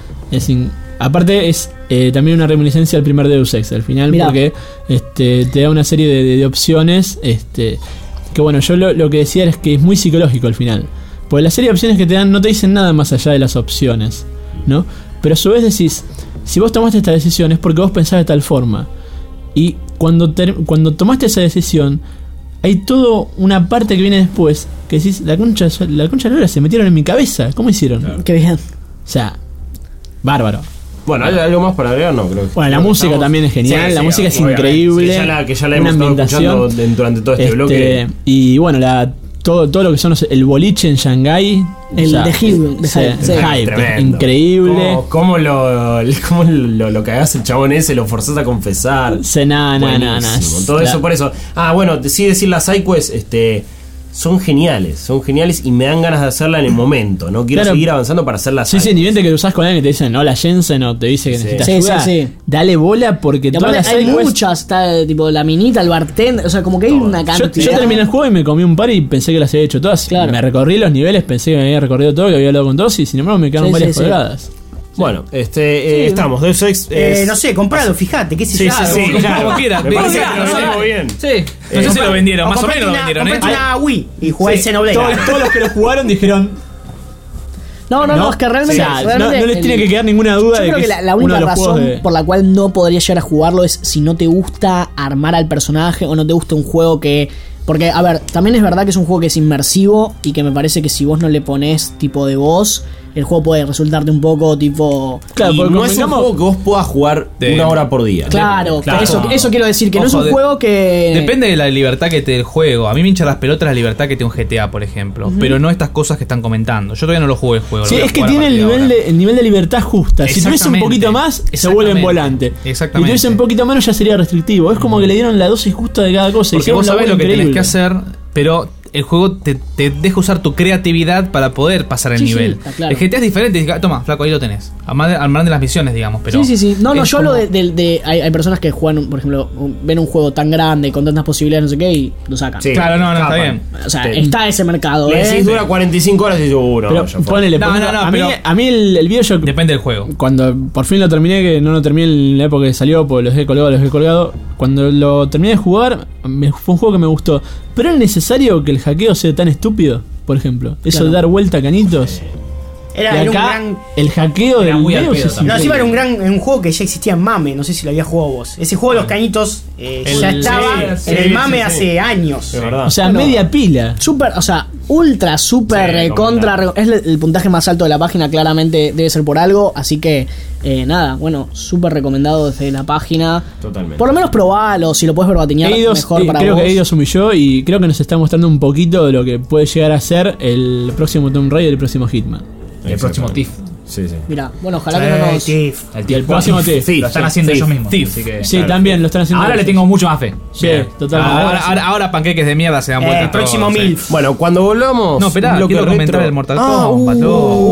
Es in- Aparte es eh, también una reminiscencia al primer Deus Ex al final. Mirá. Porque este, te da una serie de, de- de opciones. Este, que bueno, yo lo, lo que decía es que es muy psicológico al final. Porque la serie de opciones que te dan no te dicen nada más allá de las opciones, ¿no? Pero a su vez decís, si vos tomaste esta decisión es porque vos pensás de tal forma. Y cuando, ter- cuando tomaste esa decisión, hay toda una parte que viene después que decís, la concha, la concha de la lora, se metieron en mi cabeza. ¿Cómo hicieron? Qué bien. O sea, bárbaro. Bueno, ¿hay algo más para agregar? No, creo que. Bueno, la creo que música estamos- también es genial, la música es obviamente. increíble, Sí, ya la, que ya la una hemos estado ambientación. escuchando en- durante todo este, Este, bloque. y bueno, la, todo, todo lo que son los- el boliche en Shanghái. El de Hive, de sí, Hive, sí. Hype, Tremendo. increíble. ¿Cómo, cómo lo, cómo lo, lo cagás el chabón ese? Lo forzás a confesar. Se na, na, na, na. Buenísimo. Todo La- eso por eso. Ah, bueno, sí decir las sidequests, este. Son geniales, son geniales y me dan ganas de hacerla en el momento. No quiero Claro. seguir avanzando para hacer las Sí, sí, ni bien te cruzás con alguien que te dicen, hola Jensen, o te dice que Sí. necesitas Sí, ayuda. sí, sí. Dale bola porque Y todas aparte las hay sidequests- muchas, está eh, tipo la minita, el bartender, o sea, como que hay una Yo, cantidad. yo terminé el juego y me comí un par y pensé que las había hecho todas. Claro. Me recorrí los niveles, pensé que me había recorrido todo, que había hablado con todos y sin embargo me quedaron Sí, varias sí, sí. colgadas. Bueno, este, eh, Sí. estamos. Deus Ex. Eh, es- no sé, compralo, fíjate, qué sé Sí, yo. sí, sí, como- claro. como quiera. Me Como parece quiera, que lo no vendimos sabe. bien. Sí. No sé si lo vendieron, más o menos lo vendieron, ¿eh? Comprate una Wii y jugá el Xenoblade. Todos, todos los que lo jugaron dijeron. No, no, no, es que realmente. O sea, no, realmente no les el- tiene que quedar ninguna duda Yo de creo que, que la, la es uno única de los juegos razón de- por la cual no podrías llegar a jugarlo es si no te gusta armar al personaje o no te gusta un juego que. Porque, a ver, también es verdad que es un juego que es inmersivo y que me parece que si vos no le pones tipo de voz, el juego puede resultarte un poco tipo. Claro, Y porque no es un convengamos- juego que vos puedas jugar De- una hora por día. Claro, Claro. Eso, eso quiero decir, que no es Ojo, un de- juego que. Depende de la libertad que te dé el juego. A mí me hincha las pelotas la libertad que te da un G T A, por ejemplo. Pero no estas cosas que están comentando. Yo todavía no lo jugué el juego. lo Sí, voy a es que jugar a tiene el partir de nivel, ahora. de, el nivel de libertad justa. Si tuviese un Exactamente. poquito más, se Exactamente. vuelve en volante. Exactamente. Si tuviese un poquito menos, ya sería restrictivo. Es como que le dieron la dosis justa de cada cosa. Porque Hicieron vos un sabés laburo lo que tenés increíble. que hacer, pero el juego te, te deja usar tu creatividad para poder pasar el Sí, sí, nivel. está claro. El G T A es diferente. diga, Toma, flaco, ahí lo tenés. Además de, además de las misiones, digamos. Pero sí, sí, sí. No, no, es yo hablo como- de. de- de- hay, hay personas que juegan, un- por ejemplo, un- ven un juego tan grande, con tantas posibilidades, no sé qué, y lo sacan. Sí. Claro, no, no, está Escapan. bien. O sea, Te- está ese mercado, Le ¿eh? decís dura cuarenta y cinco horas y dices, uh, no, Pero ya fue. ponele, No, ponele- no, no, a, mí, pero- a mí el, el Bioshock, Depende del juego. cuando por fin lo terminé, que no lo terminé en la época que salió, porque los he colgado, los he colgado. Cuando lo terminé de jugar, me- fue un juego que me gustó. Pero era necesario que el hackeo sea tan estúpido, por ejemplo. Eso Claro. de dar vuelta a canitos. Era, y era un acá, gran. el hackeo Era del muy al Deus pedo es también. No, encima era un increíble. gran en un juego que ya existía en Mame, no sé si lo había jugado vos. Ese juego de los cañitos eh, El- ya estaba sí, en sí, el Mame sí, sí. hace años. Es verdad. O sea, Bueno, media pila. Super, o sea, ultra, super, Sí, recontra. recomendable. re- Es el, el puntaje más alto de la página, claramente debe ser por algo. Así que, eh, nada, bueno, súper recomendado desde la página. Totalmente. Por lo menos probalo, si lo puedes verbatinear, Eidos, mejor eh, para creo vos. que Eidos humilló y creo que nos está mostrando un poquito de lo que puede llegar a ser el próximo Tomb Raider y el próximo Hitman. El próximo T I F. Sí, sí. Mira, bueno, ojalá que no nos. Tiff. El, Y el próximo T I F. Lo están haciendo ellos mismos. Así que, Sí, también lo están haciendo. ahora le ellos. tengo mucho más fe. Sí, totalmente. Ahora, ahora, ahora panqueques de mierda se dan Eh, vuelta. el próximo todos, sí. MILF. Bueno, cuando volvamos. No, esperá, un bloque quiero comentar retro. el Mortal Ah, Kombat. uh,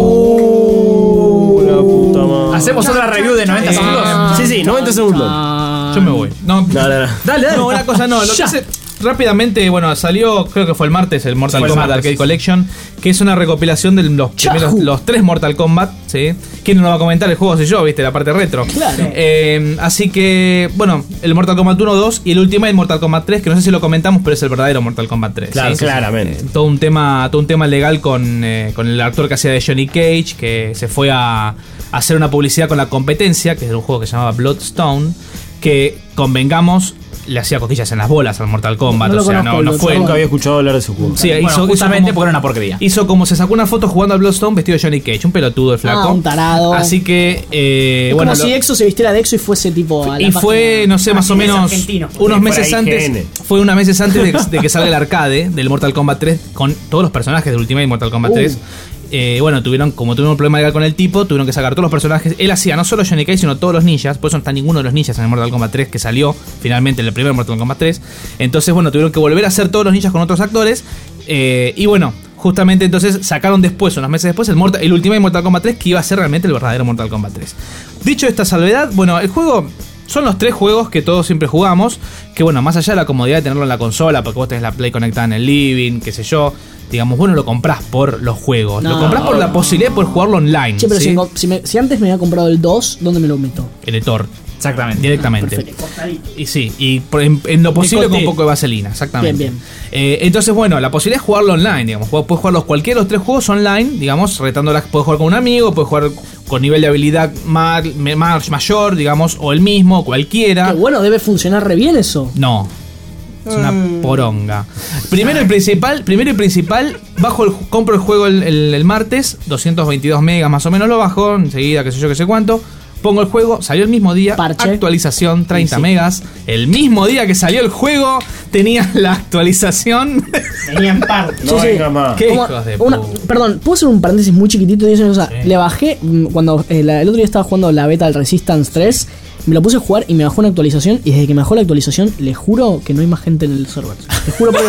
loco. la puta madre. Hacemos otra review de noventa segundos. Sí, sí, noventa segundos. Ah, Yo me voy. No, No, no, no. Dale, dale. No, una cosa no. Lo que hace, rápidamente, bueno, salió, creo que fue el martes, el Mortal Fue el Kombat martes, Arcade sí. Collection, que es una recopilación de los primeros, Yahoo. los tres Mortal Kombat, ¿sí? ¿Quién no lo va a comentar? El juego soy yo, ¿viste? La parte retro. Claro. Eh, así que, bueno, el Mortal Kombat uno, dos y el Ultimate Mortal Kombat tres, que no sé si lo comentamos, pero es el verdadero Mortal Kombat tres. Claro, ¿sí? claramente. Todo un tema, todo un tema legal con, eh, con el actor que hacía de Johnny Cage, que se fue a, a hacer una publicidad con la competencia, que es un juego que se llamaba Bloodstone, que convengamos, le hacía costillas en las bolas al Mortal Kombat. No lo o sea, no, conozco, no lo fue. conozco. Nunca había escuchado hablar de ese juego. Sí, Bueno, hizo, hizo justamente como- porque era una porquería. Hizo como se sacó una foto jugando al Bloodstone vestido de Johnny Cage, un pelotudo el flaco. Ah, un tarado. Así que, eh, es bueno. como lo- si Exo se vistiera de Exo y fuese tipo. A la y fue, página. no sé, más o Ah, es menos argentino. unos Sí, meses por ahí antes. G N. Fue unos meses antes de, de que salga el arcade del Mortal Kombat tres con todos los personajes de Ultimate Mortal Kombat Uh. tres. Eh, bueno, tuvieron, como tuvieron un problema legal con el tipo, tuvieron que sacar todos los personajes. Él hacía no solo Johnny Cage, sino todos los ninjas. Por eso no está ninguno de los ninjas en el Mortal Kombat tres que salió finalmente en el primer Mortal Kombat tres. Entonces, bueno, tuvieron que volver a hacer todos los ninjas con otros actores. Eh, y bueno, justamente entonces sacaron después, unos meses después, el, Mortal, el Ultimate Mortal Kombat tres, que iba a ser realmente el verdadero Mortal Kombat tres. Dicho esta salvedad, bueno, el juego son los tres juegos que todos siempre jugamos. Que bueno, más allá de la comodidad de tenerlo en la consola, porque vos tenés la Play conectada en el living, qué sé yo. Digamos, vos no lo comprás por los juegos, lo No. comprás por la posibilidad de poder jugarlo online. Che, pero ¿sí? si, si me- si antes me había comprado el dos, ¿dónde me lo meto? El editor, Exactamente. directamente. Perfecto. Y sí, y por- en, en lo posible con Decote. un poco de vaselina, exactamente. Bien, bien. Eh, entonces, bueno, la posibilidad es jugarlo online, digamos. Puedes jugarlos cualquiera de los tres juegos online, digamos, retándolas. Puedes jugar con un amigo, puedes jugar con nivel de habilidad ma- me- ma- mayor, digamos, o el mismo, cualquiera. Que bueno, debe funcionar re bien eso. No. Es una poronga. Primero y principal, primero y principal, bajo el, ju- compro el juego el, el- el martes, doscientos veintidós megas más o menos lo bajo, enseguida qué sé yo, qué sé cuánto. Pongo el juego, salió el mismo día, Parche. actualización treinta Sí, sí. megas. El mismo día que salió el juego, tenía la actualización. Venía en parte. No venga más. Qué Como hijos de una- puta. Perdón, ¿puedo hacer un paréntesis muy chiquitito? Y eso, o sea, le bajé mm, cuando eh, la- el otro día estaba jugando la beta del Resistance tres. Me lo puse a jugar y me bajó una actualización. Y desde que me bajó la actualización, le juro que no hay más gente en el server. Te juro por Dios.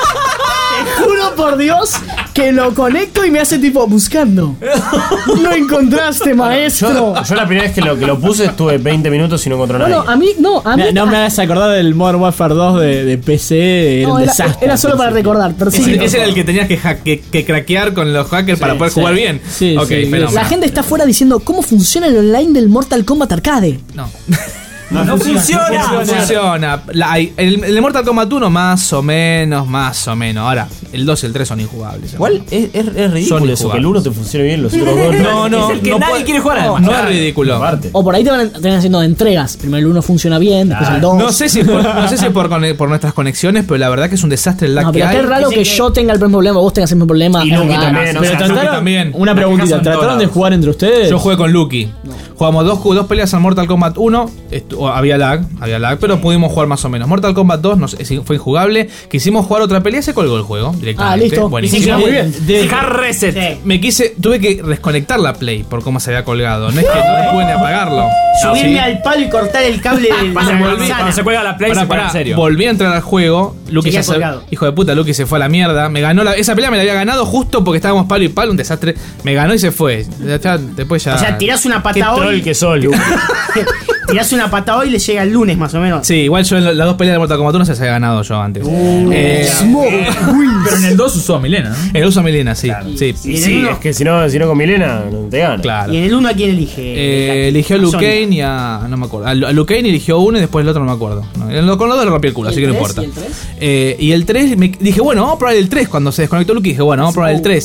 Te juro por Dios que lo conecto y me hace tipo buscando. No encontraste, maestro. Yo, yo la primera vez que lo, que lo puse estuve veinte minutos y no encontré a nadie. Bueno, a mí, no, a mí. No, no me hagas acordar del Modern Warfare dos de, de P C, era no, un era, desastre. era solo para recordar, pero sí. Ese, ese era el que tenías que, hack- que, que craquear con los hackers para poder sí. jugar bien. Sí, ok, sí, fenómeno. La gente está afuera diciendo cómo funciona el online del Mortal Kombat Arcade. No. No, funciona. No funciona. La- hay- el, el Mortal Kombat uno más o menos, más o menos. Ahora, el dos y el tres son injugables. Igual es, es, es Son ridículo eso, que el uno te funcione bien, los otros dos No, no. Es el que no nadie puede- quiere jugar, No, además. no es ridículo. Aparte. O por ahí te van, te van haciendo entregas. Primero el uno funciona bien, después el dos. No sé si por, no sé si por, cone- por nuestras conexiones, pero la verdad que es un desastre el lag No, que pero hay. qué raro que, yo tenga el mismo problema, vos tengas el mismo problema. Y es Lucky raro. también, o Pero sea, trataron, también. una Las preguntita, quejas son ¿trataron de todas. jugar entre ustedes? Yo jugué con Lucky. Jugamos dos, dos peleas al Mortal Kombat uno. estu- había lag, había lag, pero pudimos jugar más o menos. Mortal Kombat dos nos- es- fue injugable. Quisimos jugar otra pelea, se colgó el juego directamente. Ah, listo. Buenísimo. Funciona muy bien. De- Hard reset. Sí. Me quise, tuve que desconectar la Play por cómo se había colgado. No es que no pude ni apagarlo. Subirme Sí. al palo y cortar el cable de Cuando, la volví- manzana. cuando se cuelga la Play, Pará, se cuelga pará, en serio. volví a entrar al juego. Lucky Seguía ya se, colgado. hijo de puta, Lucky se fue a la mierda. Me ganó la, esa pelea me la había ganado justo porque estábamos palo y palo, un desastre. Me ganó y se fue. Ya- ya- después ya. O sea, tirás una Qué pata troll hoy. que sos, Lu. Tirás una pata hoy y le llega el lunes más o menos. Sí, igual yo en la- las dos peleas de Mortal Kombat uno se las había ganado yo antes. Uh, Eh, Pero en el dos usó a Milena, ¿no? el uso a Milena, sí. Sí, Y en el Sí, uno- es que si no, si no con Milena, no te gana. claro. Y en el uno a quién elige. Eh, eligió a Liu Sonya. Kane y a. No me acuerdo. A Lu- a Liu Kane eligió uno y después el otro no me acuerdo. No, el- con los dos le rompí el culo, ¿Y así el que no tres? importa. ¿Y el tres? Eh, y el tres, me, dije, bueno, vamos a probar el tres. Cuando se desconectó Lucky, dije, bueno, vamos a probar el tres.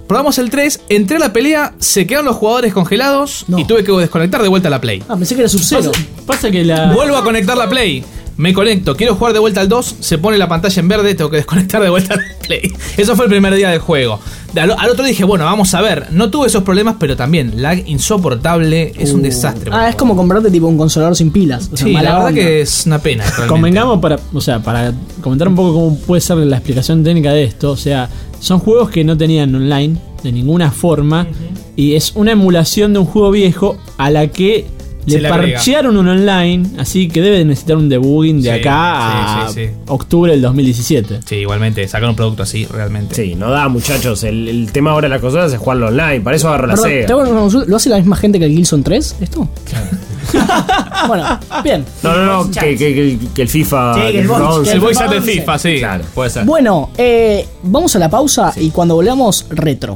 Probamos el tres, entré a la pelea, se quedaron los jugadores congelados No. y tuve que desconectar de vuelta la Play. Ah, pensé que era Sub-Zero. Pasa, pasa que la. Vuelvo a conectar la Play. Me conecto, quiero jugar de vuelta al dos, se pone la pantalla en verde, tengo que desconectar de vuelta la Play. Eso fue el primer día del juego. Al, al otro dije, bueno, vamos a ver. No tuve esos problemas, pero también lag insoportable, es un desastre. Ah, es como comprarte tipo un consolador sin pilas. O sea, Sí, mala la verdad onda. que es una pena. realmente. Convengamos para, o sea, para comentar un poco cómo puede ser la explicación técnica de esto. O sea, son juegos que no tenían online de ninguna forma. Y es una emulación de un juego viejo a la que Se le le agrega. parchearon un online. Así que debe necesitar un debugging de Sí, acá a sí, sí, sí. octubre del dos mil diecisiete. Sí, igualmente, sacar un producto así, realmente. Sí, no da, muchachos. El, el tema ahora de las consolas es jugarlo online. Para eso agarro la Perdón, Sega. te hago una consulta, ¿lo hace la misma gente que el Killzone tres? ¿Esto? Bueno, bien. No, no, no, que, que- que- que el FIFA. Sí, que el voice- once. que El voice chat de once. FIFA, sí. Claro. Puede ser. Bueno, eh, vamos a la pausa y cuando volvamos, retro.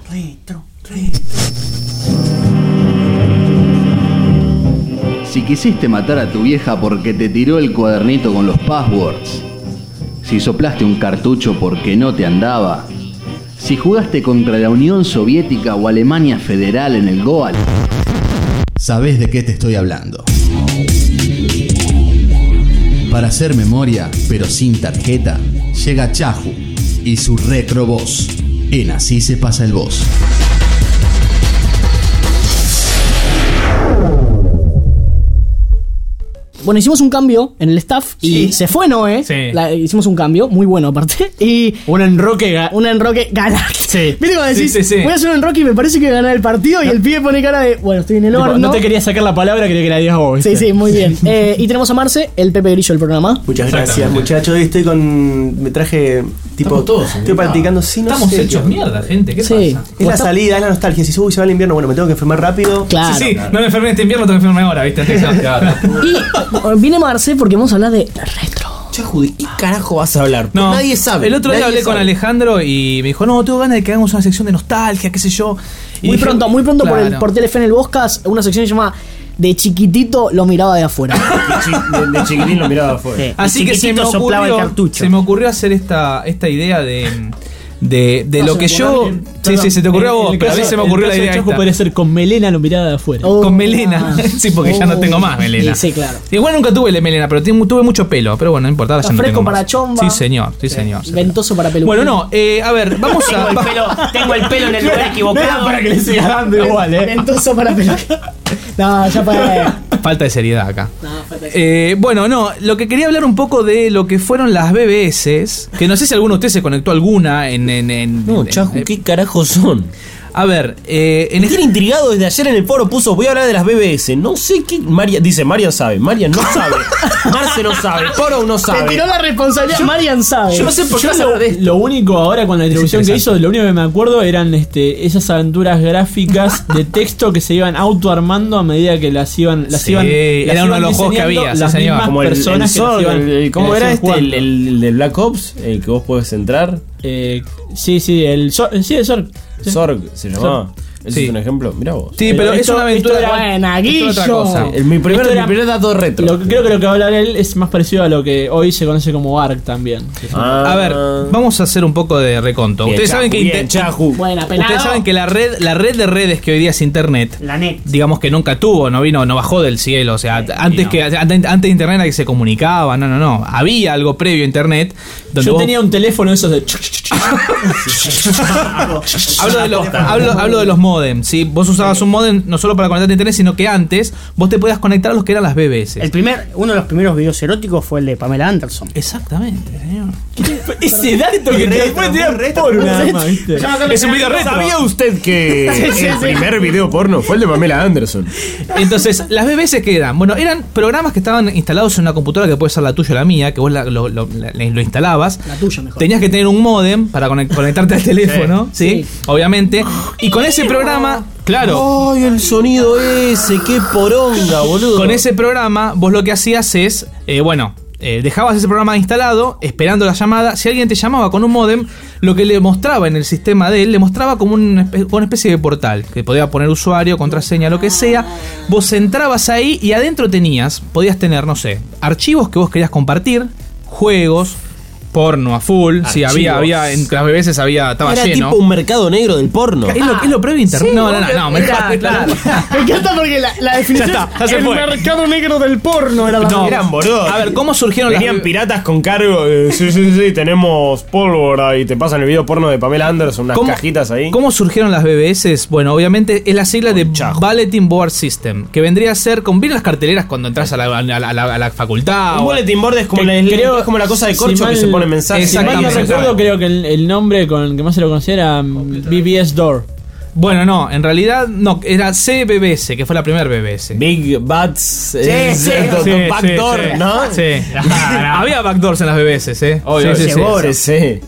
Si quisiste matar a tu vieja porque te tiró el cuadernito con los passwords, si soplaste un cartucho porque no te andaba, si jugaste contra la Unión Soviética o Alemania Federal en el Goal, Sabés de qué te estoy hablando. Para hacer memoria, pero sin tarjeta, llega Chahu y su Retro Boss. En Así se pasa el boss. Bueno, hicimos un cambio en el staff y Sí. se fue Noé. Sí. La- hicimos un cambio, muy bueno aparte. Y Un enroque. ga- un enroque galáctico. Sí. ¿Viste cuando decís, Sí, sí, sí. voy a hacer un enroque y me parece que gané el partido? Y el pibe pone cara de, bueno, estoy en el Tipo, horno. no te quería sacar la palabra, quería que la digas vos. Sí, ¿viste? sí, muy bien. Eh, y tenemos a Marce, el Pepe Grillo del programa. Muchas gracias, Exactamente. muchachos. Hoy estoy con. Me traje tipo. Estamos todos estoy enfermados. practicando sin no Estamos sé hechos qué- mierda, gente. ¿Qué Sí. pasa? Es la salida, es la nostalgia. Si uy, se va el invierno, bueno, me tengo que enfermar rápido. Claro. Sí, sí, no me enfermé este invierno, tengo que enfermarme ahora, ¿viste? Claro. Y eh, viene Marce porque vamos a hablar de retro. Chahu, ¿de qué carajo vas a hablar? No, Nadie sabe. El otro día nadie hablé con sabe. Alejandro y me dijo, no, tengo ganas de que hagamos una sección de nostalgia, qué sé yo. Y Muy dije, pronto, muy pronto por, el, claro. por Telefe en el Boscas, una sección que se llama De chiquitito lo miraba de afuera. De, chi- de- de chiquitín lo miraba afuera. Sí. Así que se me, Chiquitito soplaba el ocurrió, cartucho. se me ocurrió hacer esta, esta idea de, de, de No, lo se que me yo... ocurrió- Sí, sí, se te ocurrió a En vos, el pero a mí caso- se me en el ocurrió la caso de idea Chaco esta. podría ser con melena lo mirada de afuera. Oh. Con melena. Sí, porque ya no tengo más melena. Sí, sí, claro. Igual nunca tuve la melena, pero tengo- tuve mucho pelo. Pero bueno, no importa, ahora Está ya no fresco tengo para más. chomba. Sí, señor, sí, señor. sí, Ventoso para peluquín. Bueno, no, eh, a ver, vamos a... Tengo el, pelo, tengo el pelo en el lugar equivocado. Para que le siga dando igual, eh. Ventoso para peluquín. No, ya para. Falta de seriedad acá. No, falta de- Eh, bueno, no, lo que quería hablar un poco de lo que fueron las B B S, que no sé si alguno de ustedes se conectó a alguna en... en, en- No, en- Chahu, eh, ¿qué carajos son? A ver, eh, en Me este... tiene intrigado desde ayer en el foro, puso, voy a hablar de las B B S. No sé qué. María, dice, Marian sabe. Marian no sabe. Marce no sabe. Poro no Te sabe. tiró la responsabilidad. Marian sabe. Yo no sé por qué lo, lo único ahora con la introducción que hizo, lo único que me acuerdo eran este, esas aventuras gráficas de texto que se iban autoarmando a medida que las iban las Sí, iban era las uno de iban los juegos que diseñando había, sí, las señor. mismas Como el, el personas que las Zorg, iban- el- el- ¿Cómo que era las este? iban El, jugando. el- el de Black Ops, el que vos podés entrar. Eh, sí, sí, el Zor- sí, el Zorg. Sí. Zorg se llamaba. Ese Sí. es un ejemplo. Mirá vos. Sí, pero es Esto- una aventura... esto era- Buena, esto era otra Guillo. cosa. El- mi primer, Esto era- mi primer dato retro. Lo que creo que lo que va a hablar él es más parecido a lo que hoy se conoce como ARC también. Ah. A ver, vamos a hacer un poco de reconto. Bien, Ustedes saben Chahu, que bien, inter- Chahu. Buena, pelado. Ustedes saben que la red, la red de redes que hoy día es internet, La net. digamos que nunca tuvo, no vino, no bajó del cielo, o sea, antes no. que antes, antes de internet era que se comunicaba, no, no, no, había algo previo a internet donde Yo vos- tenía un teléfono esos de hablo de los hablo, hablo de los modems, ¿sí? Vos usabas un modem no solo para conectarte a internet, sino que antes vos te podías conectar a los que eran las B B S. El primer, uno de los primeros videos eróticos fue el de Pamela Anderson. Exactamente, señor. ese dato que te puede tirar por nada más, ¿viste? Es un video retro. ¿Sabía usted que el primer video porno fue el de Pamela Anderson? Entonces, las B B S que eran, bueno, eran programas que estaban instalados en una computadora que puede ser la tuya o la mía, que vos la- lo, lo- la- lo instalabas. La tuya mejor. Tenías que tener un modem para conect- conectarte al teléfono, ¿sí? Sí. Obviamente. Y con ese programa, claro, ¡Ay, el sonido ese! ¡Qué poronga, boludo! con ese programa vos lo que hacías es, eh, bueno, eh, dejabas ese programa instalado, esperando la llamada. Si alguien te llamaba con un modem, lo que le mostraba en el sistema de él, le mostraba como una espe- como una especie de portal, que podía poner usuario, contraseña, lo que sea. Vos entrabas ahí y adentro tenías, podías tener, no sé, archivos que vos querías compartir, juegos, porno a full. Sí, Archivos. había, había, en las B B S había, estaba Era lleno. tipo un mercado negro del porno. Es lo, es lo previo a internet. Sí, no, no, no, no, me era, claro. Me encanta porque la, la definición Ya está, ya es se el fue. mercado negro del porno. Era la No. Eran boludos. A ver, ¿cómo surgieron las Venían piratas con cargo. eh, sí, sí, sí, tenemos pólvora y te pasan el video porno de Pamela Anderson, unas ¿Cómo- cajitas ahí. ¿Cómo surgieron las B B S? Bueno, obviamente es la sigla de Bulletin Board System, que vendría a ser como bien las carteleras cuando entras a la, a la, a la- a la facultad. Un o- bulletin board es como, Que la, creo- es como la cosa de si corcho mal- que se pone mensajes. Si mal no Exactamente. recuerdo, creo que el, el nombre con el que más se lo conocía era mm, B B S Door. Bueno, no, en realidad no, era C B B S, que fue la primera B B S. Big Bats. Sí, sí, Sí, Backdoor, sí, sí. ¿no? Sí. Había backdoors en las B B S, ¿eh? Obvio, sí, sí, sí. seguro. sí, sí.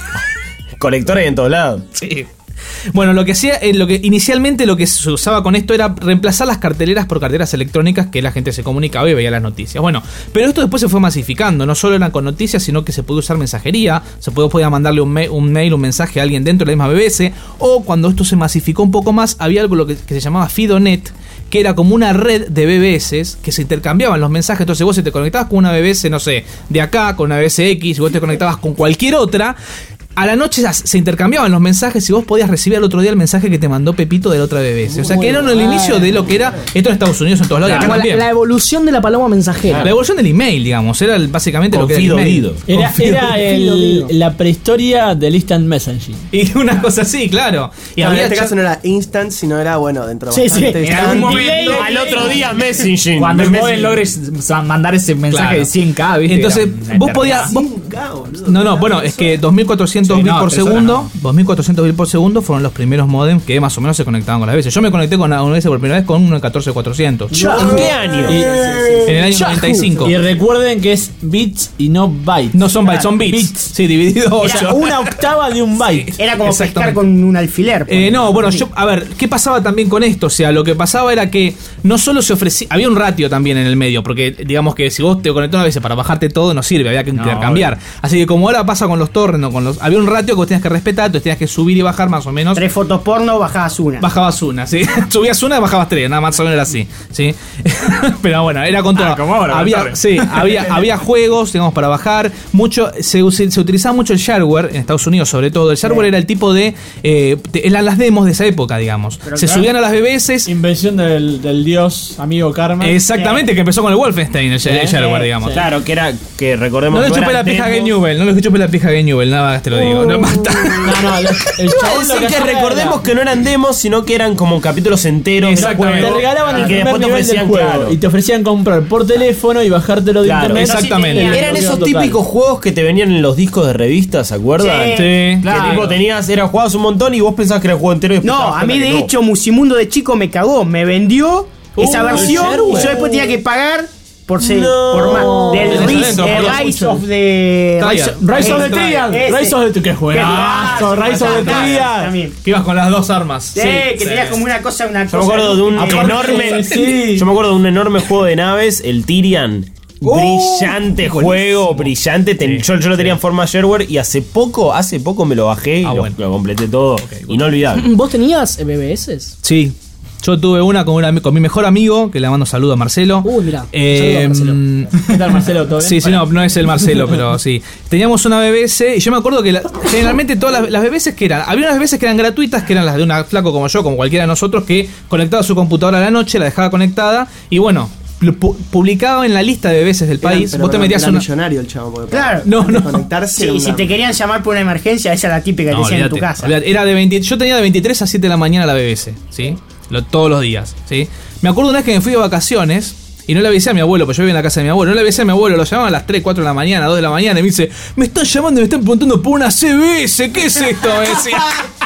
Conectores en todos lados. Sí. Bueno, lo que hacía, eh, lo que inicialmente lo que se usaba con esto era reemplazar las carteleras por carteras electrónicas que la gente se comunicaba y veía las noticias. Bueno, pero esto después se fue masificando, no solo eran con noticias, sino que se podía usar mensajería, se podía, podía mandarle un, ma- un mail, un mensaje a alguien dentro de la misma B B S, o cuando esto se masificó un poco más, había algo lo que, que se llamaba Fidonet, que era como una red de B B S que se intercambiaban los mensajes. Entonces vos si te conectabas con una B B S, no sé, de acá, con una B B S X, y vos te conectabas con cualquier otra, a la noche se intercambiaban los mensajes y vos podías recibir al otro día el mensaje que te mandó Pepito de la otra B B S. O sea, que era el inicio de lo que era esto en Estados Unidos, en todos lados. y acá Como la, también. la evolución de la paloma mensajera. La evolución del email, digamos, era el- básicamente lo que era el email. Era, era el- la prehistoria del instant messaging. Y una cosa así, claro. Y Y en había este cha- caso no era instant, sino era, bueno, dentro Sí, de sí. bastante En distante. algún momento, Al otro día, Messaging. Cuando el Messaging. móvil logres o sea, mandar ese mensaje Claro. de cien K, ¿viste? Entonces, Era una vos eternidad. podías. vos- No, no, bueno, es que dos mil cuatrocientos Sí, bits no, por tres horas segundo, dos mil cuatrocientos bits por segundo fueron los primeros modems que más o menos se conectaban con las veces. Yo me conecté con una B B S por primera vez con un catorce cuatrocientos. ¿En qué año? Y- en el año noventa y cinco. Y recuerden que es bits y no bytes. No son bytes, son bits. Sí, dividido Era ocho. una octava de un byte. Era como pescar Exactamente. con un alfiler. Eh, no, bueno, yo, a ver, ¿qué pasaba también con esto? O sea, lo que pasaba era que no solo se ofrecía, había un ratio también en el medio, porque digamos que si vos te conectás una vez para bajarte todo no sirve, había que No, intercambiar. Así que como ahora pasa con los torrents, o con los, había un ratio que vos tenías que respetar, entonces tenías que subir y bajar más o menos. Tres fotos porno, bajabas una. Bajabas una, ¿sí? Subías una y bajabas tres, nada más o menos era así, ¿sí? Pero bueno, era con todo. Ah, como ahora, había, contame. sí, había, había juegos, digamos, para bajar. Mucho, se, us- se utilizaba mucho el shareware, en Estados Unidos sobre todo. El shareware era el tipo de, eh, de- eran las demos de esa época, digamos. Pero se claro. subían a las B B S. Invención del, del dios amigo Karma. Exactamente, que empezó con el Wolfenstein, el, sh- el shareware, digamos. Claro, que era que recordemos No le que chupé eran la pija a demos. Game Newell, no le chupé la pija a Game Newell, nada más te lo digo. No, basta. No, no, el Iba a chabón lo decir que hacía recordemos era- que no eran demos, sino que eran como capítulos enteros del Exactamente. juego. Te regalaban el y que primer después te nivel del ofrecían, juego claro. y te ofrecían comprar por teléfono y bajártelo de Claro, internet. exactamente. El Eran esos total. típicos juegos que te venían en los discos de revistas, ¿se acuerdan? Sí, Sí, Que claro. tipo tenías, era jugabas un montón y vos pensabas que era el juego entero y después te No, dabas a mí cuenta de que no. hecho Musimundo de chico me cagó, me vendió esa Uh, versión el y yo shareware. después tenía que pagar por ser No. por más del Tenés Rise, adentro, eh, por Rise mucho. of the Trial. Rise of the Ese. Triad. Ese. Rise of the Triad. ¡Qué juegazo! Qué Rise of the juegazo. Triad. También. Que ibas con las dos armas. Sí, que tenías como una cosa, una Yo me cosa. acuerdo de un Aparte, enorme. sí. Yo me acuerdo de un enorme juego de naves, el Tyrian. Oh, brillante juego, brillante. Ten- yo, yo lo tenía en forma shareware y hace poco, hace poco me lo bajé y Ah, lo, bueno. lo completé todo. Inolvidable. ¿Vos tenías B B S? Sí. Yo tuve una con, una con mi mejor amigo, que le mando saludo a Marcelo. Uy, mirá. Eh, Saludo a Marcelo. ¿Qué tal, Marcelo? ¿Todo bien? Sí, sí, no, no es el Marcelo, pero sí. Teníamos una B B S y yo me acuerdo que la- generalmente todas las, las B B S que eran, había unas B B S que eran gratuitas, que eran las de un flaco como yo, como cualquiera de nosotros, que conectaba su computadora a la noche, la dejaba conectada y bueno, lo pu- publicaba en la lista de B B S del país. Pero Vos te era- metías era una... millonario el chavo. porque Claro. para- No, no. Conectarse. Sí, era y una- si te querían llamar por una emergencia, esa es la típica que No, te decían en tu olvídate, casa. olvídate. Era de veinte, yo tenía de veintitrés a siete de la mañana la B B S, ¿sí? Lo- todos los días, ¿sí? Me acuerdo una vez que me fui de vacaciones y no le avisé a mi abuelo, porque yo vivía en la casa de mi abuelo, no le avisé a mi abuelo, lo llamaban a las tres, cuatro de la mañana, dos de la mañana y me dice, me están llamando y me están preguntando por una C B S, ¿qué es esto? Me decía.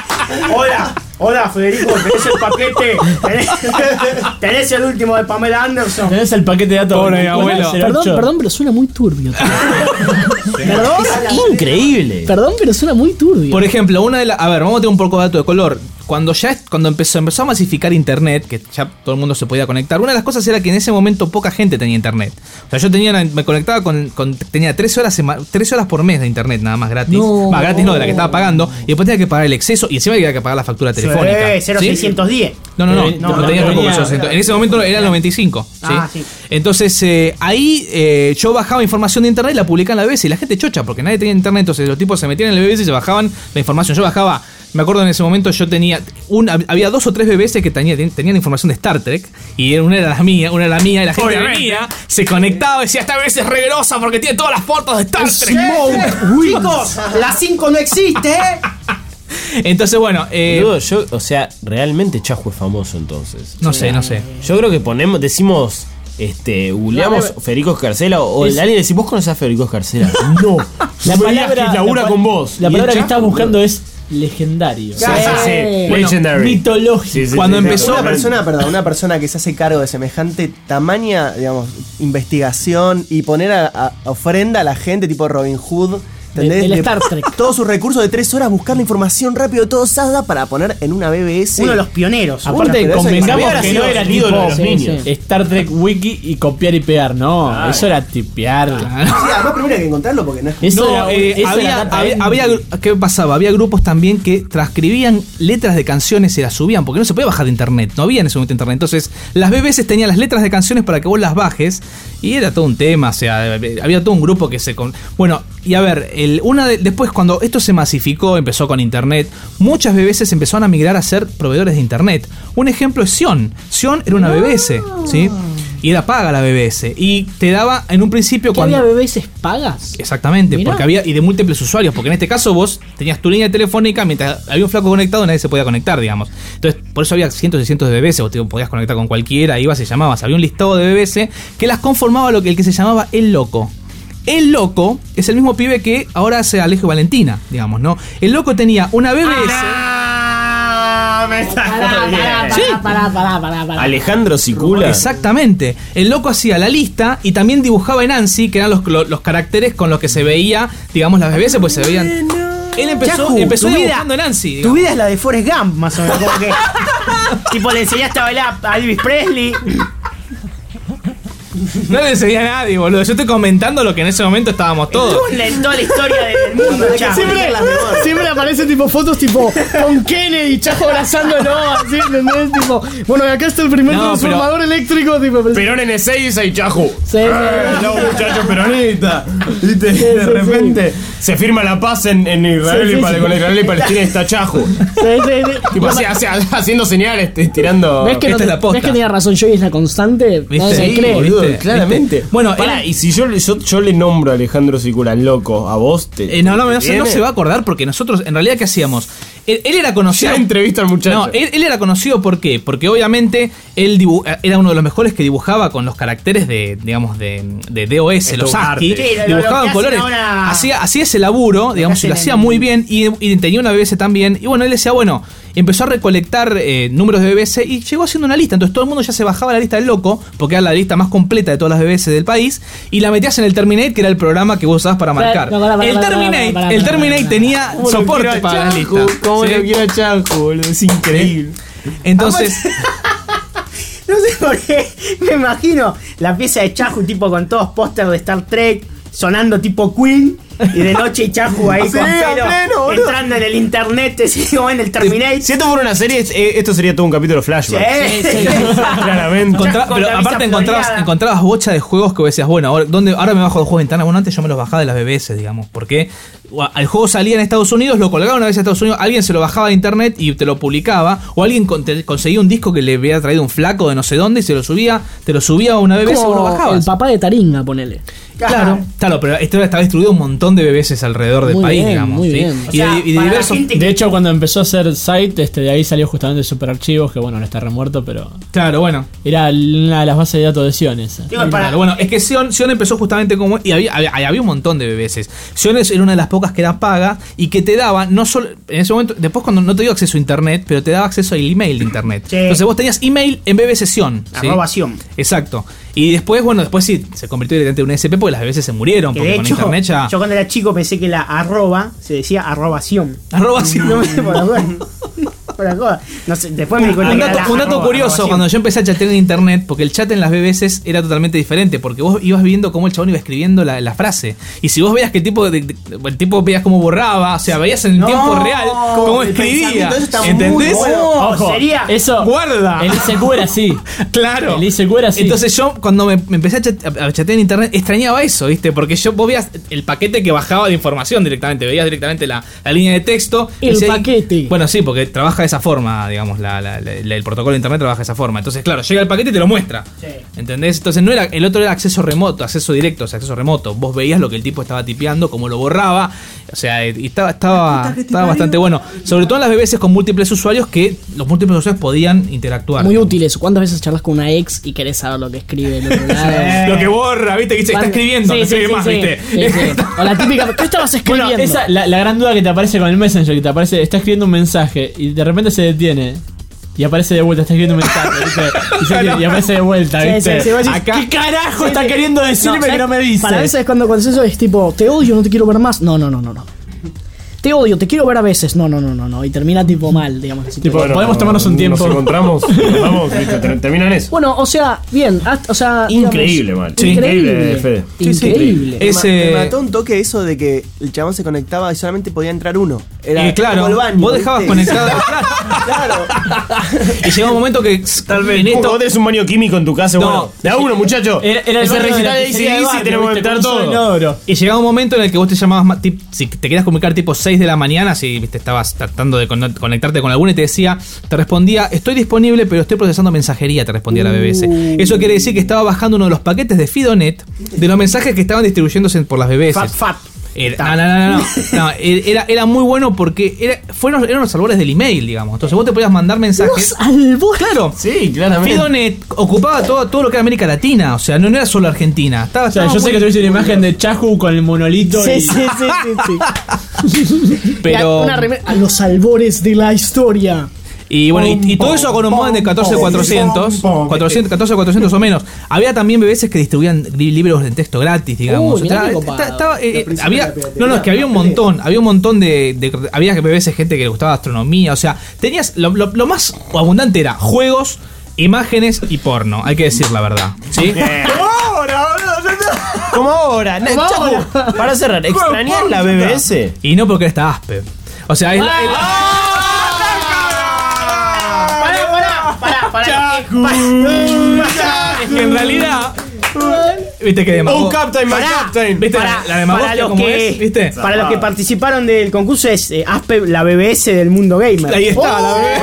Hola, hola Federico, tenés el paquete. Tenés, tenés el último de Pamela Anderson. Tenés el paquete de datos. Pobre mi abuelo. Perdón, perdón, pero suena muy turbio. ¿Perdón? Increíble. Perdón, pero suena muy turbio. Por ejemplo, una de las... A ver, vamos a tener un poco de dato de color. cuando ya cuando empezó, empezó a masificar internet, que ya todo el mundo se podía conectar, una de las cosas era que en ese momento poca gente tenía internet. O sea, yo tenía me conectaba con, con tenía trece horas trece horas por mes de internet nada más gratis. No. Va, gratis no, de la que estaba pagando, y después tenía que pagar el exceso y encima había que pagar la factura telefónica. cero seiscientos diez. No, no, no, Eh, no, no, no tenía no tampoco tenía- cero seiscientos. En ese momento era el noventa y cinco. ¿sí? Ah, sí. Entonces eh, ahí eh, yo bajaba información de internet y la publicaba en la B B C y la gente chocha porque nadie tenía internet, entonces los tipos se metían en la B B C y se bajaban la información. Yo bajaba, me acuerdo en ese momento yo tenía un, había dos o tres B B C que tenía, tenían información de Star Trek y una era la mía, una era la mía y la gente Obviamente. venía, se conectaba y decía esta B B C es re grosa porque tiene todas las fotos de Star Trek. Chicos, la cinco no existe, ¿eh? Entonces bueno, eh, Boludo, yo, o sea, realmente Chajo es famoso entonces. no sé, no sé. Yo creo que ponemos, decimos, este, googleamos Federico Escarcela o Es- alguien decís, ¿vos conocés a Federico Escarcela? No. La No me digas palabra, que labura la, con vos. La Y palabra el que Chajo, estás buscando es legendario. Sí, sí, sí. Bueno, Legendary. mitológico. Sí, sí, Cuando sí, empezó- Una sí. persona, perdón, una persona que se hace cargo de semejante tamaña, digamos, investigación y poner a, a- a ofrenda a la gente tipo Robin Hood. ¿Entendés? Del De- Star Trek. Todos sus recursos de tres horas buscar la información rápido, todo sada para poner en una B B S. Uno de los pioneros. Aparte, pero eso convengamos hubiera que sido no era el ídolo tipo de los sí, niños. sí. Star Trek Wiki y copiar y pegar, no, eso era tipear. Sí, además primero hay que encontrarlo porque no es. Eso No, era, eh, eso había, era data había, entry. había gru- ¿qué pasaba? Había grupos también que transcribían letras de canciones y las subían, porque no se podía bajar de internet, no había en ese momento internet. Entonces, las B B C tenían las letras de canciones para que vos las bajes, y era todo un tema, o sea, había todo un grupo que se... Con... Bueno, y a ver, el, una de, después cuando esto se masificó, empezó con internet, muchas B B Cs empezaron a migrar a ser proveedores de internet. Un ejemplo es Sion. Sion era una B B C, ¿sí? Y era paga la B B S. Y te daba en un principio ¿Qué cuando... había B B Cs pagas? Exactamente, Mirá. porque había y de múltiples usuarios, porque en este caso vos tenías tu línea telefónica, mientras había un flaco conectado nadie se podía conectar, digamos. Entonces, por eso había cientos y cientos de B B C, vos te podías conectar con cualquiera, ibas y llamabas, había un listado de B B C que las conformaba lo que el que se llamaba El Loco. El Loco es el mismo pibe que ahora hace Alejo y Valentina, digamos, ¿no? El Loco tenía una B B S. Ah, me está Pará, pará, jodiendo. Sí. pará, pará, pará, pará. Alejandro Sicula. Exactamente. El Loco hacía la lista y también dibujaba en ANSI, que eran los, los, los caracteres con los que se veía, digamos, las B B S, pues se veían. Él empezó, Yaku, empezó tu vida- dibujando en ANSI. Tu digamos. vida es la de Forrest Gump, más o menos. Como que. Tipo, le enseñaste a bailar a Elvis Presley. No le enseñé a nadie, boludo. Yo estoy comentando lo que en ese momento estábamos todos. Estuvo en la- en toda la historia del mundo, chaval. Siempre, siempre aparecen tipo fotos tipo con Kennedy, Chajo abrazándolo, así, ¿entendés? Tipo, bueno, y acá está el primer No, transformador eléctrico, tipo. pero- Perón N seis y Chajo. Sí, sí, No, muchacho peronista. ¿Viste? De repente se firma la paz en, en Israel, Sí, sí, y pal- sí. con Israel y Palestina y está Chajo. sí, sí, sí. Tipo, así, así, haciendo señales, t- tirando. ¿Ves que, no esta te- es la posta. ¿Ves que tenía razón yo y es la constante? ¿Viste? Nadie se Sí, cree. boludo. Boludo, claramente. ¿Viste? Bueno, Pará, él- y si yo, yo, yo le nombro a Alejandro Sicula loco, ¿a vos te.? Eh, no, no, no, te se, no viene? se va a acordar porque nosotros, en realidad, ¿qué hacíamos? Él, él era conocido. Ya entrevista al muchacho. No, él, él era conocido ¿por qué? Porque obviamente él dibu- era uno de los mejores que dibujaba con los caracteres de, digamos, de, de DOS, Esto los es ASCII. arte. Sí, lo- lo que Dibujaba en hacen colores. ahora- Hacía, hacía ese laburo, digamos, y lo hacen hacía en- muy bien. Y, y tenía una B B S también. Y bueno, él decía, bueno, empezó a recolectar eh, números de B B S y llegó haciendo una lista. Entonces todo el mundo ya se bajaba la lista del loco, porque era la lista más completa de todas las B B S del país. Y la metías en el Terminate, que era el programa que vos usabas para marcar. no, pará, pará, el pará, Terminate, pará, pará, el pará, Terminate pará. tenía ¿Cómo lo soporte quiero a para la Chajo? lista. ¿Cómo ¿sí? lo quiero a Chajo, boludo? Es increíble. Entonces, No sé por qué. Me imagino la pieza de Chahu, tipo con todos pósters de Star Trek, sonando tipo Queen. Y de noche y Chahu ahí Sí, con a pelo, pleno, boludo. entrando en el internet, así como en el Terminator. Si esto fuera una serie, eh, esto sería todo un capítulo flashback. Sí, sí. Claramente. encontra- Con pero la aparte visa encontrabas, floreada. encontrabas bocha de juegos que vos decías, bueno, ahora, ¿dónde, ahora me bajo de juegos de ventana. Bueno, antes yo me los bajaba de las B B S, digamos, porque el juego salía en Estados Unidos, lo colgaba una vez en Estados Unidos, alguien se lo bajaba de internet y te lo publicaba, o alguien con- te conseguía un disco que le había traído un flaco de no sé dónde y se lo subía, te lo subía a una B B S y vos lo Como bajabas. el papá de Taringa, ponele. Claro, claro, pero esto estaba distribuido un montón de B B S alrededor del Muy país, bien, digamos. muy ¿sí? bien. Y, O sea, de, y de para la diversos. gente- De hecho, cuando empezó a hacer site, este, de ahí salió justamente Super Archivos, que bueno, no está remuerto, pero Claro, bueno. era una de las bases de datos de Sion esa. Digo, para- Claro, bueno, es que Sion, Sion empezó justamente como. Y había, había, había un montón de B B S. Sion es- era una de las pocas que era paga y que te daba, no solo. En ese momento, después cuando no te dio acceso a internet, pero te daba acceso al email de internet. Sí. Entonces vos tenías email en B B S Sion. ¿sí? Arroba Sion. Exacto. Y después, bueno, después sí, se convirtió directamente en un S P porque las B B S se murieron. Que Porque de con hecho, internet ya. yo cuando era chico pensé que la arroba se decía arrobación. Arroba Sion. No me por la duda. Fuera joda. No sé, después me di cuenta Un que era dato, la un dato arroba, curioso, arroba, cuando yo empecé a chatear en internet, porque el chat en las B B Cs era totalmente diferente, porque vos ibas viendo cómo el chabón iba escribiendo la, la frase. Y si vos veías que el tipo, de, de- el tipo veías cómo borraba, o sea, veías en No, tiempo real cómo el escribía. pensamiento, eso está muy ¿Entendés? bueno. Ojo, sería- Eso. Guarda. El I C Q era así. Claro. El I C Q era así. Entonces yo cuando me, me empecé a, chat- a chatear en internet extrañaba eso, ¿viste? Porque yo vos veías el paquete que bajaba de información directamente, veías directamente la, la línea de texto. El y decía- paquete. Bueno, sí, porque trabaja de esa forma, digamos, la, la- la- la- el protocolo de internet trabaja de esa forma. Entonces, claro, llega el paquete y te lo muestra. ¿Entendés? Entonces no era, el otro era acceso remoto, acceso directo, o sea, acceso remoto. Vos veías lo que el tipo estaba tipeando, cómo lo borraba. O sea, y estaba, estaba, estaba bastante bueno. Sobre todo en las B B Cs con múltiples usuarios que los múltiples usuarios podían interactuar. Muy útil eso. ¿Cuántas veces charlas con una ex y querés saber lo que escribe el otro lado? Lo que borra, ¿viste? Que dice, está escribiendo, Sí, no sí, escribe sí, más, sí. ¿viste? Sí, sí. O la típica, ¿qué estabas escribiendo? Bueno, esa, la, la gran duda que te aparece con el Messenger, que te aparece, está escribiendo un mensaje y de repente se detiene. Y aparece de vuelta, está escribiendo un mensaje, ¿viste? Y, se- y aparece de vuelta, Sí, ¿viste? sí, sí, vos decís, Acá, ¿qué carajo Sí, está sí. queriendo decirme ¿sabes? que no me dice? Para veces es cuando, cuando eso es tipo, te odio, no te quiero ver más. No, no, no, no, no. Te odio, te quiero ver a veces. No, no, no, no, no. Y termina tipo mal, digamos. Así, Tipo, tipo- podemos tomarnos un tiempo. Nos encontramos, nos vamos, listo, ter- termina en eso. Bueno, o sea, bien, hasta- o sea, Increíble, digamos, man. Sí, increíble, Fede. Sí, sí. Increíble. Me, Ese- me mató un toque eso de que el chabón se conectaba y solamente podía entrar uno. Era Eh, claro, como el baño, vos dejabas ¿viste? conectado. Claro. Y llegaba un momento que tal vez en Como esto. vos tenés un baño químico en tu casa, No. bueno, de a uno, muchacho. Era, era el Ese baño de recital la de pizzería de A C D C barrio, tenemos que ¿viste? entrar Con un solo todo. inodoro. Y llegaba un momento en el que vos te llamabas, ma- tip- si te querías comunicar tipo seis de la mañana, si viste, estabas tratando de con- conectarte con alguno y te decía, te respondía, estoy disponible, pero estoy procesando mensajería, te respondía la B B C. Uh. Eso quiere decir que estaba bajando uno de los paquetes de Fidonet de los mensajes que estaban distribuyéndose por las B B Cs. Fat, fat. Era, no, no, no, no, no. Era, era muy bueno porque era, fueron, eran los albores del email, digamos. Entonces vos te podías mandar mensajes. Los albores. Claro. Sí, claramente. Fidonet ocupaba todo, todo lo que era América Latina, o sea, no, no era solo Argentina. Estaba, O sea, estaba yo sé muy- que tuviste una imagen de Chahu con el monolito Sí, y... sí, sí, sí, sí. Pero- Una remera- a los albores de la historia. Y bueno, y, y todo eso con un modem de catorce cuatrocientos, cuatrocientos, catorce cuatrocientos o menos. Había también B B Cs que distribuían li- libros de texto gratis, digamos. Uy, mirá Estaba- qué copado. esta- estaba, eh, eh, principio había, de la piratería. no, no, es que había un montón, había un montón de, de- había B B Cs gente que le gustaba astronomía, o sea, tenías lo, lo- lo más abundante era juegos, imágenes y porno, hay que decir la verdad, ¿sí? Como ahora, na- Chaco, para cerrar, ¿extrañás la B B S? Y no porque está Aspe. O sea, es, la- es la- Pará, pará, pará, pará. es que en realidad viste que Oh, demagogo- Captain, my Pará. Captain. ¿Viste Para, la, la demagogia para los como que, es? ¿Viste? para los que participaron del concurso es eh, Aspe, la B B S del mundo gamer. Ahí está, la B B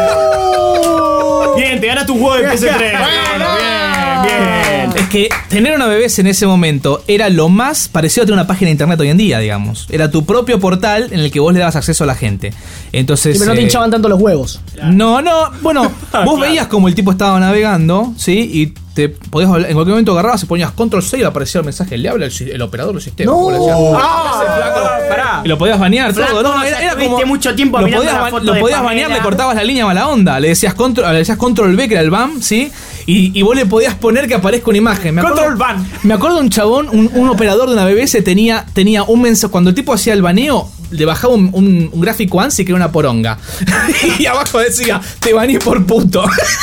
S. Bien, te ganaste un juego de P S tres. Bueno, bien, bien. Es que tener una B B S en ese momento era lo más parecido a tener una página de internet hoy en día, digamos. Era tu propio portal en el que vos le dabas acceso a la gente. Entonces. Sí, pero no te eh, hinchaban tanto los huevos. No, no, bueno, vos veías como el tipo estaba navegando, ¿sí? Y te podías hablar- en cualquier momento agarrabas y ponías control C y aparecía el mensaje, le habla el, si- el operador del sistema. No. Vos le decías, Ah, pará. y lo podías banear Flaco, todo, no, ya era, era estuviste como mucho tiempo lo mirando podías, la ba- foto lo de podías Pamela. banear, le cortabas la línea mala onda, le decías control, le decías control B que era el B A M, ¿sí? Y, y vos le podías poner que aparezca una imagen. Me acuerdo, Control B A M. Me acuerdo de un chabón, un, un operador de una B B S tenía, tenía un mensaje, cuando el tipo hacía el baneo, le bajaba un, un- un gráfico ANSI que era una poronga. Y abajo decía, te baneé por puto.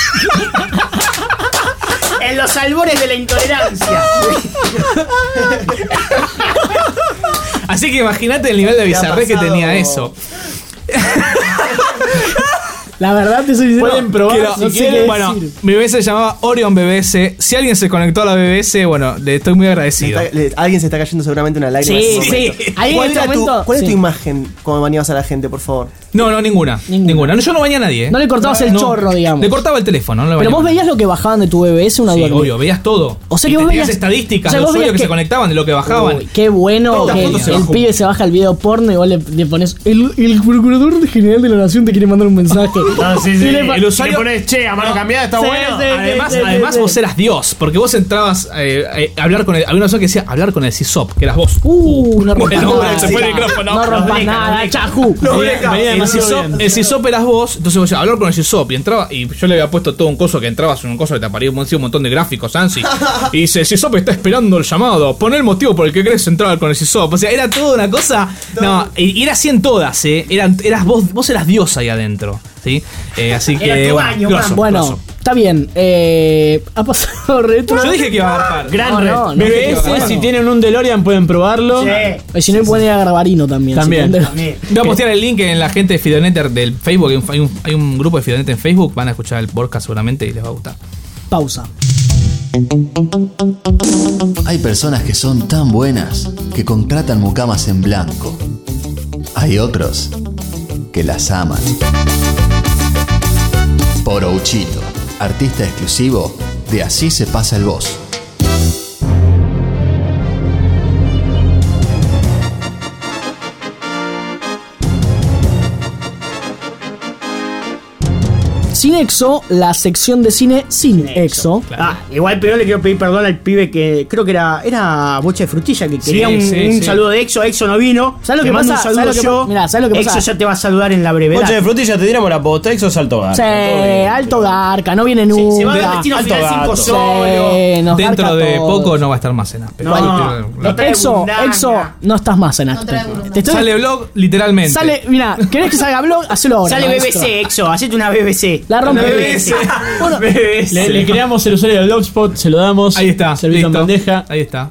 En los albores de la intolerancia. Así que imagínate el nivel de bizarrés que tenía eso. La verdad te soy sincero. Pueden probar, Quiero- si si quieren. quieren, bueno, mi B B S se llamaba Orion B B S. Si alguien se conectó a la B B S, bueno, le estoy muy Le agradecido. está- le- alguien se está cayendo seguramente una lágrima. Sí, en ese sí. momento. Ahí en ¿Cuál, este era tu, momento. ¿Cuál es sí. tu imagen cuando baneabas a la gente, por favor? No, no, ninguna. Ninguna. Ninguna. No, yo no bañé a nadie. ¿eh? No le cortabas el chorro, digamos. Le cortaba el teléfono, no le Pero bañaba vos a nadie. veías lo que bajaban de tu B B S, una Sí, duda que me- obvio, veías todo. O sea Y que vos tenías veías- estadísticas o sea, de vos usuarios veías que, que- se conectaban, de lo que bajaban. Uy, qué bueno Toda que foto el, se el bajó. pibe se baja el video porno y vos le, le pones el, el procurador general de la nación te quiere mandar un mensaje. Ah, sí, sí. Y le pa- El usuario- usuario pones, che, a mano cambiada está Sí, bueno. sí. Además, sí, sí, además sí. vos eras Dios, porque vos entrabas eh, eh, a hablar con el. Había una persona que decía hablar con el C I S O P, que eras vos. Uh, no rompas Bueno, nada. se fue el micrófono. No rompas nada, chajú. Venía- venía de el Sisop, el Sisop eras vos, entonces vos a hablar con el Sisop y entraba, y yo le había puesto todo un coso que entrabas en un coso que te aparecía un montón de gráficos, Ansi. Y dice, el Sisop está esperando el llamado, pon el motivo por el que querés entrar con el Sisop. O sea, era toda una cosa. No, y, y era así en todas, eh. Eran, eras vos, vos eras Dios ahí adentro. ¿Sí? Eh, así que. Era tu bueno, baño, grosso, Bueno, grosso. está bien. Eh, ha pasado retro. Yo dije que iba a agarpar. Gran No, red. no, No, B B S, bueno. si tienen un DeLorean pueden probarlo. Sí. Y si no, pueden ir a Garbarino también. También. si tienen- También. Voy a postear el link en la gente de Fidonetter del Facebook. Hay un, hay, un, hay un grupo de Fidonetter en Facebook. Van a escuchar el podcast seguramente y les va a gustar. Pausa. Hay personas que son tan buenas que contratan mucamas en blanco. Hay otros que las aman. Porouchito, artista exclusivo de Así se pasa el boss. Cinexo, la sección de cine sin exo. Ah, igual pero le quiero pedir perdón al pibe que creo que era era Bocha de Frutilla que Sí, quería un, sí, un sí. saludo de Exo, Exo no vino. ¿Sabes lo Te que mando pasa? un saludo ¿Sabes lo que yo. pa- Mirá, ¿sabes lo que Exo pasa? ya te va a saludar en la brevedad. Bocha de frutilla, te tiramos la posta, exo salto gato. Sí, alto garca, no viene nunca. Se, se va a ver Destino Alto Final cinco gato. solo. Sí, nos Dentro garca de todo. poco no va a estar más en Aspe. No, Igual, no trae Exo, burundanga. Exo, no estás más en Aspe. Te estoy- Sale blog literalmente. Sale, mira, ¿querés que salga blog? Hacelo ahora. Sale maestro. B B C, Exo, hacete una B B C. La rompe. Una B B C. Bueno, B B C. Le, le creamos el usuario del Blogspot, se lo damos. Ahí está. Servicio en listo. bandeja. Ahí está.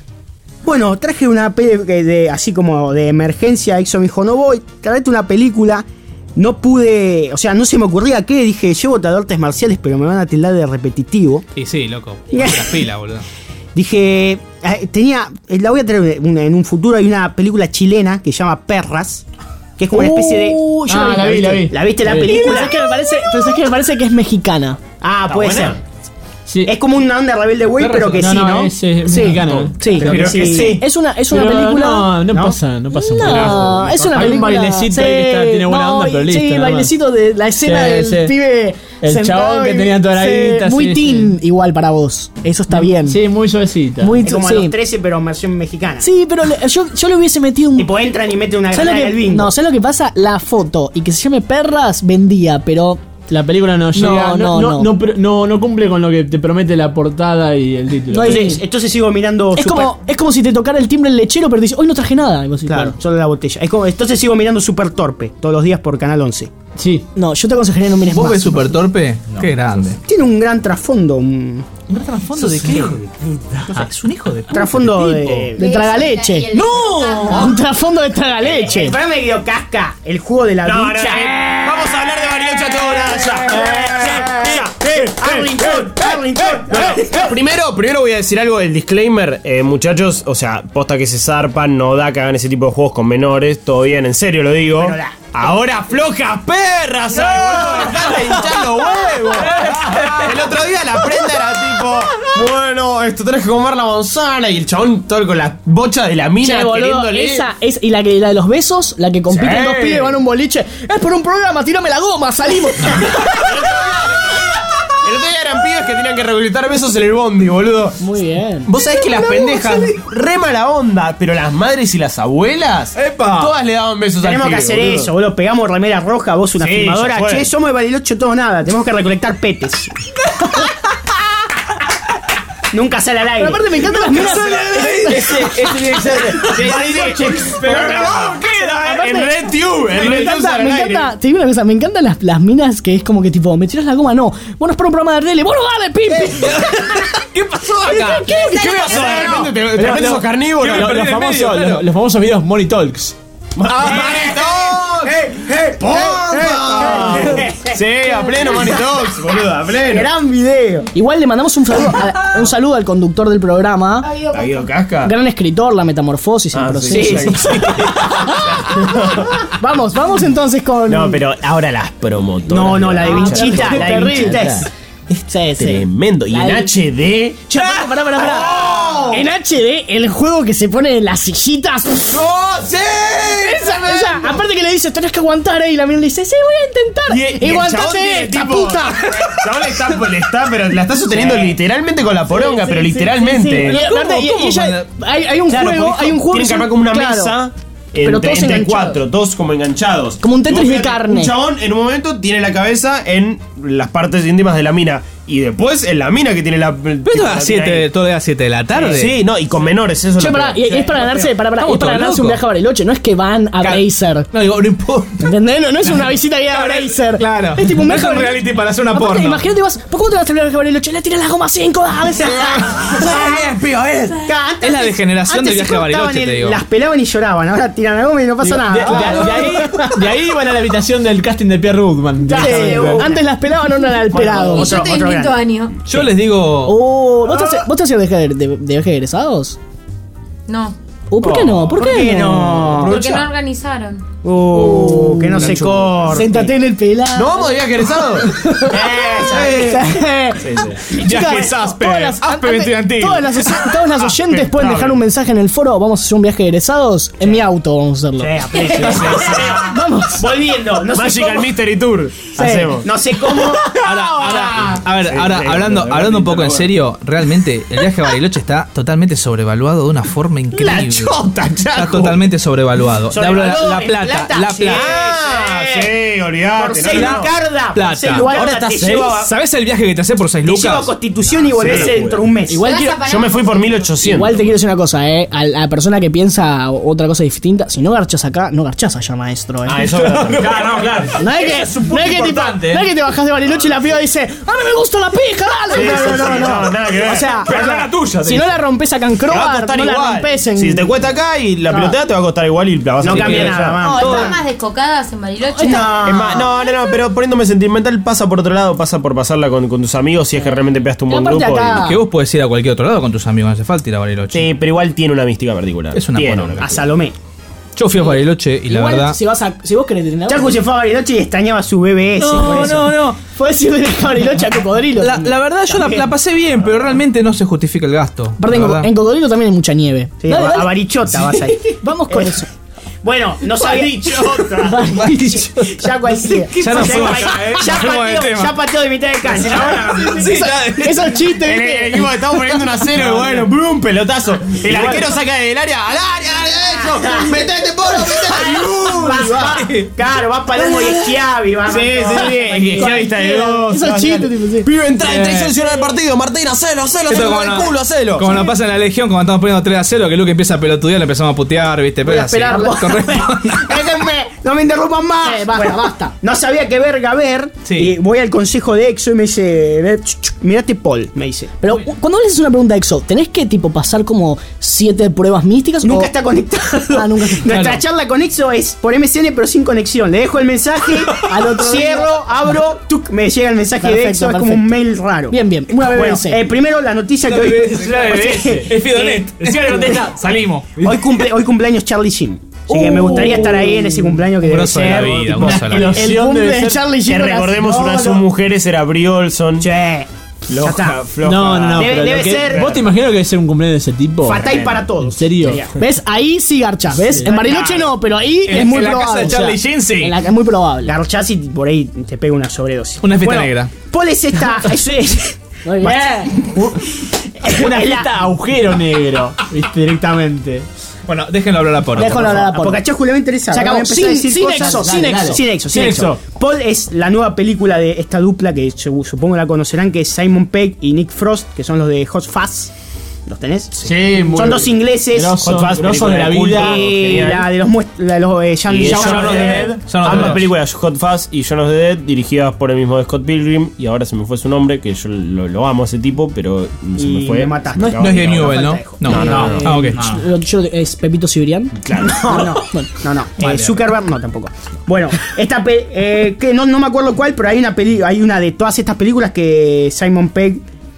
Bueno, traje una peli que de, así como de emergencia. Exo me dijo, no voy, traete una película. No pude, o sea, no se me ocurría qué. Dije, llevo de artes marciales, pero me van a tildar de repetitivo. Y sí, loco. Las pilas, boludo. Dije, eh, tenía, eh, la voy a traer una- en un futuro. Hay una película chilena que se llama Perras, que es como una especie de. Uh, yo Ah, la vi, la vi. ¿La viste la La vi. película? Pero es que me parece, pero es que me parece que es mexicana. Ah, puede buena? ser. Sí. Es como una onda rebelde güey, Perras, pero que no, sí, no, ¿no? es, es Sí. mexicana. Sí, Pero creo que que sí. sí. Es una, es una Pero película. No, no, ¿no? pasa, no pasa No, es una Hay un película. bailecito ahí que está- tiene buena no, onda, pero listo. Sí, el nada más. bailecito de la escena Sí, del sí. pibe. El sentado chabón que y- tenía toda la sí, guita, muy sí, teen, sí. igual para vos. Eso está bien. Sí, muy suavecita. Muy Es como sí. a los trece, pero en versión mexicana. Sí, pero le- yo, yo le hubiese metido un. Tipo, entran y meten una ¿Sabes granada lo en el que, bingo. no, ¿sabes lo que pasa? La foto y que se llame Perras vendía, pero. La película no llega, no, no, no. no, no, pr- no- no cumple con lo que te promete la portada y el título. No hay- Entonces, entonces sigo mirando Es Super- como, es como si te tocara el timbre el lechero, pero dices, hoy no traje nada. Y vos decís, Claro, bueno. solo la botella. Es como, entonces sigo mirando Super Torpe todos los días por Canal once. Sí. No, yo te aconsejaría no mires ¿Vos más. ves Super Torpe? Qué grande. Tiene un gran trasfondo. Un ¿Un trasfondo de qué? No sé, es un hijo de puta. trasfondo este tipo. de. De tragaleche. ¡No! Un trasfondo de tragaleche. El programa de Guido Casca, el juego de la ducha. Vamos a hablar de Bariloche a toda Arlington, Arlington. Primero, primero voy a decir algo, el disclaimer, eh, muchachos, o sea, posta que se zarpan, no da que hagan ese tipo de juegos con menores, todo bien, en serio lo digo. Pero la- Ahora flojas perras, ay, boludo, dejate de hinchar los huevos. El otro día la prenda era tipo, bueno, esto tenés que comer la manzana y el chabón todo con la bocha de la mina Che, boludo, queriéndole. esa es. Y la, que, la de los besos, la que compiten Sí. dos pibes, van a un boliche. Es por un programa, tírame la goma, salimos. El otro día eran pibes que tenían que recolectar besos en el bondi, boludo. Muy bien. Vos sabés que las pendejas, re mala onda, pero las madres y las abuelas, ¡Epa! todas le daban besos Tenemos al que pibe, hacer boludo. eso, boludo. Pegamos remera roja, vos una Sí, filmadora. ya fue. Che, somos de Bariloche todo nada. Tenemos que recolectar petes. Nunca sale al aire. Pero aparte me encantan las minas. Ese, ese tiene que ser. Pero no queda, Aparte- en RedTube, en Me RedTube encanta, sale me al aire. encanta, te digo una cosa, me encantan las, las minas que es como que tipo, me tiras la goma, no, bueno, es para un programa de tele, bueno, dale, pimpi. ¿Qué pasó acá? ¿Qué- qué- ¿Qué qué pasó? pasó? De repente te- de repente sos carnívoro. Los, me los perdí en el famosos, medio, los- claro. los famosos videos Money Talks. Sí, a pleno Money Talks, boludo, a pleno. Gran video. Igual le mandamos un saludo, a- un saludo al conductor del programa, ¿Ha ido casca? gran escritor, La Metamorfosis, el Ah, proceso. sí, sí, sí. Vamos, vamos entonces con... No, pero ahora las promotoras. No, no, la de Ah, Vinchita. La de terrible. Vinchita es. Sí, sí. Tremendo. Y La en de- H D. Che, pará, pará, pará, pará. En H D, el juego que se pone en las sillitas. ¡Oh, sí! Esa, esa, aparte que le dices, tenés que aguantar ahí, y la mina le dice, sí, voy a intentar. Y, y el chabón aguantate, tiene esta tipo- puta. El chabón le está, le está, pero la está sosteniendo literalmente con la poronga, pero Sí, sí, literalmente. sí, sí. Y, aparte, y- y ella- hay, hay un Claro, juego, porque hay un juego. tienen que se- armar como una claro. mesa. Pero entre, todos entre enganchados. cuatro, todos como enganchados. Como un Tetris Vos de fíjate, carne. Un chabón en un momento tiene la cabeza en las partes íntimas de la mina. Y después en la mina que tiene la. Pero esto es a siete, todo es a siete de la tarde. Sí, no, y con menores, eso Che, lo pará, peor. y, y es para ganarse, para, para, Estamos es para todos ganarse un locos. viaje a Bariloche, no es que van a Bracer. No, digo, no importa. ¿Entendés? No, no es una visita guiada a Bracer. Claro. Es tipo un No viaje es a un Bariloche. reality para hacer una Aparte, porno. Imagínate, vas, ¿por cómo te vas a viaje a Bariloche? Le tiras la goma cinco, dale. Es Es la degeneración del viaje a Bariloche, te digo. Las pelaban y lloraban, ahora tiran la goma y no pasa De, nada. de- de ahí, de ahí van a la habitación del casting de Pierre Woodman. Sí, antes las pelaban, ahora era el pelado. Y yo estoy en quinto año. Yo les digo. Oh, ¿vos te has- ¿vos te has ido de viaje de, de, de viaje de egresados? No. Oh, ¿por qué no? ¿Por, ¿por qué no? Porque no organizaron. Uh, que no se corte. Séntate en el pelado. ¿No vamos de viaje egresados? Viajes Aspe. Todas las, Aspe antes- estudiantil. todas las, todas las oyentes pueden dejar un mensaje en el foro. Vamos a hacer un viaje de egresados. En mi auto vamos a hacerlo. Sí, aprecio, sí, sí. Vamos. Volviendo, no sé Magical cómo. Mystery Tour. Sí, Hacemos. no sé cómo. Ahora, ahora, a ver, Sí, ahora sí, hablando, sí, hablando un poco en sí, serio, realmente el viaje a Bariloche está totalmente sobrevaluado de una forma increíble. chota, Está Chaco. totalmente sobrevaluado. Te hablo de la, Sobrevaluado la en plata, plata, la sí. plata. Ah, sí, Por olvidate. seis no, no. lucarda. Plata. Por seis Ahora lucarda está te seis. llevo a- ¿Sabes el viaje que te hace por seis te llevo a lucas? Constitución y volvés Sí, dentro de un mes. Igual Vas quiero, a parar- Yo me fui por mil ochocientos. igual te quiero decir una cosa, eh. A la persona que piensa otra cosa distinta, si no garchas acá, no garchas allá, maestro. Eh. Ah, eso es verdad. Claro, no, claro. No es que, Es un no punto es que, tipo, importante, ¿eh? no es que te bajás de Bariloche y la piba dice, ¡a mí me gusta la pija, dale! Sí, no, sí, no, no, sí, no. no, nada que ver. O sea, Pero o sea, la tuya, si te no dice. la rompes acá en Te va a Crobar, costar no la igual. rompes en... Si te cuesta acá y la No. pelotea te va a costar igual y la vas a No tener cambia que nada, dejar. man. No, Todo- están más descocadas en Bariloche. No. Es más, no, no, no, pero poniéndome sentimental pasa por otro lado, pasa por pasarla con, con tus amigos si es que realmente pegaste un Y buen aparte grupo. acá- y- Que vos podés ir a cualquier otro lado con tus amigos, no hace falta ir a Bariloche. Sí, pero igual tiene una mística particular. Es una Tiene poronga. A mística. Salomé. Yo fui a Bariloche y la Igual, verdad. si, vas a, si vos querés tener... Chaco se fue a Bariloche y extrañaba su B B S. por No, eso. no, no. Podés ir de Bariloche a Cocodrilo. La, la verdad, yo la, la pasé bien, pero realmente no se justifica el gasto. Aparte, en, la Co- verdad. en Cocodrilo también hay mucha nieve. Sí, Dale, a- dale. a Barichota vas ahí. Vamos con eso. Bueno, no sabía. Ya cualquiera. Ya nos fuimos ya, acá, ¿eh? ya Nos fuimos del pateo, tema. ya pateo de mitad de cancha. Sí, esos chistes, En el ¿viste? equipo estamos poniendo un a cero y bueno, brum, pelotazo. El arquero saca del área, al área, al área, eso. Metete, polo, metete. Vas, va, claro, va Palermo y Schiavi. Va, Sí, sí, sí. Schiavi está de dos. Esos chistes, tipo, sí. Pibe, entra, entra y sanciona el partido. Martín, hacelo, hacelo, Esto hacelo como con el no- culo, hacelo. Como nos pasa en la Legión, cuando estamos poniendo tres a cero, que Luke empieza a pelotudear, le empezamos a putear, ¿viste? Voy Pero a así, esperarlo. corresponde. Déjenme, no me interrumpan más. Eh, basta, Bueno, basta. No sabía qué verga ver. Sí. Y voy al consejo de Exo y me dice: "Ve, ch, ch, mirate Paul", me dice. Pero cu- cuando le haces una pregunta a Exo, ¿tenés que tipo pasar como siete pruebas místicas? Nunca o- está conectado. Ah, nunca está- Nuestra Claro. charla con Exo es por M S N, pero sin conexión. Le dejo el mensaje, al otro cierro, abro, tuc, me llega el mensaje de Perfecto, Exo. Es como perfecto. un mail raro. Bien, bien. Una Bueno, B B C. eh, primero la noticia que La hoy. B B C, la B B C. Es Fidonet. Eh, Decía que contesta, salimos. Hoy, cumple, hoy cumpleaños Charlie Sheen. Así que me gustaría estar ahí en ese cumpleaños que Un debe brazo de la ser. vida, tipo, un brazo de la vida. El cumple debe de ser- Charlie Que Sheen. recordemos, no, una de sus no. mujeres era Brie Olson. Che, ya Floja, está. floja. No, no, no. Debe- pero debe lo que- ser- ¿Vos te imaginas que debe ser un cumpleaños de ese tipo? Fatal para todos. ¿En serio? Sería. ¿Ves? Ahí sí garchas, ¿ves? En Bariloche no, pero ahí En- es muy en la probable. casa de o sea, Charlie Sheen, sí. en la- es muy probable. Garchás y por ahí te pega una sobredosis. Una fiesta Bueno, negra. Paul es esta. es- es- Muy bien. Una es la- fiesta agujero negro, viste, directamente. Bueno, déjenlo hablar a Porro. Déjalo hablar a Paul. Porque a Chaco le va a interesar. Se acabó. Voy a empezar a Sin- decir sin cosas. Exo, sin Dale, Exo. dale. Sin Exo, sin Sin Exo. Exo. Paul es la nueva película de esta dupla que su- supongo la conocerán, que es Simon Pegg y Nick Frost, que son los de Hot Fuzz. ¿Los tenés? Sí, muy Son dos ingleses. Grosos, Hot Fuzz, grosos de la película de vida. culto. Y Genial. la de los, muest- la de los eh, Shaun- Y Shaun Shaun of of the the Dead. Dead. Son los Ambas dos. películas, Hot Fuzz y Shaun of the Dead, dirigidas por el mismo de Scott Pilgrim. Y ahora se me fue su nombre, que yo lo, lo amo a ese tipo, pero se Y me fue. me mataste. No es, no es Game Newell, ¿no? falta de- No, No, no, no. Ah, ok. Lo- yo- ¿Es Pepito Cibrián? Claro. No, no, no, no. Eh, Zuckerberg no tampoco. Bueno, esta pe- eh, que no, no me acuerdo cuál, pero hay una peli, hay una de todas estas películas que Simon Pegg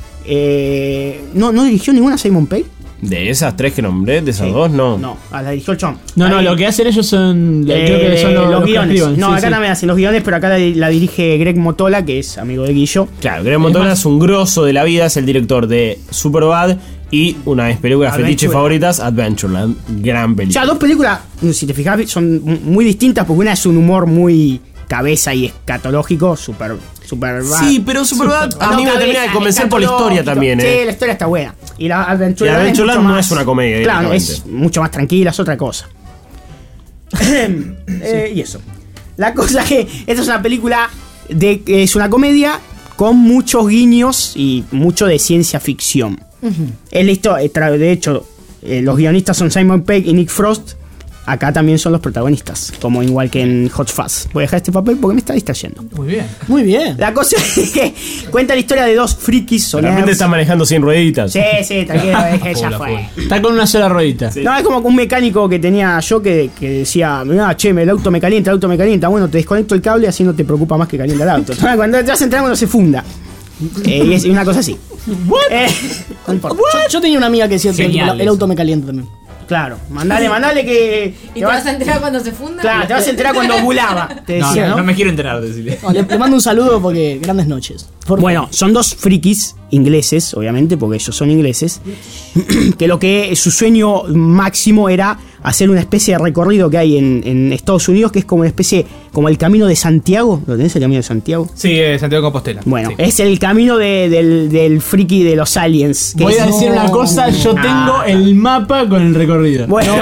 eh, no, no dirigió ninguna Simon Pegg. De esas tres que nombré, de esas Sí. dos, no. No, a la dirigió el Chon. No, no, Ahí, lo que hacen ellos son. eh, creo que son los, los que guiones. escriben, No, sí, acá sí. también hacen los guiones, pero acá la, la dirige Greg Motola, que es amigo de Guillo. Claro, Greg Montana es un grosso de la vida, es el director de Superbad y una de mis películas fetiches Adventureland. favoritas, Adventureland. Gran O película. sea, dos películas, si te fijas, son muy distintas porque una es un humor muy cabeza y escatológico, súper, súper... Sí, pero Superbad a No, mí me termina de cabeza, convencer por la historia escatológico. también, Sí, eh. la historia está buena. Y la Y Adventureland, Adventureland mucho no más- es una comedia, Claro, directamente. es mucho más tranquila, es otra cosa. Eh, y eso. La cosa es que esta es una película de es una comedia con muchos guiños y mucho de ciencia ficción. Uh-huh. Es listo, de hecho, eh, los guionistas son Simon Pegg y Nick Frost. Acá también son los protagonistas, como igual que en Hot Fuzz. Voy a dejar este papel porque me está distrayendo. Muy bien. Muy bien. La cosa es que cuenta la historia de dos frikis. De repente está manejando cien rueditas. Sí, sí, tranquilo, es que ya fue. Está con una sola ruedita. Sí. No, es como un mecánico que tenía yo que, que decía, mirá, che, el auto me calienta, el auto me calienta. Bueno, te desconecto el cable, así no te preocupa más que calienta el auto. Cuando te vas a entrar cuando se funda. Eh, y es una cosa así. Eh, no importa. Yo, yo tenía una amiga que decía que el, el auto me calienta también. Claro, mandale, mandale que... ¿Y te vas a enterar cuando se funda? Claro, te vas a enterar cuando ovulaba. Te decía, no, ¿no? no me quiero enterar, decirle. No, le, le mando un saludo porque grandes noches. Por bueno, son dos frikis ingleses, obviamente, porque ellos son ingleses, que lo que su sueño máximo era hacer una especie de recorrido que hay en, en Estados Unidos, que es como una especie, como el Camino de Santiago. ¿Lo tenés, el Camino de Santiago? Sí, eh, Santiago de Compostela. Bueno, sí. Es el camino de, del, del friki de los aliens. Voy es, a decir no, una cosa, yo tengo el mapa con el recorrido. Bueno,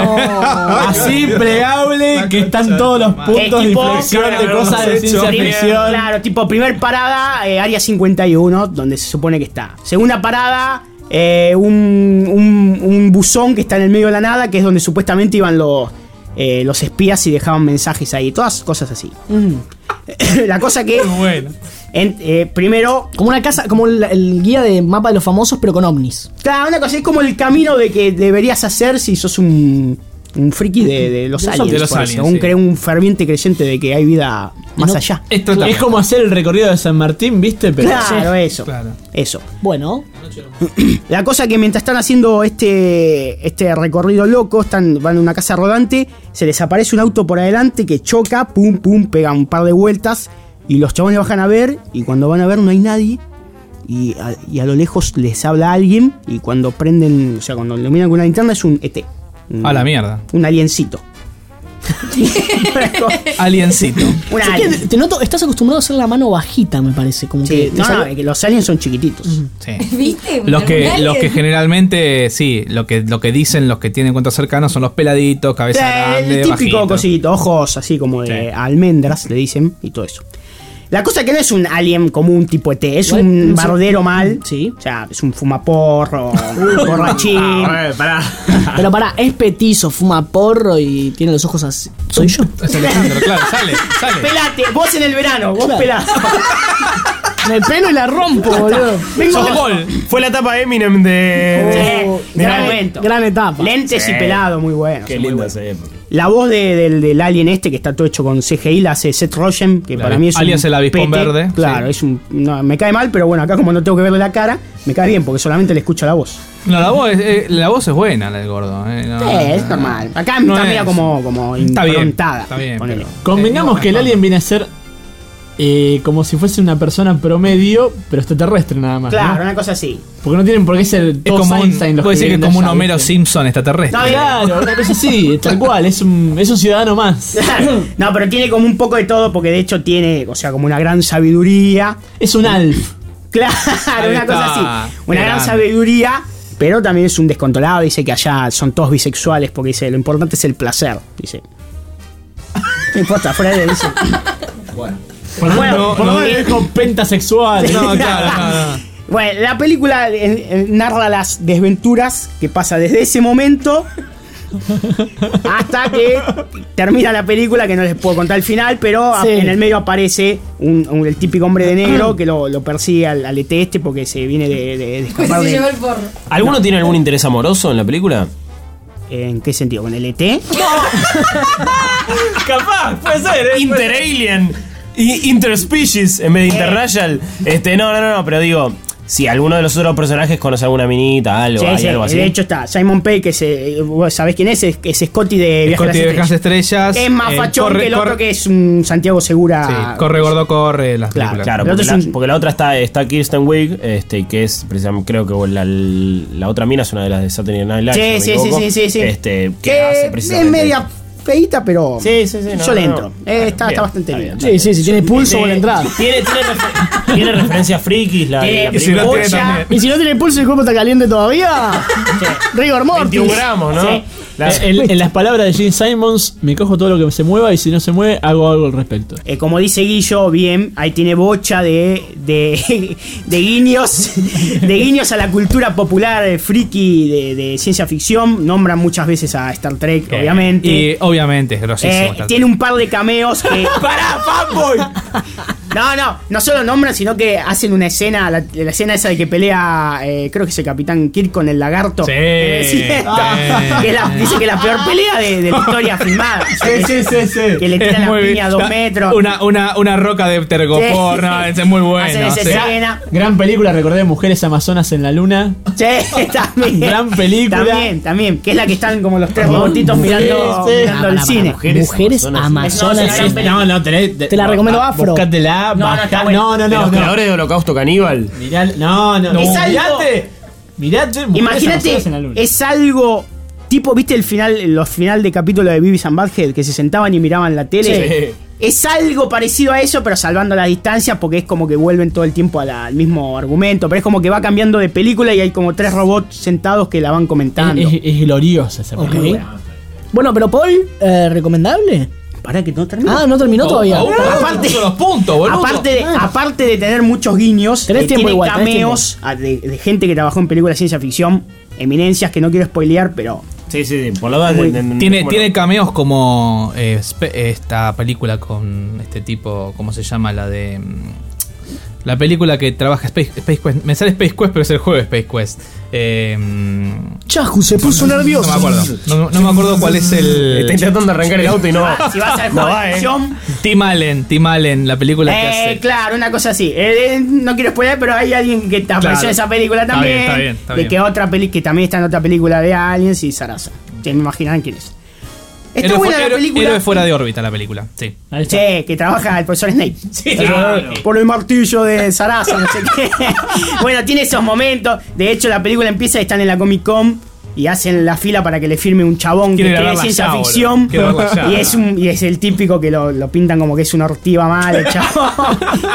así plegable que están todos los puntos de inflexión de cosas de ciencia ficción. Claro, tipo, primer parada, eh, Área cincuenta y uno, donde se supone que está. Segunda parada, eh, un, un, un buzón que está en el medio de la nada, que es donde supuestamente iban los, eh, los espías y dejaban mensajes ahí. Todas cosas así. Mm. La cosa que... Bueno. En, eh, primero... Como una casa, como el, el guía de mapa de los famosos, pero con ovnis. Claro, una cosa, es como el camino de que deberías hacer si sos un... Un friki de, de los de aliens. De los aliens un, sí. un ferviente creyente de que hay vida más no, allá. Esto es como hacer el recorrido de San Martín, ¿viste? Pero claro, eso. Claro. Eso. Bueno. La cosa que mientras están haciendo este, este recorrido loco, están, van a una casa rodante, se les aparece un auto por adelante que choca, pum, pum, pega un par de vueltas y los chabones bajan a ver y cuando van a ver no hay nadie. Y a, y a lo lejos les habla alguien y cuando prenden, o sea, cuando iluminan con una linterna es un E T. Un, a la mierda. Un aliencito. Aliencito. Un alien. Te, te noto, estás acostumbrado a hacer la mano bajita, me parece. Como sí, que no, no, es que los aliens son chiquititos. Uh-huh. Sí. ¿Viste? Los que, los que generalmente, sí, lo que, lo que dicen los que tienen cuentos cercanos son los peladitos, cabeza sí, grande, el típico bajito. cosito, ojos así como de sí. almendras, le dicen, y todo eso. La cosa que no es un alien común tipo E T, es ¿What? Un bardero mal. Sí. O sea, es un fumaporro, un borrachín. Ah, ver, pará. Pero pará, es petizo, fuma porro y tiene los ojos así. ¿Soy yo? Es Alejandro, claro, sale, sale. Pelate, vos en el verano, vos pelás. Me pelo y la rompo, boludo. Vengo de... Fue la etapa Eminem de... Oh, de... gran momento. Gran etapa. Lentes sí. y pelado, muy bueno. Qué linda esa época. La voz de, del, del alien este, que está todo hecho con C G I, la hace Seth Rogen, que la para mí es alias un el avispón pete. verde. Claro, sí. es un... No, me cae mal, pero bueno, acá como no tengo que verle la cara, me cae bien, porque solamente le escucho la voz. No, la voz es, eh, la voz es buena, la del gordo. Eh, no, sí, no, es no, normal. Acá no está es. media como, como está improntada. Bien, está bien. Pero, convengamos eh, que el alien viene a ser eh, como si fuese una persona promedio, pero extraterrestre nada más. Claro, ¿no? una cosa así. Porque no tienen por qué ser es como un, Einstein los puede que decir que es como un Homero ¿viste? Simpson extraterrestre. No, claro, una cosa así, tal cual, es un, es un ciudadano más. Claro. No, pero tiene como un poco de todo, porque de hecho tiene, o sea, como una gran sabiduría. Es un alf. Claro, Ahí una está. cosa así. Una gran Grande. sabiduría, pero también es un descontrolado. Dice que allá son todos bisexuales, porque dice, lo importante es el placer. Dice. No importa, fuera de eso. Bueno. Por bueno, no, por no, no dijo pentasexual. No, claro, no, no. Bueno, la película eh, eh, narra las desventuras que pasa desde ese momento hasta que termina la película, que no les puedo contar el final, pero sí. En el medio aparece un, un, el típico hombre de negro que lo, lo persigue al, al E T este porque se viene de, de, de escapar pues se de... llevó el porro. ¿Alguno no. tiene algún interés amoroso en la película? ¿En qué sentido? ¿Con el E T? Capaz, puede ser, ¿eh? Interalien y interspecies en vez de interracial. Este, no, no, no, no, pero digo, si alguno de los otros personajes conoce alguna minita, algo, sí, hay sí, algo así. De hecho está Simon Pegg, que es, eh, vos sabés quién es, es, es Scotty de Viaje Scotty de las Estrellas. Es más eh, fachón corre, que el corre, otro, que es un Santiago Segura. Sí, corre gordo, corre las claro, películas. Claro, porque la, un... porque la otra está, está Kirsten Wiig, este, que es precisamente, creo que la, la otra mina es una de las de Saturday Night Live. Sí, si no sí, sí, sí, sí. Este, que, que hace precisamente es media feita, pero sí, sí, sí, no, yo le no, entro. no. Eh, está, Bien, está bastante está bien. Sí, sí, sí, tiene pulso con la entrada. Tiene, tiene, refer tiene referencias frikis la, Tiene- la y si no película. tiene también. Y si no tiene pulso y el cuerpo está caliente todavía, rigor mortis. veintiún gramos, ¿no? Sí. En, en las palabras de Gene Simons, me cojo todo lo que se mueva y si no se mueve, hago algo al respecto. Eh, como dice Guillo, bien, ahí tiene bocha de, de, de guiños de guiños a la cultura popular eh, friki de, de ciencia ficción. Nombran muchas veces a Star Trek, Eh, obviamente. Y obviamente es grosísimo. Eh, Star Trek. tiene un par de cameos que... ¡Pará, fanboy! No, no, no solo nombran, sino que hacen una escena, la, la escena esa de que pelea, eh, creo que es el Capitán Kirk con el lagarto. Sí, Eh, sí. sí. Que es la- dice que es la peor pelea de, de la historia filmada. O sea, que, sí, sí. que le Es tira la muy piña a dos la- metros. Una, una, una roca de tergopor, Sí. no, ese es muy bueno. Hacen esa sí. escena. Gran película, recordé Mujeres Amazonas en la Luna. Sí, también. Gran película. También, también. Que es la que están como los tres robotitos mirando, sí. mirando el cine. Mujeres, Mujeres Amazonas. No, no, no, No, no, tenés, Te la recomiendo, Afro. Buscátela, No, no, bajá- está buena. no, no, De no, los no. creadores de Holocausto Caníbal. Mirá, no, no, no. Es algo- Mirate, mirate. Mujeres Imagínate, Amazonas en la Luna. es algo tipo, ¿viste el final, los final de capítulo de Beavis and Butthead que se sentaban y miraban la tele? Sí. Es algo parecido a eso, pero salvando la distancia, porque es como que vuelven todo el tiempo a la- al mismo argumento, pero es como que va cambiando de película y hay como tres robots sentados que la van comentando. Es, es- es gloriosa esa Ok. película. Bueno, pero Paul, eh, ¿recomendable? Pará que no termina. Ah, no terminó todavía. Aún no Aparte- puso los puntos, boludo. Aparte de, aparte de tener muchos guiños, Tenés eh, tiempo tiene igual, tenés cameos a- de, de gente que trabajó en películas de ciencia ficción, eminencias que no quiero spoilear, pero Sí, sí, sí. Por la duda. Muy- de- de- Tiene, bueno. tiene cameos como eh, spe- esta película con este tipo, ¿cómo se llama? La de... mm, La película que trabaja Space, Space Quest. Me sale Space Quest, pero es el juego de Space Quest. Eh, mm, Chahu se puso no nervioso. me acuerdo. No, no me acuerdo cuál es el... Está intentando arrancar el auto y no va. si vas al No juego va, de eh. acción, Tim Allen, Tim Allen, la película que eh, hace... claro, una cosa así. Eh, eh, no quiero spoilear, pero hay alguien que te apareció Claro. en esa película Está también. bien, está bien, está de bien. que otra peli que también está en otra película de Aliens y Sarasa. Que me imaginarán quién es. Está Héroe buena fu- la héroe- película. héroe fuera de órbita la película, sí. Ahí está. Sí, que trabaja el profesor Snape. Sí, Eh, claro. Por el martillo de Sarasa, no sé qué. Bueno, tiene esos momentos. De hecho, la película empieza y están en la Comic Con y hacen la fila para que le firme un chabón Quiere que cree verla ciencia ya, boludo. ficción. Quiere verla ya. Y es, un, y es el típico que lo, lo pintan como que es una ortiva mal, el chabón.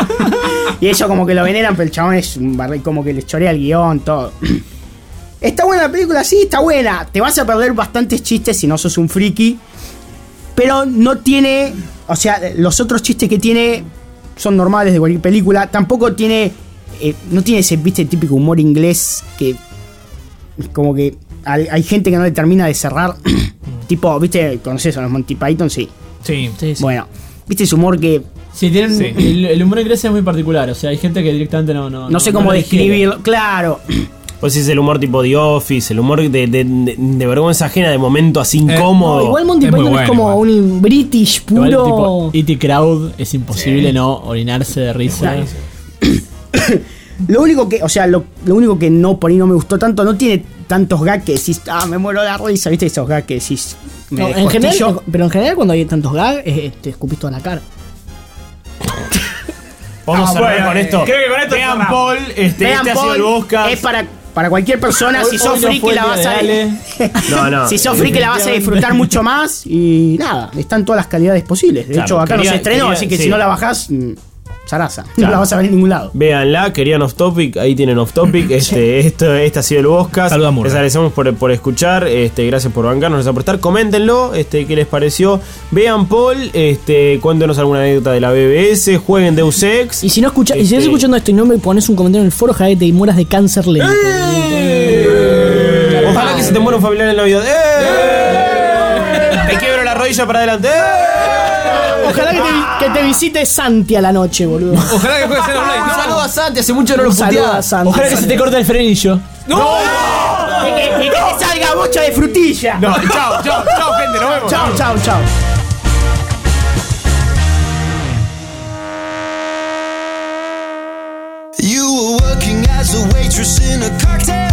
Y ellos como que lo veneran, pero el chabón es un barril, como que les chorea el guión, todo. ¿Está buena la película? Sí, está buena. Te vas a perder bastantes chistes si no sos un friki. Pero no tiene... O sea, los otros chistes que tiene son normales de cualquier película. Tampoco tiene... eh, no tiene ese, viste, típico humor inglés que... Como que hay, hay gente que no le termina de cerrar. Tipo, viste, ¿conoces a los Monty Python? Sí. Sí. Sí, sí. Bueno, viste ese humor que... Sí, tienen, Sí. El, el humor inglés es muy particular. O sea, hay gente que directamente no. No, No sé cómo lo digiere. describirlo. Claro. Pues es el humor tipo The Office, el humor de, de, de- de vergüenza ajena, de momento así Eh, incómodo. Igual Monty Es muy Python es bueno, como igual. un British Igual, puro. tipo, E T Crowd es imposible no orinarse de risa. Lo único que, o sea, lo, lo único que no por ahí no me gustó tanto, no tiene tantos gags que decís, ah, me muero de la risa, ¿viste? Esos gags que decís, me No, en general, descostillo. pero en general cuando hay tantos gags, eh, te escupís toda la cara. Vamos Ah, a cerrar bueno, con eh, esto. creo que con esto Vean cerramos. Paul, este, Vean, este ha sido Paul, el Bosca. es para, para cualquier persona, Hoy- si hoy sos no friki fue el la día vas de a Ale. No, no. Si sos friki la vas a disfrutar mucho más y nada, están todas las calidades posibles. De Claro, hecho, acá quería- no se estrenó, quería- así que sí. si no la bajás, mm, zaraza. No Claro. la vas a ver en ningún lado. Véanla, querían Off Topic, ahí tienen Off Topic. Este, esto, este ha sido el Boscast. Saluda a Murray. Les agradecemos por, por escuchar, este, gracias por bancarnos, gracias por estar. Coméntenlo, este, qué les pareció. Vean Paul, este, cuéntenos alguna anécdota de la B B S, jueguen Deus Ex. Y si no escucha, y si Este- estás escuchando esto y no me pones un comentario en el foro, ojalá que te mueras de cáncer lento. ¡Eh! Ojalá que se te muera un familiar en Navidad. ¡Eh! Te quiebro la rodilla para adelante. ¡Eh! Ojalá que te, que te visite Santi a la noche, boludo. Ojalá que juegues en online. Un saludo a Santi, hace mucho no lo Un saludo puteaba. a Santi. Ojalá que se te corte el frenillo. ¡No! Y que, y que te salga bocha de frutilla. No, chao, chao, chao, gente, nos vemos. Chao, chao, chao. You were working as a waitress in a cocktail